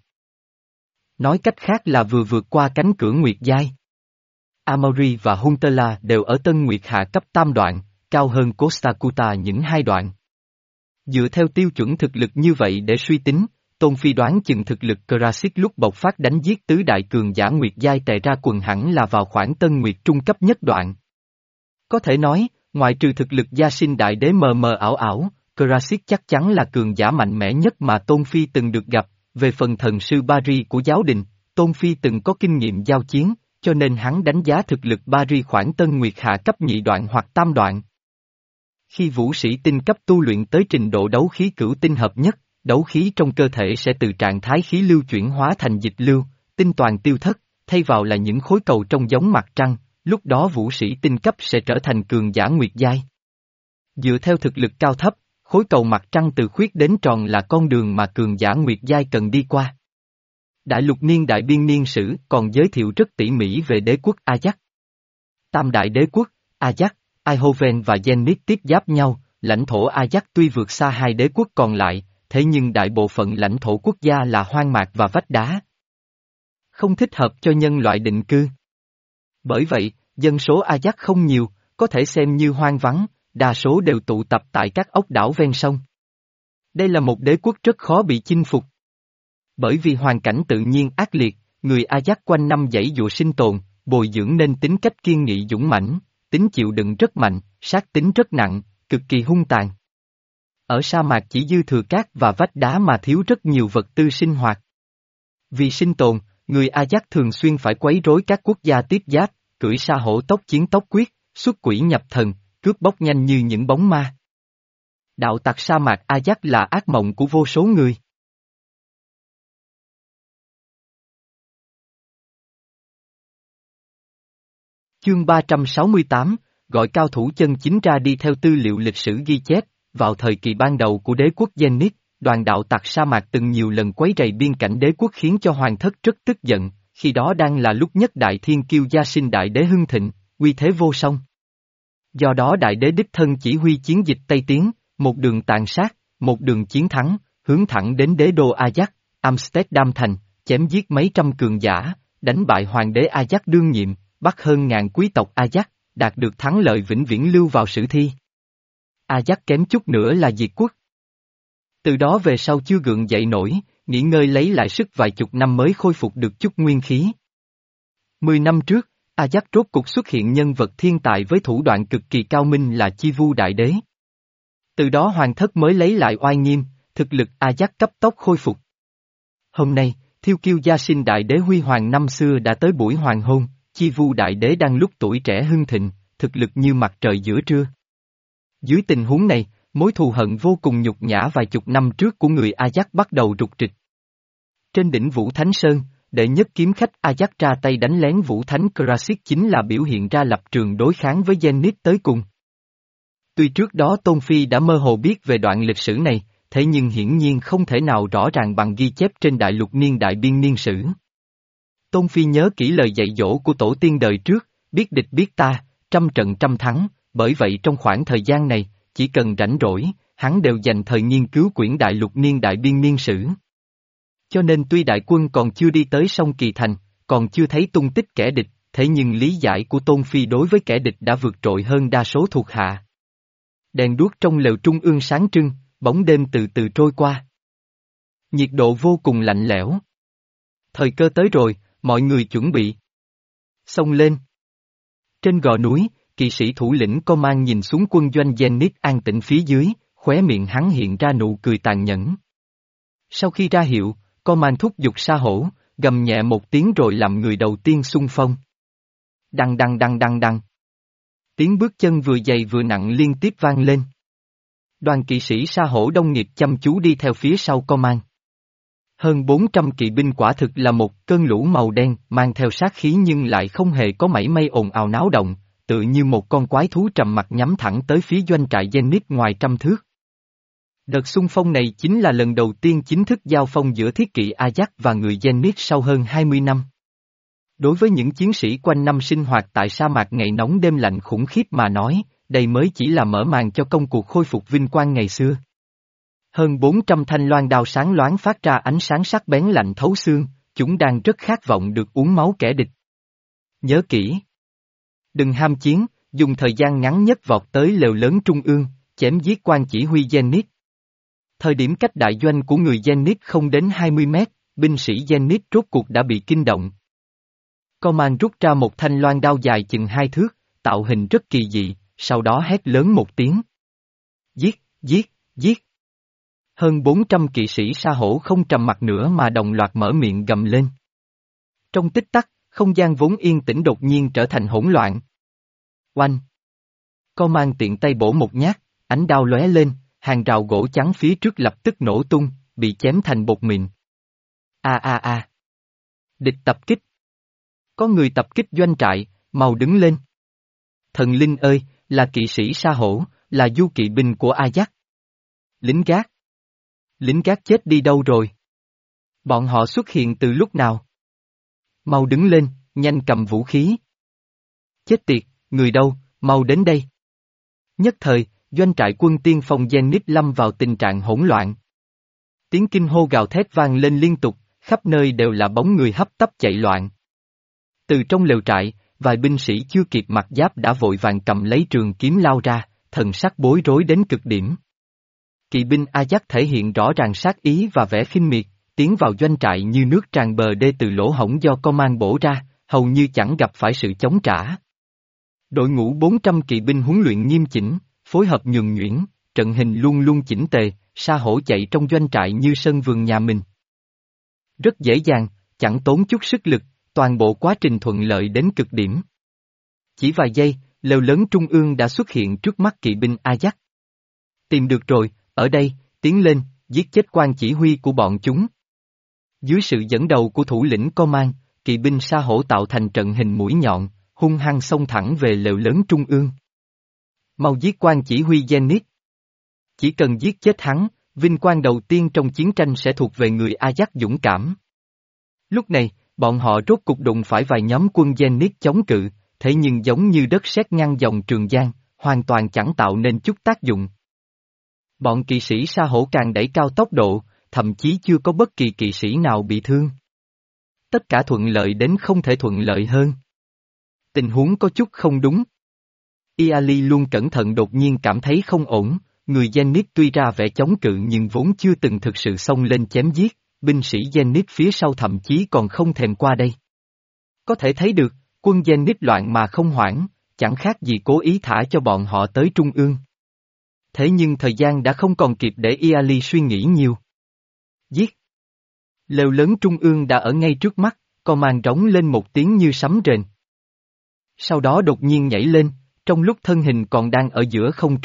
Nói cách khác là vừa vượt qua cánh cửa nguyệt giai. Amaury và Huntela đều ở tân nguyệt hạ cấp tam đoạn, cao hơn Kosakuta những hai đoạn. Dựa theo tiêu chuẩn thực lực như vậy để suy tính, Tôn Phi đoán chừng thực lực Kerasic lúc bộc phát đánh giết tứ đại cường giả nguyệt giai tề ra quần hẳn là vào khoảng tân nguyệt trung cấp nhất đoạn. Có thể nói, ngoại trừ thực lực gia sinh đại đế mờ mờ ảo ảo, Kerasic chắc chắn là cường giả mạnh mẽ nhất mà Tôn Phi từng được gặp. Về phần thần sư Bari của giáo đình, Tôn Phi từng có kinh nghiệm giao chiến, cho nên hắn đánh giá thực lực Bari khoảng tân nguyệt hạ cấp nhị đoạn hoặc tam đoạn. Khi vũ sĩ tinh cấp tu luyện tới trình độ đấu khí cửu tinh hợp nhất, đấu khí trong cơ thể sẽ từ trạng thái khí lưu chuyển hóa thành dịch lưu, tinh toàn tiêu thất, thay vào là những khối cầu trong giống mặt trăng, lúc đó vũ sĩ tinh cấp sẽ trở thành cường giả nguyệt giai. Dựa theo thực lực cao thấp, khối cầu mặt trăng từ khuyết đến tròn là con đường mà cường giả nguyệt giai cần đi qua. Đại lục niên đại biên niên sử còn giới thiệu rất tỉ mỉ về đế quốc Ajax. Tam đại đế quốc, Ajax, Eindhoven và Zenith tiếp giáp nhau, lãnh thổ Ajax tuy vượt xa hai đế quốc còn lại, thế nhưng đại bộ phận lãnh thổ quốc gia là hoang mạc và vách đá. Không thích hợp cho nhân loại định cư. Bởi vậy, dân số Ajax không nhiều, có thể xem như hoang vắng, đa số đều tụ tập tại các ốc đảo ven sông. Đây là một đế quốc rất khó bị chinh phục. Bởi vì hoàn cảnh tự nhiên ác liệt, người Ajax quanh năm giãy giụa sinh tồn, bồi dưỡng nên tính cách kiên nghị dũng mãnh, tính chịu đựng rất mạnh, sát tính rất nặng, cực kỳ hung tàn. Ở sa mạc chỉ dư thừa cát và vách đá mà thiếu rất nhiều vật tư sinh hoạt. Vì sinh tồn, người Ajax thường xuyên phải quấy rối các quốc gia tiếp giáp, cưỡi sa hổ tốc chiến tốc quyết, xuất quỷ nhập thần, cướp bóc nhanh như những bóng ma. Đạo tặc sa mạc Ajax là ác mộng của vô số người. Chương ba trăm sáu mươi tám, gọi cao thủ chân chính ra đi. Theo tư liệu lịch sử ghi chép, vào thời kỳ ban đầu của đế quốc Zenith, đoàn đạo tặc sa mạc từng nhiều lần quấy rầy biên cảnh đế quốc khiến cho hoàng thất rất tức giận, khi đó đang là lúc nhất đại thiên kiêu gia sinh đại đế hưng thịnh, uy thế vô song. Do đó đại đế đích thân chỉ huy chiến dịch Tây Tiến, một đường tàn sát, một đường chiến thắng, hướng thẳng đến đế đô Ajax, Amsterdam thành, chém giết mấy trăm cường giả, đánh bại hoàng đế Ajax đương nhiệm, bắt hơn ngàn quý tộc Ajax, đạt được thắng lợi vĩnh viễn lưu vào sử thi. Ajax kém chút nữa là diệt quốc. Từ đó về sau chưa gượng dậy nổi, nghỉ ngơi lấy lại sức vài chục năm mới khôi phục được chút nguyên khí. Mười năm trước, Ajax rốt cục xuất hiện nhân vật thiên tài với thủ đoạn cực kỳ cao minh là Chi Vu Đại Đế. Từ đó hoàng thất mới lấy lại oai nghiêm, thực lực Ajax cấp tốc khôi phục. Hôm nay, thiêu kiêu gia sinh Đại Đế huy hoàng năm xưa đã tới buổi hoàng hôn, Chi Vu Đại Đế đang lúc tuổi trẻ hưng thịnh, thực lực như mặt trời giữa trưa. Dưới tình huống này, mối thù hận vô cùng nhục nhã vài chục năm trước của người Ajax bắt đầu rục rịch. Trên đỉnh Vũ Thánh Sơn, đệ nhất kiếm khách Ajax ra tay đánh lén Vũ Thánh Krasik chính là biểu hiện ra lập trường đối kháng với Zenith tới cùng. Tuy trước đó Tôn Phi đã mơ hồ biết về đoạn lịch sử này, thế nhưng hiển nhiên không thể nào rõ ràng bằng ghi chép trên đại lục niên đại biên niên sử. Tôn Phi nhớ kỹ lời dạy dỗ của tổ tiên đời trước, biết địch biết ta, trăm trận trăm thắng, bởi vậy trong khoảng thời gian này, chỉ cần rảnh rỗi, hắn đều dành thời nghiên cứu quyển đại lục niên đại biên niên sử. Cho nên tuy đại quân còn chưa đi tới sông Kỳ Thành, còn chưa thấy tung tích kẻ địch, thế nhưng lý giải của Tôn Phi đối với kẻ địch đã vượt trội hơn đa số thuộc hạ. Đèn đuốc trong lều trung ương sáng trưng, bóng đêm từ từ trôi qua. Nhiệt độ vô cùng lạnh lẽo. Thời cơ tới rồi, mọi người chuẩn bị. Xông lên. Trên gò núi, kỵ sĩ thủ lĩnh Coman nhìn xuống quân doanh Zenith an tĩnh phía dưới, khóe miệng hắn hiện ra nụ cười tàn nhẫn. Sau khi ra hiệu, Coman thúc giục Sa Hổ, gầm nhẹ một tiếng rồi làm người đầu tiên xung phong. Đăng đăng đăng đăng đăng. Tiếng bước chân vừa dày vừa nặng liên tiếp vang lên. Đoàn kỵ sĩ Sa Hổ đông nghiệp chăm chú đi theo phía sau Coman. Hơn bốn trăm kỵ binh quả thực là một cơn lũ màu đen mang theo sát khí nhưng lại không hề có mảy may ồn ào náo động, tự như một con quái thú trầm mặc nhắm thẳng tới phía doanh trại Zenith ngoài trăm thước. Đợt xung phong này chính là lần đầu tiên chính thức giao phong giữa thiết kỵ Ajax và người Zenith sau hơn hai mươi năm. Đối với những chiến sĩ quanh năm sinh hoạt tại sa mạc ngày nóng đêm lạnh khủng khiếp mà nói, đây mới chỉ là mở màn cho công cuộc khôi phục vinh quang ngày xưa. Hơn bốn trăm thanh loan đao sáng loáng phát ra ánh sáng sắc bén lạnh thấu xương, chúng đang rất khát vọng được uống máu kẻ địch. Nhớ kỹ. Đừng ham chiến, dùng thời gian ngắn nhất vọt tới lều lớn trung ương, chém giết quan chỉ huy Zenith. Thời điểm cách đại doanh của người Zenith không đến hai mươi mét, binh sĩ Zenith rốt cuộc đã bị kinh động. Coman rút ra một thanh loan đao dài chừng hai thước, tạo hình rất kỳ dị, sau đó hét lớn một tiếng. Giết, giết, giết. Hơn bốn trăm kỵ sĩ Sa Hổ không trầm mặc nữa mà đồng loạt mở miệng gầm lên. Trong tích tắc, không gian vốn yên tĩnh đột nhiên trở thành hỗn loạn. Oanh! Coman tiện tay bổ một nhát, ánh đao lóe lên, hàng rào gỗ trắng phía trước lập tức nổ tung, bị chém thành bột mịn. A a a! Địch tập kích! Có người tập kích doanh trại, mau đứng lên! Thần linh ơi, là kỵ sĩ Sa Hổ, là du kỵ binh của Ajax. Lính gác! Lính gác chết đi đâu rồi? Bọn họ xuất hiện từ lúc nào? Mau đứng lên, nhanh cầm vũ khí. Chết tiệt, người đâu, mau đến đây. Nhất thời, doanh trại quân tiên phong Zenith lâm vào tình trạng hỗn loạn. Tiếng kinh hô gào thét vang lên liên tục, khắp nơi đều là bóng người hấp tấp chạy loạn. Từ trong lều trại, vài binh sĩ chưa kịp mặc giáp đã vội vàng cầm lấy trường kiếm lao ra, thần sắc bối rối đến cực điểm. Kỵ binh Ajax thể hiện rõ ràng sát ý và vẻ khinh miệt, tiến vào doanh trại như nước tràn bờ đê từ lỗ hổng do Coman bổ ra, hầu như chẳng gặp phải sự chống trả. Đội ngũ bốn trăm kỵ binh huấn luyện nghiêm chỉnh, phối hợp nhuần nhuyễn, trận hình luôn luôn chỉnh tề, Sa Hổ chạy trong doanh trại như sân vườn nhà mình. Rất dễ dàng, chẳng tốn chút sức lực, toàn bộ quá trình thuận lợi đến cực điểm. Chỉ vài giây, lều lớn trung ương đã xuất hiện trước mắt kỵ binh Ajax. Tìm được rồi, ở đây, tiến lên, giết chết quan chỉ huy của bọn chúng. Dưới sự dẫn đầu của thủ lĩnh Coman, kỵ binh Sa Hổ tạo thành trận hình mũi nhọn, hung hăng xông thẳng về lều lớn trung ương. Mau giết quan chỉ huy Zenith. Chỉ cần giết chết hắn, vinh quang đầu tiên trong chiến tranh sẽ thuộc về người Ajax dũng cảm. Lúc này, bọn họ rốt cục đụng phải vài nhóm quân Zenith chống cự, thế nhưng giống như đất sét ngăn dòng Trường Giang, hoàn toàn chẳng tạo nên chút tác dụng. Bọn kỵ sĩ Sa Hổ càng đẩy cao tốc độ, thậm chí chưa có bất kỳ kỵ sĩ nào bị thương. Tất cả thuận lợi đến không thể thuận lợi hơn. Tình huống có chút không đúng. Iali luôn cẩn thận đột nhiên cảm thấy không ổn, người Zenith tuy ra vẻ chống cự nhưng vốn chưa từng thực sự xông lên chém giết, binh sĩ Zenith phía sau thậm chí còn không thèm qua đây. Có thể thấy được, quân Zenith loạn mà không hoảng, chẳng khác gì cố ý thả cho bọn họ tới trung ương. Thế nhưng thời gian đã không còn kịp để Iali suy nghĩ nhiều. Giết! Lều lớn trung ương đã ở ngay trước mắt, Coman rống lên một tiếng như sấm rền. Sau đó đột nhiên nhảy lên, trong lúc thân hình còn đang ở giữa không trung,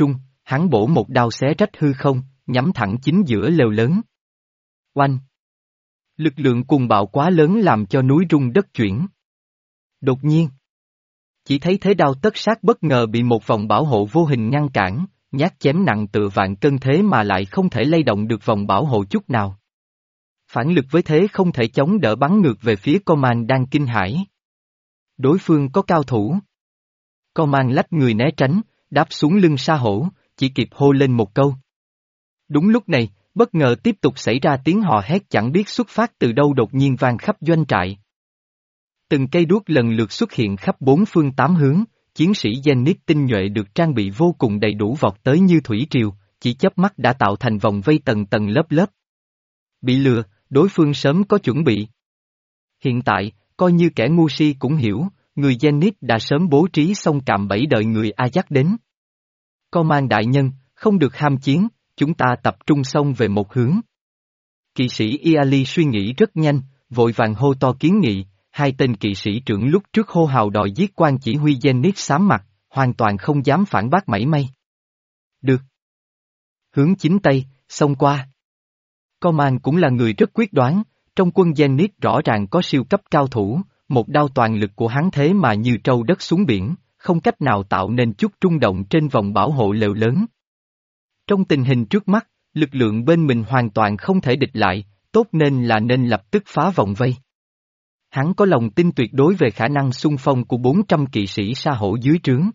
hắn bổ một đao xé rách hư không, nhắm thẳng chính giữa lều lớn. Oanh! Lực lượng cuồng bạo quá lớn làm cho núi rung đất chuyển. Đột nhiên, chỉ thấy thế đao tất sát bất ngờ bị một vòng bảo hộ vô hình ngăn cản, nhát chém nặng tựa vạn cân thế mà lại không thể lay động được vòng bảo hộ chút nào. Phản lực với thế không thể chống đỡ bắn ngược về phía Coman đang kinh hãi. Đối phương có cao thủ. Coman lách người né tránh, đáp xuống lưng Sa Hổ, chỉ kịp hô lên một câu. Đúng lúc này, bất ngờ tiếp tục xảy ra tiếng hò hét chẳng biết xuất phát từ đâu đột nhiên vang khắp doanh trại. Từng cây đuốc lần lượt xuất hiện khắp bốn phương tám hướng, chiến sĩ Zenith tinh nhuệ được trang bị vô cùng đầy đủ vọt tới như thủy triều, chỉ chớp mắt đã tạo thành vòng vây tầng tầng lớp lớp. Bị lừa, đối phương sớm có chuẩn bị. Hiện tại, coi như kẻ ngu si cũng hiểu, người Zenith đã sớm bố trí xong cạm bẫy đợi người Ajax đến. Coman đại nhân, không được ham chiến, chúng ta tập trung xông về một hướng. Kỵ sĩ Iali suy nghĩ rất nhanh, vội vàng hô to kiến nghị, hai tên kỵ sĩ trưởng lúc trước hô hào đòi giết quan chỉ huy Zenith xám mặt, hoàn toàn không dám phản bác mảy may. Được. Hướng chính Tây, xông qua. Coman cũng là người rất quyết đoán, trong quân Zenith rõ ràng có siêu cấp cao thủ, một đao toàn lực của hắn thế mà như trâu đất xuống biển, không cách nào tạo nên chút rung động trên vòng bảo hộ lều lớn. Trong tình hình trước mắt, lực lượng bên mình hoàn toàn không thể địch lại, tốt nên là nên lập tức phá vòng vây. Hắn có lòng tin tuyệt đối về khả năng xung phong của bốn trăm kỵ sĩ Sa Hổ dưới trướng.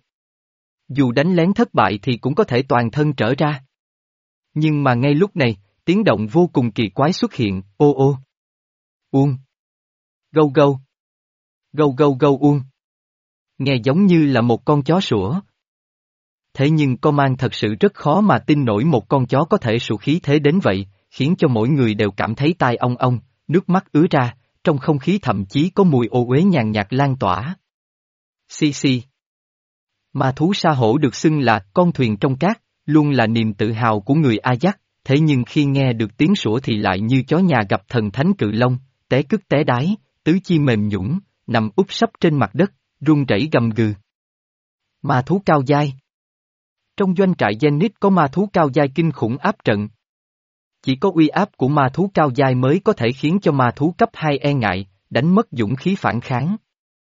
Dù đánh lén thất bại thì cũng có thể toàn thân trở ra. Nhưng mà ngay lúc này, tiếng động vô cùng kỳ quái xuất hiện, ô ô. Uông. Gâu gâu. Gâu gâu gâu uông. Nghe giống như là một con chó sủa. Thế nhưng Coman thật sự rất khó mà tin nổi một con chó có thể sủa khí thế đến vậy, khiến cho mỗi người đều cảm thấy tai ong ong, nước mắt ứa ra, trong không khí thậm chí có mùi ô uế nhàn nhạt lan tỏa. Xì xì. Ma thú Sa Hổ được xưng là con thuyền trong cát, luôn là niềm tự hào của người Ajax, thế nhưng khi nghe được tiếng sủa thì lại như chó nhà gặp thần thánh cự long, té cứt té đái, tứ chi mềm nhũn, nằm úp sấp trên mặt đất, run rẩy gầm gừ. Ma thú cao giai. Trong doanh trại Zenith có ma thú cao giai kinh khủng áp trận. Chỉ có uy áp của ma thú cao giai mới có thể khiến cho ma thú cấp hai e ngại, đánh mất dũng khí phản kháng.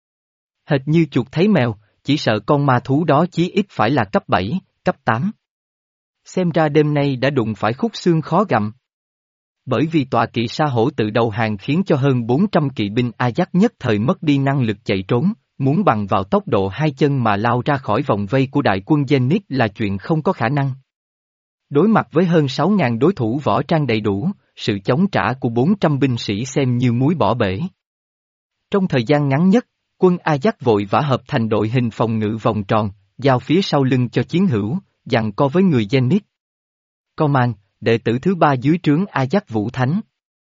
Hệt như chuột thấy mèo, chỉ sợ con ma thú đó chí ít phải là cấp bảy, cấp tám. Xem ra đêm nay đã đụng phải khúc xương khó gặm. Bởi vì tọa kỵ Sa Hổ tự đầu hàng khiến cho hơn bốn trăm kỵ binh Ajax nhất thời mất đi năng lực chạy trốn, muốn bằng vào tốc độ hai chân mà lao ra khỏi vòng vây của đại quân Zenith là chuyện không có khả năng. Đối mặt với hơn sáu nghìn đối thủ võ trang đầy đủ, sự chống trả của bốn trăm binh sĩ xem như muối bỏ bể. Trong thời gian ngắn nhất, quân Ajax vội vã hợp thành đội hình phòng ngự vòng tròn, giao phía sau lưng cho chiến hữu, giằng co với người Zenith. Coman, đệ tử thứ ba dưới trướng Ajax Vũ Thánh.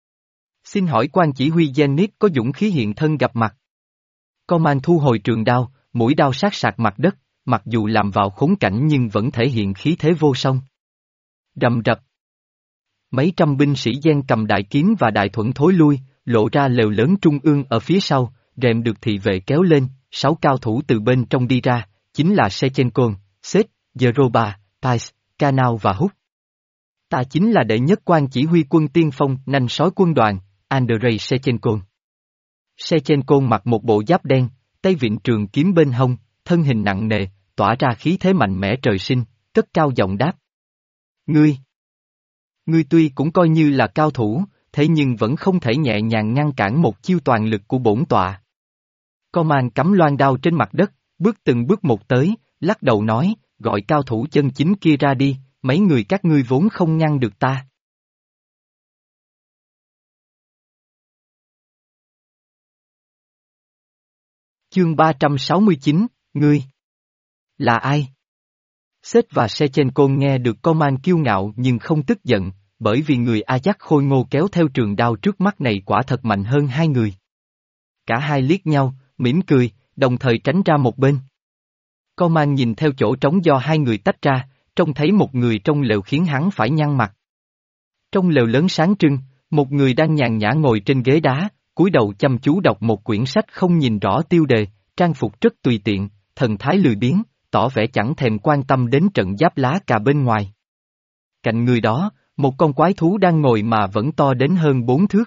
Xin hỏi quan chỉ huy Zenith có dũng khí hiện thân gặp mặt. Coman thu hồi trường đao, mũi đao sát sạc mặt đất, mặc dù làm vào khốn cảnh nhưng vẫn thể hiện khí thế vô song. Rầm rập. Mấy trăm binh sĩ Gen cầm đại kiếm và đại thuẫn thối lui, lộ ra lều lớn trung ương ở phía sau, rèm được thị vệ kéo lên, sáu cao thủ từ bên trong đi ra, chính là Sechenko, Seth, Zeroba, Pais, Canao và Hút. Ta chính là đệ nhất quan chỉ huy quân tiên phong, nanh sói quân đoàn, Andrei Sechenko. Sechenko mặc một bộ giáp đen, tay vịn trường kiếm bên hông, thân hình nặng nề, tỏa ra khí thế mạnh mẽ trời sinh, cất cao giọng đáp. Ngươi! Ngươi tuy cũng coi như là cao thủ, thế nhưng vẫn không thể nhẹ nhàng ngăn cản một chiêu toàn lực của bổn tọa. Coman cắm loan đao trên mặt đất, bước từng bước một tới, lắc đầu nói, gọi cao thủ chân chính kia ra đi, mấy người các ngươi vốn không ngăn được ta. Chương ba trăm sáu mươi chín, ngươi là ai? Seth và Sechenko nghe được Coman kiêu ngạo nhưng không tức giận, bởi vì người Ajax khôi ngô kéo theo trường đao trước mắt này quả thật mạnh hơn hai người. Cả hai liếc nhau, mỉm cười, đồng thời tránh ra một bên. Coman nhìn theo chỗ trống do hai người tách ra, trông thấy một người trong lều khiến hắn phải nhăn mặt. Trong lều lớn sáng trưng, một người đang nhàn nhã ngồi trên ghế đá, cúi đầu chăm chú đọc một quyển sách không nhìn rõ tiêu đề, trang phục rất tùy tiện, thần thái lười biếng, tỏ vẻ chẳng thèm quan tâm đến trận giáp lá cà bên ngoài. Cạnh người đó, một con quái thú đang ngồi mà vẫn to đến hơn bốn thước.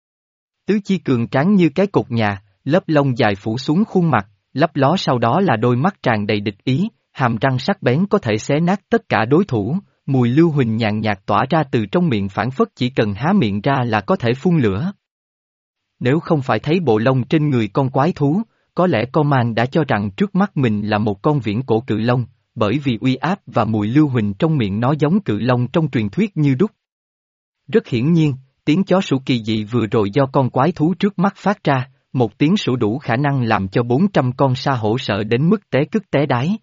Tứ chi cường tráng như cái cột nhà, lớp lông dài phủ xuống khuôn mặt, lấp ló sau đó là đôi mắt tràn đầy địch ý, hàm răng sắc bén có thể xé nát tất cả đối thủ, mùi lưu huỳnh nhàn nhạt tỏa ra từ trong miệng phảng phất chỉ cần há miệng ra là có thể phun lửa. Nếu không phải thấy bộ lông trên người con quái thú, có lẽ Conan đã cho rằng trước mắt mình là một con viễn cổ cự long, bởi vì uy áp và mùi lưu huỳnh trong miệng nó giống cự long trong truyền thuyết như đúc. Rất hiển nhiên, tiếng chó sủa kỳ dị vừa rồi do con quái thú trước mắt phát ra, một tiếng sủa đủ khả năng làm cho bốn trăm con sa hổ sợ đến mức té cứt té đái.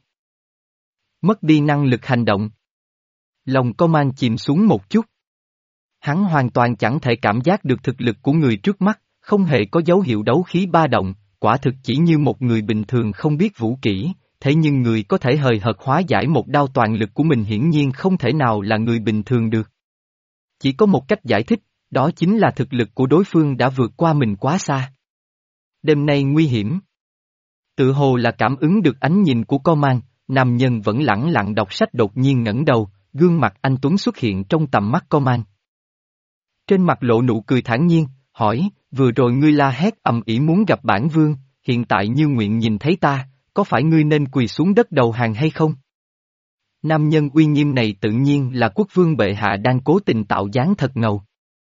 Mất đi năng lực hành động. Lòng Conan chìm xuống một chút. Hắn hoàn toàn chẳng thể cảm giác được thực lực của người trước mắt, không hề có dấu hiệu đấu khí ba động, quả thực chỉ như một người bình thường không biết vũ kỹ, thế nhưng người có thể hời hợt hóa giải một đao toàn lực của mình hiển nhiên không thể nào là người bình thường được. Chỉ có một cách giải thích, đó chính là thực lực của đối phương đã vượt qua mình quá xa. Đêm nay nguy hiểm. Tự hồ là cảm ứng được ánh nhìn của Conan, nam nhân vẫn lẳng lặng đọc sách đột nhiên ngẩng đầu, gương mặt anh tuấn xuất hiện trong tầm mắt Conan. Trên mặt lộ nụ cười thản nhiên, hỏi, vừa rồi ngươi la hét ầm ĩ muốn gặp bản vương, hiện tại như nguyện nhìn thấy ta, có phải ngươi nên quỳ xuống đất đầu hàng hay không? Nam nhân uy nghiêm này tự nhiên là quốc vương bệ hạ đang cố tình tạo dáng thật ngầu.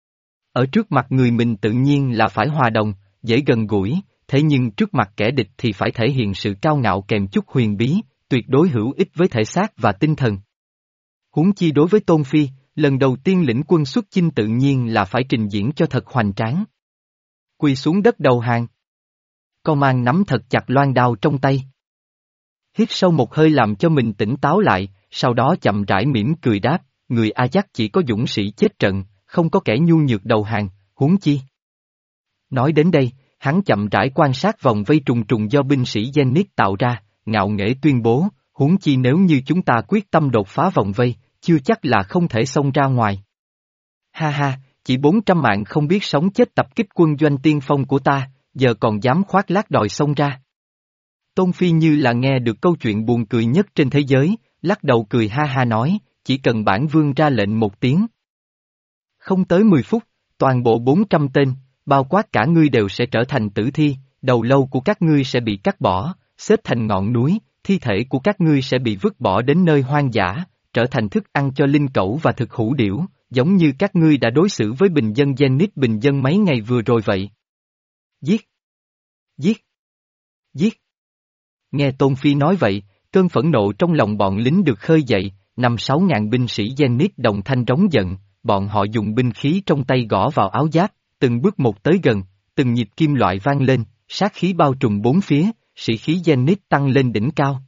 Ở trước mặt người mình tự nhiên là phải hòa đồng, dễ gần gũi, thế nhưng trước mặt kẻ địch thì phải thể hiện sự cao ngạo kèm chút huyền bí, tuyệt đối hữu ích với thể xác và tinh thần. Huống chi đối với Tôn Phi, lần đầu tiên lĩnh quân xuất chinh tự nhiên là phải trình diễn cho thật hoành tráng. Quỳ xuống đất đầu hàng. Conan nắm thật chặt loan đao trong tay. Hít sâu một hơi làm cho mình tỉnh táo lại, sau đó chậm rãi mỉm cười đáp, người Ajax chỉ có dũng sĩ chết trận, không có kẻ nhu nhược đầu hàng, huống chi. Nói đến đây, hắn chậm rãi quan sát vòng vây trùng trùng do binh sĩ Zenith tạo ra, ngạo nghễ tuyên bố, huống chi nếu như chúng ta quyết tâm đột phá vòng vây, chưa chắc là không thể xông ra ngoài. Ha ha, chỉ bốn trăm mạng không biết sống chết tập kích quân doanh tiên phong của ta, giờ còn dám khoác lác đòi xông ra. Tôn Phi như là nghe được câu chuyện buồn cười nhất trên thế giới, lắc đầu cười ha ha nói, chỉ cần bản vương ra lệnh một tiếng. Không tới mười phút, toàn bộ bốn trăm tên, bao quát cả ngươi đều sẽ trở thành tử thi, đầu lâu của các ngươi sẽ bị cắt bỏ, xếp thành ngọn núi, thi thể của các ngươi sẽ bị vứt bỏ đến nơi hoang dã, trở thành thức ăn cho linh cẩu và thực hữu điểu, giống như các ngươi đã đối xử với bình dân Zenith bình dân mấy ngày vừa rồi vậy. Giết! Giết! Giết! Nghe Tôn Phi nói vậy, cơn phẫn nộ trong lòng bọn lính được khơi dậy, năm sáu ngàn binh sĩ Zenith đồng thanh rống giận, bọn họ dùng binh khí trong tay gõ vào áo giáp, từng bước một tới gần, từng nhịp kim loại vang lên, sát khí bao trùm bốn phía, sĩ khí Zenith tăng lên đỉnh cao.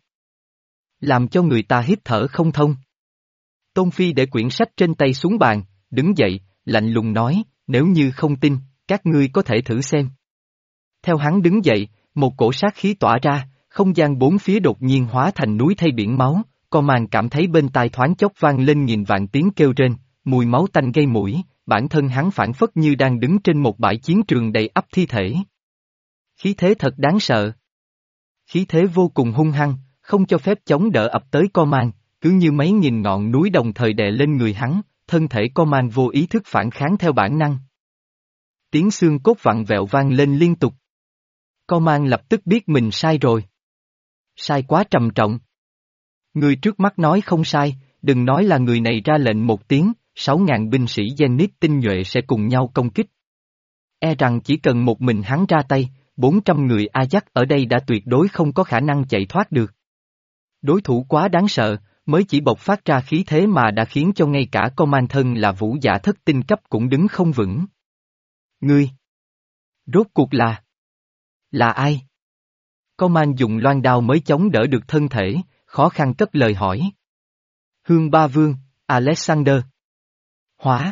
Làm cho người ta hít thở không thông. Tôn Phi để quyển sách trên tay xuống bàn, đứng dậy, lạnh lùng nói, nếu như không tin, các ngươi có thể thử xem. Theo hắn đứng dậy, một cổ sát khí tỏa ra, không gian bốn phía đột nhiên hóa thành núi thay biển máu, Conan cảm thấy bên tai thoáng chốc vang lên nghìn vạn tiếng kêu rên, mùi máu tanh gây mũi, bản thân hắn phảng phất như đang đứng trên một bãi chiến trường đầy ắp thi thể. Khí thế thật đáng sợ. Khí thế vô cùng hung hăng, không cho phép chống đỡ ập tới Conan, cứ như mấy nghìn ngọn núi đồng thời đè lên người hắn, thân thể Conan vô ý thức phản kháng theo bản năng. Tiếng xương cốt vặn vẹo vang lên liên tục. Conan lập tức biết mình sai rồi. Sai quá trầm trọng. Người trước mắt nói không sai, đừng nói là người này ra lệnh một tiếng, sáu ngàn binh sĩ Zenith tinh nhuệ sẽ cùng nhau công kích. E rằng chỉ cần một mình hắn ra tay, bốn trăm người Ajax ở đây đã tuyệt đối không có khả năng chạy thoát được. Đối thủ quá đáng sợ, mới chỉ bộc phát ra khí thế mà đã khiến cho ngay cả Conan thân là vũ giả thất tinh cấp cũng đứng không vững. Ngươi! Rốt cuộc là... Là ai? Conan dùng loan đao mới chống đỡ được thân thể, khó khăn cất lời hỏi. Hương Ba Vương, Alexander. Hóa.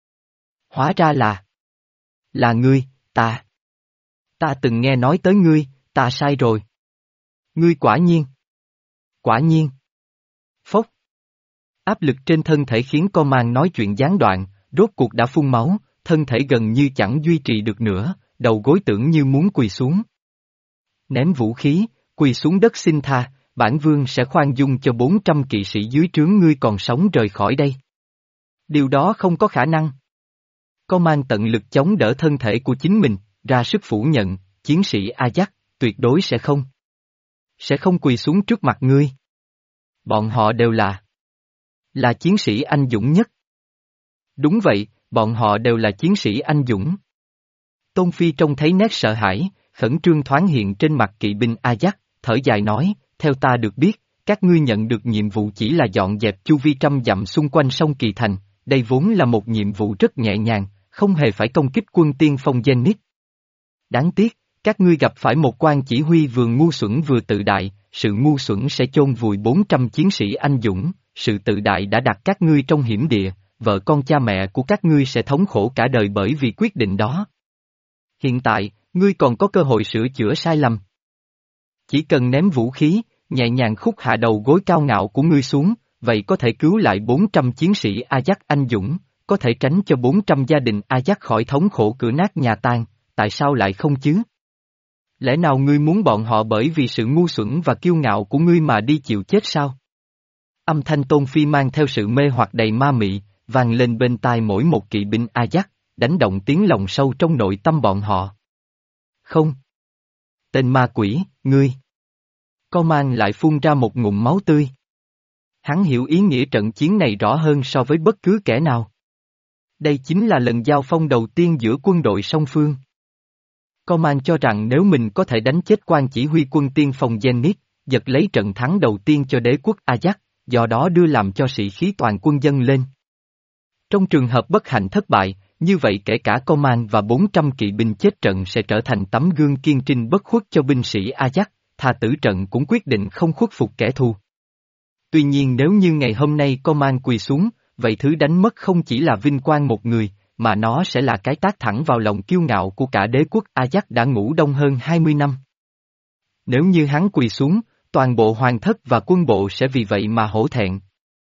Hóa ra là... Là ngươi, ta. Ta từng nghe nói tới ngươi, ta sai rồi. Ngươi quả nhiên. Quả nhiên. Phốc. Áp lực trên thân thể khiến Conan nói chuyện gián đoạn, rốt cuộc đã phun máu, thân thể gần như chẳng duy trì được nữa, đầu gối tưởng như muốn quỳ xuống. Ném vũ khí, quỳ xuống đất xin tha, bản vương sẽ khoan dung cho bốn trăm kỵ sĩ dưới trướng ngươi còn sống rời khỏi đây. Điều đó không có khả năng. Có mang tận lực chống đỡ thân thể của chính mình, ra sức phủ nhận, chiến sĩ Ajax, tuyệt đối sẽ không. Sẽ không quỳ xuống trước mặt ngươi. Bọn họ đều là. Là chiến sĩ anh dũng nhất. Đúng vậy, bọn họ đều là chiến sĩ anh dũng. Tôn Phi trông thấy nét sợ hãi, khẩn trương thoáng hiện trên mặt kỵ binh Ajax, thở dài nói, theo ta được biết, các ngươi nhận được nhiệm vụ chỉ là dọn dẹp chu vi trăm dặm xung quanh sông Kỳ Thành, đây vốn là một nhiệm vụ rất nhẹ nhàng, không hề phải công kích quân tiên phong Zenith. Đáng tiếc, các ngươi gặp phải một quan chỉ huy vừa ngu xuẩn vừa tự đại, sự ngu xuẩn sẽ chôn vùi bốn trăm chiến sĩ anh dũng, sự tự đại đã đặt các ngươi trong hiểm địa, vợ con cha mẹ của các ngươi sẽ thống khổ cả đời bởi vì quyết định đó. Hiện tại, ngươi còn có cơ hội sửa chữa sai lầm. Chỉ cần ném vũ khí, nhẹ nhàng khúc hạ đầu gối cao ngạo của ngươi xuống, vậy có thể cứu lại bốn trăm chiến sĩ Ajax anh dũng, có thể tránh cho bốn trăm gia đình Ajax khỏi thống khổ cửa nát nhà tan, tại sao lại không chứ? Lẽ nào ngươi muốn bọn họ bởi vì sự ngu xuẩn và kiêu ngạo của ngươi mà đi chịu chết sao? Âm thanh Tôn Phi mang theo sự mê hoặc đầy ma mị, vang lên bên tai mỗi một kỵ binh Ajax, đánh động tiếng lòng sâu trong nội tâm bọn họ. Không. Tên ma quỷ, ngươi. Có mang lại phun ra một ngụm máu tươi. Hắn hiểu ý nghĩa trận chiến này rõ hơn so với bất cứ kẻ nào. Đây chính là lần giao phong đầu tiên giữa quân đội song phương. Có mang cho rằng nếu mình có thể đánh chết quan chỉ huy quân tiên phong Zenith, giật lấy trận thắng đầu tiên cho đế quốc Ajax, do đó đưa làm cho sĩ khí toàn quân dâng lên. Trong trường hợp bất hạnh thất bại, như vậy kể cả công an và bốn trăm kỵ binh chết trận sẽ trở thành tấm gương kiên trinh bất khuất cho binh sĩ Ajax, thà tử trận cũng quyết định không khuất phục kẻ thù. Tuy nhiên nếu như ngày hôm nay công an quỳ xuống, vậy thứ đánh mất không chỉ là vinh quang một người, mà nó sẽ là cái tát thẳng vào lòng kiêu ngạo của cả đế quốc Ajax đã ngủ đông hơn hai mươi năm. Nếu như hắn quỳ xuống, toàn bộ hoàng thất và quân bộ sẽ vì vậy mà hổ thẹn.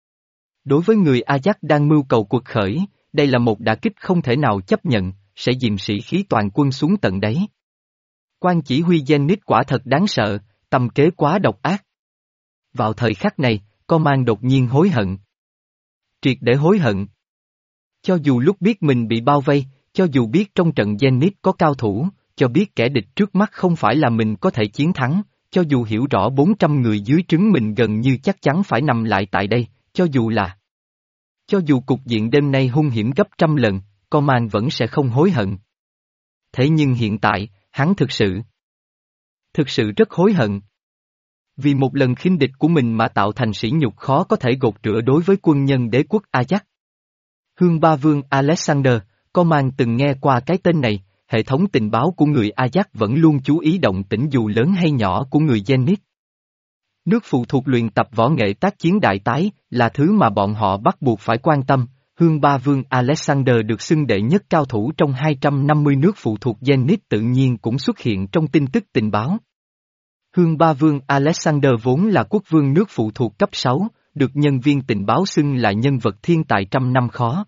Đối với người Ajax đang mưu cầu cuộc khởi, đây là một đả kích không thể nào chấp nhận, sẽ dìm sĩ khí toàn quân xuống tận đáy. Quan chỉ huy Zenith quả thật đáng sợ, tâm kế quá độc ác. Vào thời khắc này, Con Mang đột nhiên hối hận. Triệt để hối hận. Cho dù lúc biết mình bị bao vây, cho dù biết trong trận Zenith có cao thủ, cho biết kẻ địch trước mắt không phải là mình có thể chiến thắng, cho dù hiểu rõ bốn trăm người dưới trướng mình gần như chắc chắn phải nằm lại tại đây, cho dù là Cho dù cục diện đêm nay hung hiểm gấp trăm lần, Con Mang vẫn sẽ không hối hận. Thế nhưng hiện tại, hắn thực sự, thực sự rất hối hận. Vì một lần khinh địch của mình mà tạo thành sỉ nhục khó có thể gột rửa đối với quân nhân đế quốc Ajax. Hương Ba Vương Alexander, Con Mang từng nghe qua cái tên này, hệ thống tình báo của người Ajax vẫn luôn chú ý động tĩnh dù lớn hay nhỏ của người Zenith. Nước phụ thuộc luyện tập võ nghệ tác chiến đại tái, là thứ mà bọn họ bắt buộc phải quan tâm. Hương Ba Vương Alexander được xưng đệ nhất cao thủ trong hai trăm năm mươi nước phụ thuộc Zenith tự nhiên cũng xuất hiện trong tin tức tình báo. Hương Ba Vương Alexander vốn là quốc vương nước phụ thuộc cấp sáu, được nhân viên tình báo xưng là nhân vật thiên tài trăm năm khó.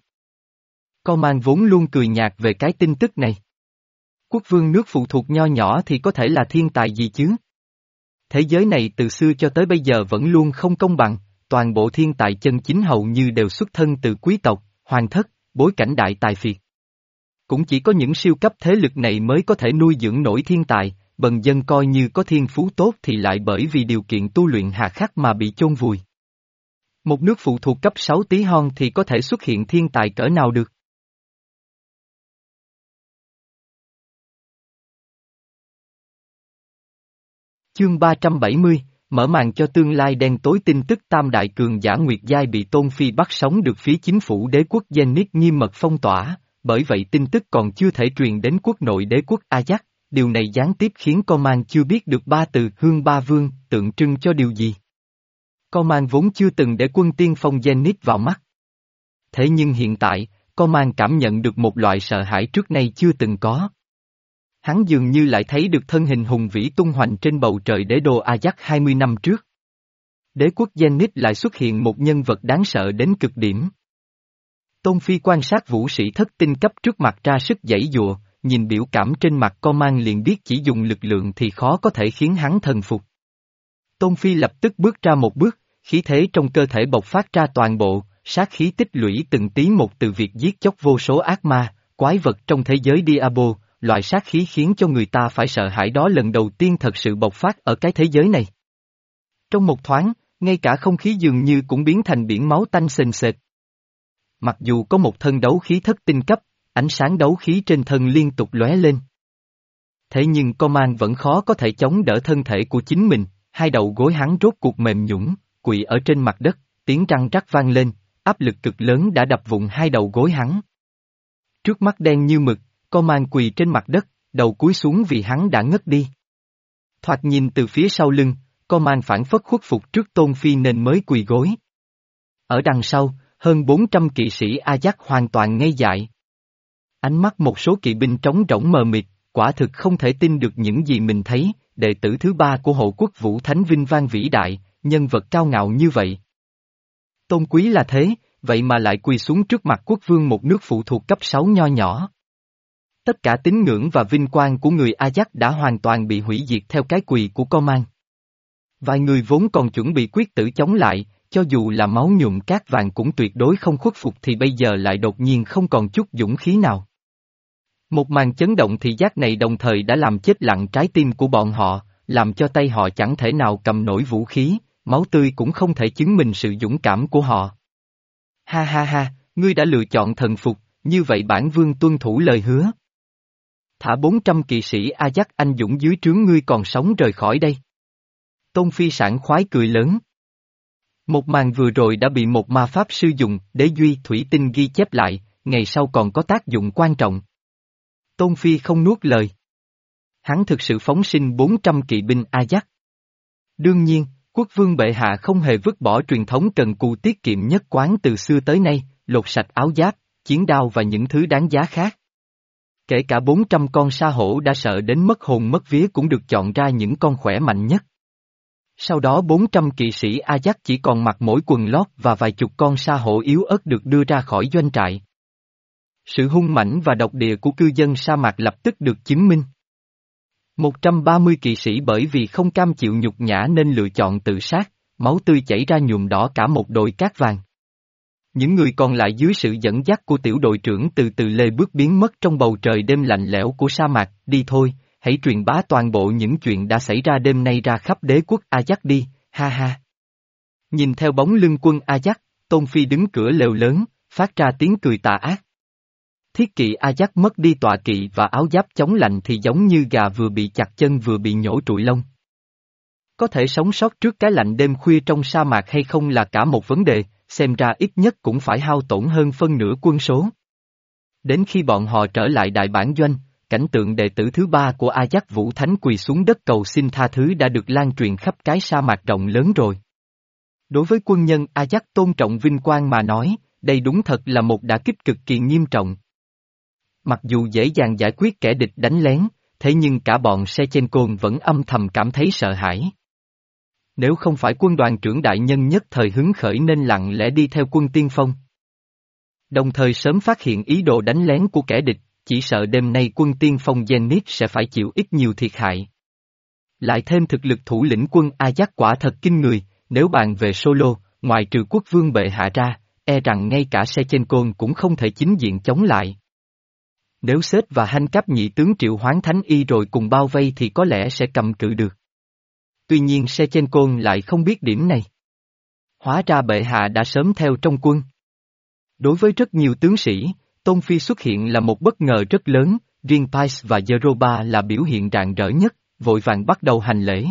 Con Mang vốn luôn cười nhạt về cái tin tức này. Quốc vương nước phụ thuộc nho nhỏ thì có thể là thiên tài gì chứ? Thế giới này từ xưa cho tới bây giờ vẫn luôn không công bằng, toàn bộ thiên tài chân chính hầu như đều xuất thân từ quý tộc, hoàng thất, bối cảnh đại tài phiệt. Cũng chỉ có những siêu cấp thế lực này mới có thể nuôi dưỡng nổi thiên tài, bần dân coi như có thiên phú tốt thì lại bởi vì điều kiện tu luyện hà khắc mà bị chôn vùi. Một nước phụ thuộc cấp sáu tí hon thì có thể xuất hiện thiên tài cỡ nào được? Chương ba trăm bảy mươi, mở màn cho tương lai đen tối tin tức tam đại cường giả Nguyệt Giai bị Tôn Phi bắt sống được phía chính phủ đế quốc Zenith nghiêm mật phong tỏa, bởi vậy tin tức còn chưa thể truyền đến quốc nội đế quốc Ajax, điều này gián tiếp khiến Con Mang chưa biết được ba từ Hương Ba Vương tượng trưng cho điều gì. Con Mang vốn chưa từng để quân tiên phong Zenith vào mắt. Thế nhưng hiện tại, Con Mang cảm nhận được một loại sợ hãi trước nay chưa từng có. Hắn dường như lại thấy được thân hình hùng vĩ tung hoành trên bầu trời đế đô Ajax hai mươi năm trước. Đế quốc Zenith lại xuất hiện một nhân vật đáng sợ đến cực điểm. Tôn Phi quan sát vũ sĩ thất tinh cấp trước mặt ra sức giãy giụa, nhìn biểu cảm trên mặt Con Mang liền biết chỉ dùng lực lượng thì khó có thể khiến hắn thần phục. Tôn Phi lập tức bước ra một bước, khí thế trong cơ thể bộc phát ra toàn bộ, sát khí tích lũy từng tí một từ việc giết chóc vô số ác ma, quái vật trong thế giới Diablo, loại sát khí khiến cho người ta phải sợ hãi đó lần đầu tiên thật sự bộc phát ở cái thế giới này. Trong một thoáng, ngay cả không khí dường như cũng biến thành biển máu tanh sền sệt. Mặc dù có một thân đấu khí thất tinh cấp, ánh sáng đấu khí trên thân liên tục lóe lên. Thế nhưng Conan vẫn khó có thể chống đỡ thân thể của chính mình, hai đầu gối hắn rốt cuộc mềm nhũn, quỵ ở trên mặt đất, tiếng răng rắc vang lên, áp lực cực lớn đã đập vụn hai đầu gối hắn. Trước mắt đen như mực, Conan quỳ trên mặt đất, đầu cúi xuống vì hắn đã ngất đi. Thoạt nhìn từ phía sau lưng, Conan phản phất khuất phục trước Tôn Phi nên mới quỳ gối. Ở đằng sau, hơn bốn trăm kỵ sĩ Ajax hoàn toàn ngây dại. Ánh mắt một số kỵ binh trống rỗng mờ mịt, quả thực không thể tin được những gì mình thấy, đệ tử thứ ba của hộ quốc Vũ Thánh vinh vang vĩ đại, nhân vật cao ngạo như vậy. Tôn quý là thế, vậy mà lại quỳ xuống trước mặt quốc vương một nước phụ thuộc cấp sáu nho nhỏ. Tất cả tín ngưỡng và vinh quang của người Ajax đã hoàn toàn bị hủy diệt theo cái quỳ của Conan. Vài người vốn còn chuẩn bị quyết tử chống lại, cho dù là máu nhuộm cát vàng cũng tuyệt đối không khuất phục thì bây giờ lại đột nhiên không còn chút dũng khí nào. Một màn chấn động thị giác này đồng thời đã làm chết lặng trái tim của bọn họ, làm cho tay họ chẳng thể nào cầm nổi vũ khí, máu tươi cũng không thể chứng minh sự dũng cảm của họ. Ha ha ha, ngươi đã lựa chọn thần phục, như vậy bản vương tuân thủ lời hứa. Thả bốn trăm kỵ sĩ Ajax anh dũng dưới trướng ngươi còn sống rời khỏi đây. Tôn Phi sảng khoái cười lớn. Một màn vừa rồi đã bị một ma pháp sư dùng, đế duy thủy tinh ghi chép lại, ngày sau còn có tác dụng quan trọng. Tôn Phi không nuốt lời. Hắn thực sự phóng sinh bốn trăm kỵ binh Ajax. Đương nhiên, quốc vương bệ hạ không hề vứt bỏ truyền thống cần cù tiết kiệm nhất quán từ xưa tới nay, lột sạch áo giáp, chiến đao và những thứ đáng giá khác. Kể cả bốn trăm con sa hổ đã sợ đến mất hồn mất vía cũng được chọn ra những con khỏe mạnh nhất. Sau đó bốn trăm kỵ sĩ Ajax chỉ còn mặc mỗi quần lót và vài chục con sa hổ yếu ớt được đưa ra khỏi doanh trại. Sự hung mãnh và độc địa của cư dân sa mạc lập tức được chứng minh. một trăm ba mươi kỵ sĩ bởi vì không cam chịu nhục nhã nên lựa chọn tự sát, máu tươi chảy ra nhuộm đỏ cả một đội cát vàng. Những người còn lại dưới sự dẫn dắt của tiểu đội trưởng từ từ lê bước biến mất trong bầu trời đêm lạnh lẽo của sa mạc, đi thôi, hãy truyền bá toàn bộ những chuyện đã xảy ra đêm nay ra khắp đế quốc Ajax đi, ha ha. Nhìn theo bóng lưng quân Ajax, Tôn Phi đứng cửa lều lớn, phát ra tiếng cười tà ác. Thiết kỵ Ajax mất đi tọa kỵ và áo giáp chống lạnh thì giống như gà vừa bị chặt chân vừa bị nhổ trụi lông. Có thể sống sót trước cái lạnh đêm khuya trong sa mạc hay không là cả một vấn đề, xem ra ít nhất cũng phải hao tổn hơn phân nửa quân số. Đến khi bọn họ trở lại đại bản doanh, cảnh tượng đệ tử thứ ba của Ajax Vũ Thánh quỳ xuống đất cầu xin tha thứ đã được lan truyền khắp cái sa mạc rộng lớn rồi. Đối với quân nhân Ajax tôn trọng vinh quang mà nói, đây đúng thật là một đả kích cực kỳ nghiêm trọng. Mặc dù dễ dàng giải quyết kẻ địch đánh lén, thế nhưng cả bọn Sechenko vẫn âm thầm cảm thấy sợ hãi. Nếu không phải quân đoàn trưởng đại nhân nhất thời hứng khởi nên lặng lẽ đi theo quân tiên phong. Đồng thời sớm phát hiện ý đồ đánh lén của kẻ địch, chỉ sợ đêm nay quân tiên phong Zenith sẽ phải chịu ít nhiều thiệt hại. Lại thêm thực lực thủ lĩnh quân Ajax quả thật kinh người, nếu bàn về solo, ngoài trừ quốc vương bệ hạ ra, e rằng ngay cả Sechenko cũng không thể chính diện chống lại. Nếu Sết và Hanh Cáp nhị tướng triệu hoán thánh y rồi cùng bao vây thì có lẽ sẽ cầm cự được. Tuy nhiên Sechenko lại không biết điểm này. Hóa ra bệ hạ đã sớm theo trong quân. Đối với rất nhiều tướng sĩ, Tôn Phi xuất hiện là một bất ngờ rất lớn, riêng Pais và Yeroba là biểu hiện rạng rỡ nhất, vội vàng bắt đầu hành lễ.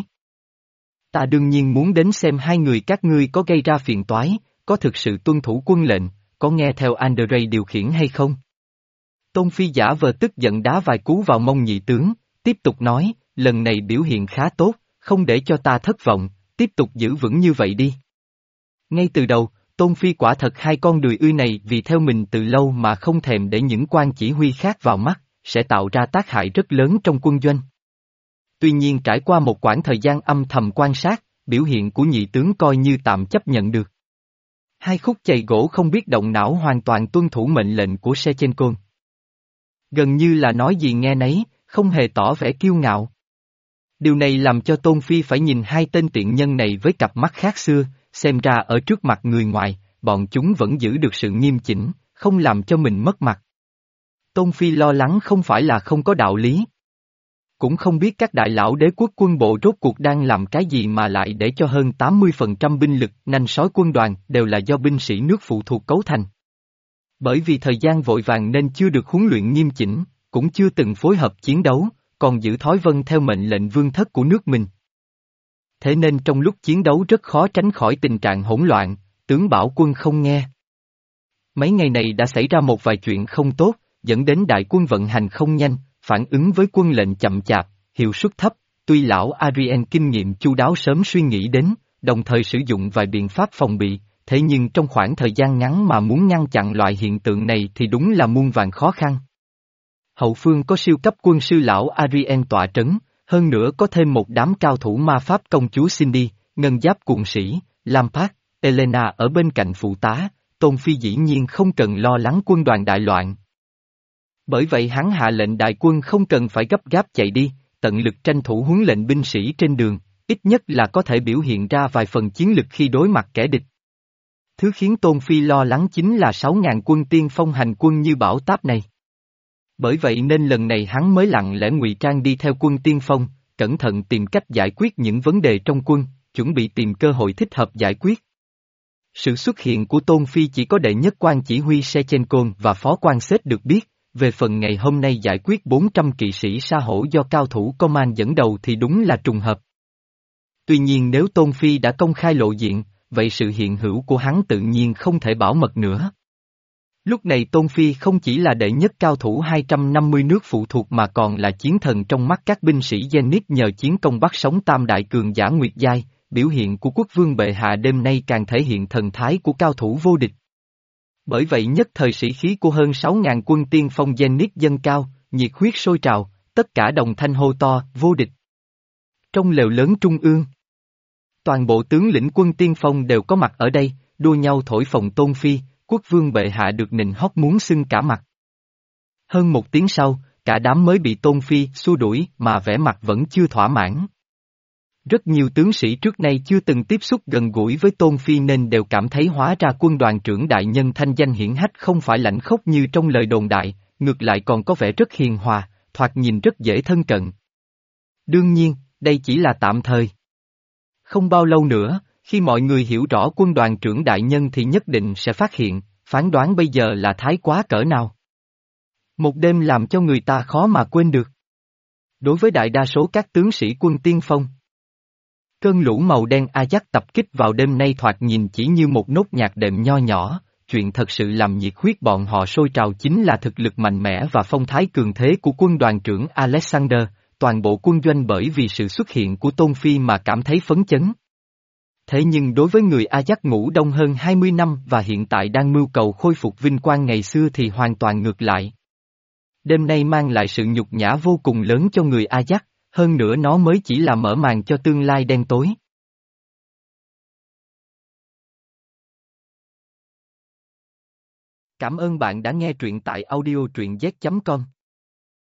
Ta đương nhiên muốn đến xem hai người các ngươi có gây ra phiền toái, có thực sự tuân thủ quân lệnh, có nghe theo Andrei điều khiển hay không? Tôn Phi giả vờ tức giận đá vài cú vào mông nhị tướng, tiếp tục nói, lần này biểu hiện khá tốt, không để cho ta thất vọng, tiếp tục giữ vững như vậy đi. Ngay từ đầu, Tôn Phi quả thật hai con đùi ươi này vì theo mình từ lâu mà không thèm để những quan chỉ huy khác vào mắt, sẽ tạo ra tác hại rất lớn trong quân doanh. Tuy nhiên trải qua một quãng thời gian âm thầm quan sát, biểu hiện của nhị tướng coi như tạm chấp nhận được. Hai khúc chày gỗ không biết động não hoàn toàn tuân thủ mệnh lệnh của Sechenko. Gần như là nói gì nghe nấy, không hề tỏ vẻ kiêu ngạo. Điều này làm cho Tôn Phi phải nhìn hai tên tiện nhân này với cặp mắt khác xưa, xem ra ở trước mặt người ngoài, bọn chúng vẫn giữ được sự nghiêm chỉnh, không làm cho mình mất mặt. Tôn Phi lo lắng không phải là không có đạo lý. Cũng không biết các đại lão đế quốc quân bộ rốt cuộc đang làm cái gì mà lại để cho hơn tám mươi phần trăm binh lực nanh sói quân đoàn đều là do binh sĩ nước phụ thuộc cấu thành. Bởi vì thời gian vội vàng nên chưa được huấn luyện nghiêm chỉnh, cũng chưa từng phối hợp chiến đấu, còn giữ thói vâng theo mệnh lệnh vương thất của nước mình. Thế nên trong lúc chiến đấu rất khó tránh khỏi tình trạng hỗn loạn, tướng bảo quân không nghe. Mấy ngày này đã xảy ra một vài chuyện không tốt, dẫn đến đại quân vận hành không nhanh, phản ứng với quân lệnh chậm chạp, hiệu suất thấp, tuy lão Arien kinh nghiệm chu đáo sớm suy nghĩ đến, đồng thời sử dụng vài biện pháp phòng bị, thế nhưng trong khoảng thời gian ngắn mà muốn ngăn chặn loại hiện tượng này thì đúng là muôn vàn khó khăn. Hậu phương có siêu cấp quân sư lão Arien tọa trấn, hơn nữa có thêm một đám cao thủ ma pháp công chúa Cindy, ngân giáp cuộn sĩ, Lampard, Elena ở bên cạnh phụ tá, Tôn Phi dĩ nhiên không cần lo lắng quân đoàn đại loạn. Bởi vậy hắn hạ lệnh đại quân không cần phải gấp gáp chạy đi, tận lực tranh thủ huấn lệnh binh sĩ trên đường, ít nhất là có thể biểu hiện ra vài phần chiến lực khi đối mặt kẻ địch. Thứ khiến Tôn Phi lo lắng chính là sáu ngàn quân tiên phong hành quân như bão táp này. Bởi vậy nên lần này hắn mới lặng lẽ ngụy trang đi theo quân tiên phong, cẩn thận tìm cách giải quyết những vấn đề trong quân, chuẩn bị tìm cơ hội thích hợp giải quyết. Sự xuất hiện của Tôn Phi chỉ có đệ nhất quan chỉ huy Sechenko và phó quan Sết được biết, về phần ngày hôm nay giải quyết bốn trăm kỵ sĩ sa hổ do cao thủ Coman dẫn đầu thì đúng là trùng hợp. Tuy nhiên nếu Tôn Phi đã công khai lộ diện, vậy sự hiện hữu của hắn tự nhiên không thể bảo mật nữa. Lúc này Tôn Phi không chỉ là đệ nhất cao thủ hai trăm năm mươi nước phụ thuộc mà còn là chiến thần trong mắt các binh sĩ Zenith nhờ chiến công bắt sống tam đại cường giả Nguyệt Giai, biểu hiện của quốc vương bệ hạ đêm nay càng thể hiện thần thái của cao thủ vô địch. Bởi vậy nhất thời sĩ khí của hơn sáu ngàn quân tiên phong Zenith dâng cao, nhiệt huyết sôi trào, tất cả đồng thanh hô to, vô địch. Trong lều lớn trung ương, toàn bộ tướng lĩnh quân tiên phong đều có mặt ở đây, đua nhau thổi phồng Tôn Phi, quốc vương bệ hạ được nịnh hót muốn sưng cả mặt. Hơn một tiếng sau, cả đám mới bị Tôn Phi xua đuổi mà vẻ mặt vẫn chưa thỏa mãn. Rất nhiều tướng sĩ trước nay chưa từng tiếp xúc gần gũi với Tôn Phi nên đều cảm thấy hóa ra quân đoàn trưởng đại nhân thanh danh hiển hách không phải lãnh khốc như trong lời đồn đại, ngược lại còn có vẻ rất hiền hòa, thoạt nhìn rất dễ thân cận. Đương nhiên, đây chỉ là tạm thời. Không bao lâu nữa, khi mọi người hiểu rõ quân đoàn trưởng đại nhân thì nhất định sẽ phát hiện, phán đoán bây giờ là thái quá cỡ nào. Một đêm làm cho người ta khó mà quên được. Đối với đại đa số các tướng sĩ quân tiên phong, cơn lũ màu đen Ajax tập kích vào đêm nay thoạt nhìn chỉ như một nốt nhạc đệm nho nhỏ, chuyện thật sự làm nhiệt huyết bọn họ sôi trào chính là thực lực mạnh mẽ và phong thái cường thế của quân đoàn trưởng Alexander, toàn bộ quân doanh bởi vì sự xuất hiện của Tôn Phi mà cảm thấy phấn chấn. Thế nhưng đối với người Ajax ngủ đông hơn hai mươi năm và hiện tại đang mưu cầu khôi phục vinh quang ngày xưa thì hoàn toàn ngược lại. Đêm nay mang lại sự nhục nhã vô cùng lớn cho người Ajax, hơn nữa nó mới chỉ là mở màn cho tương lai đen tối. Cảm ơn bạn đã nghe truyện tại audio truyện z chấm com.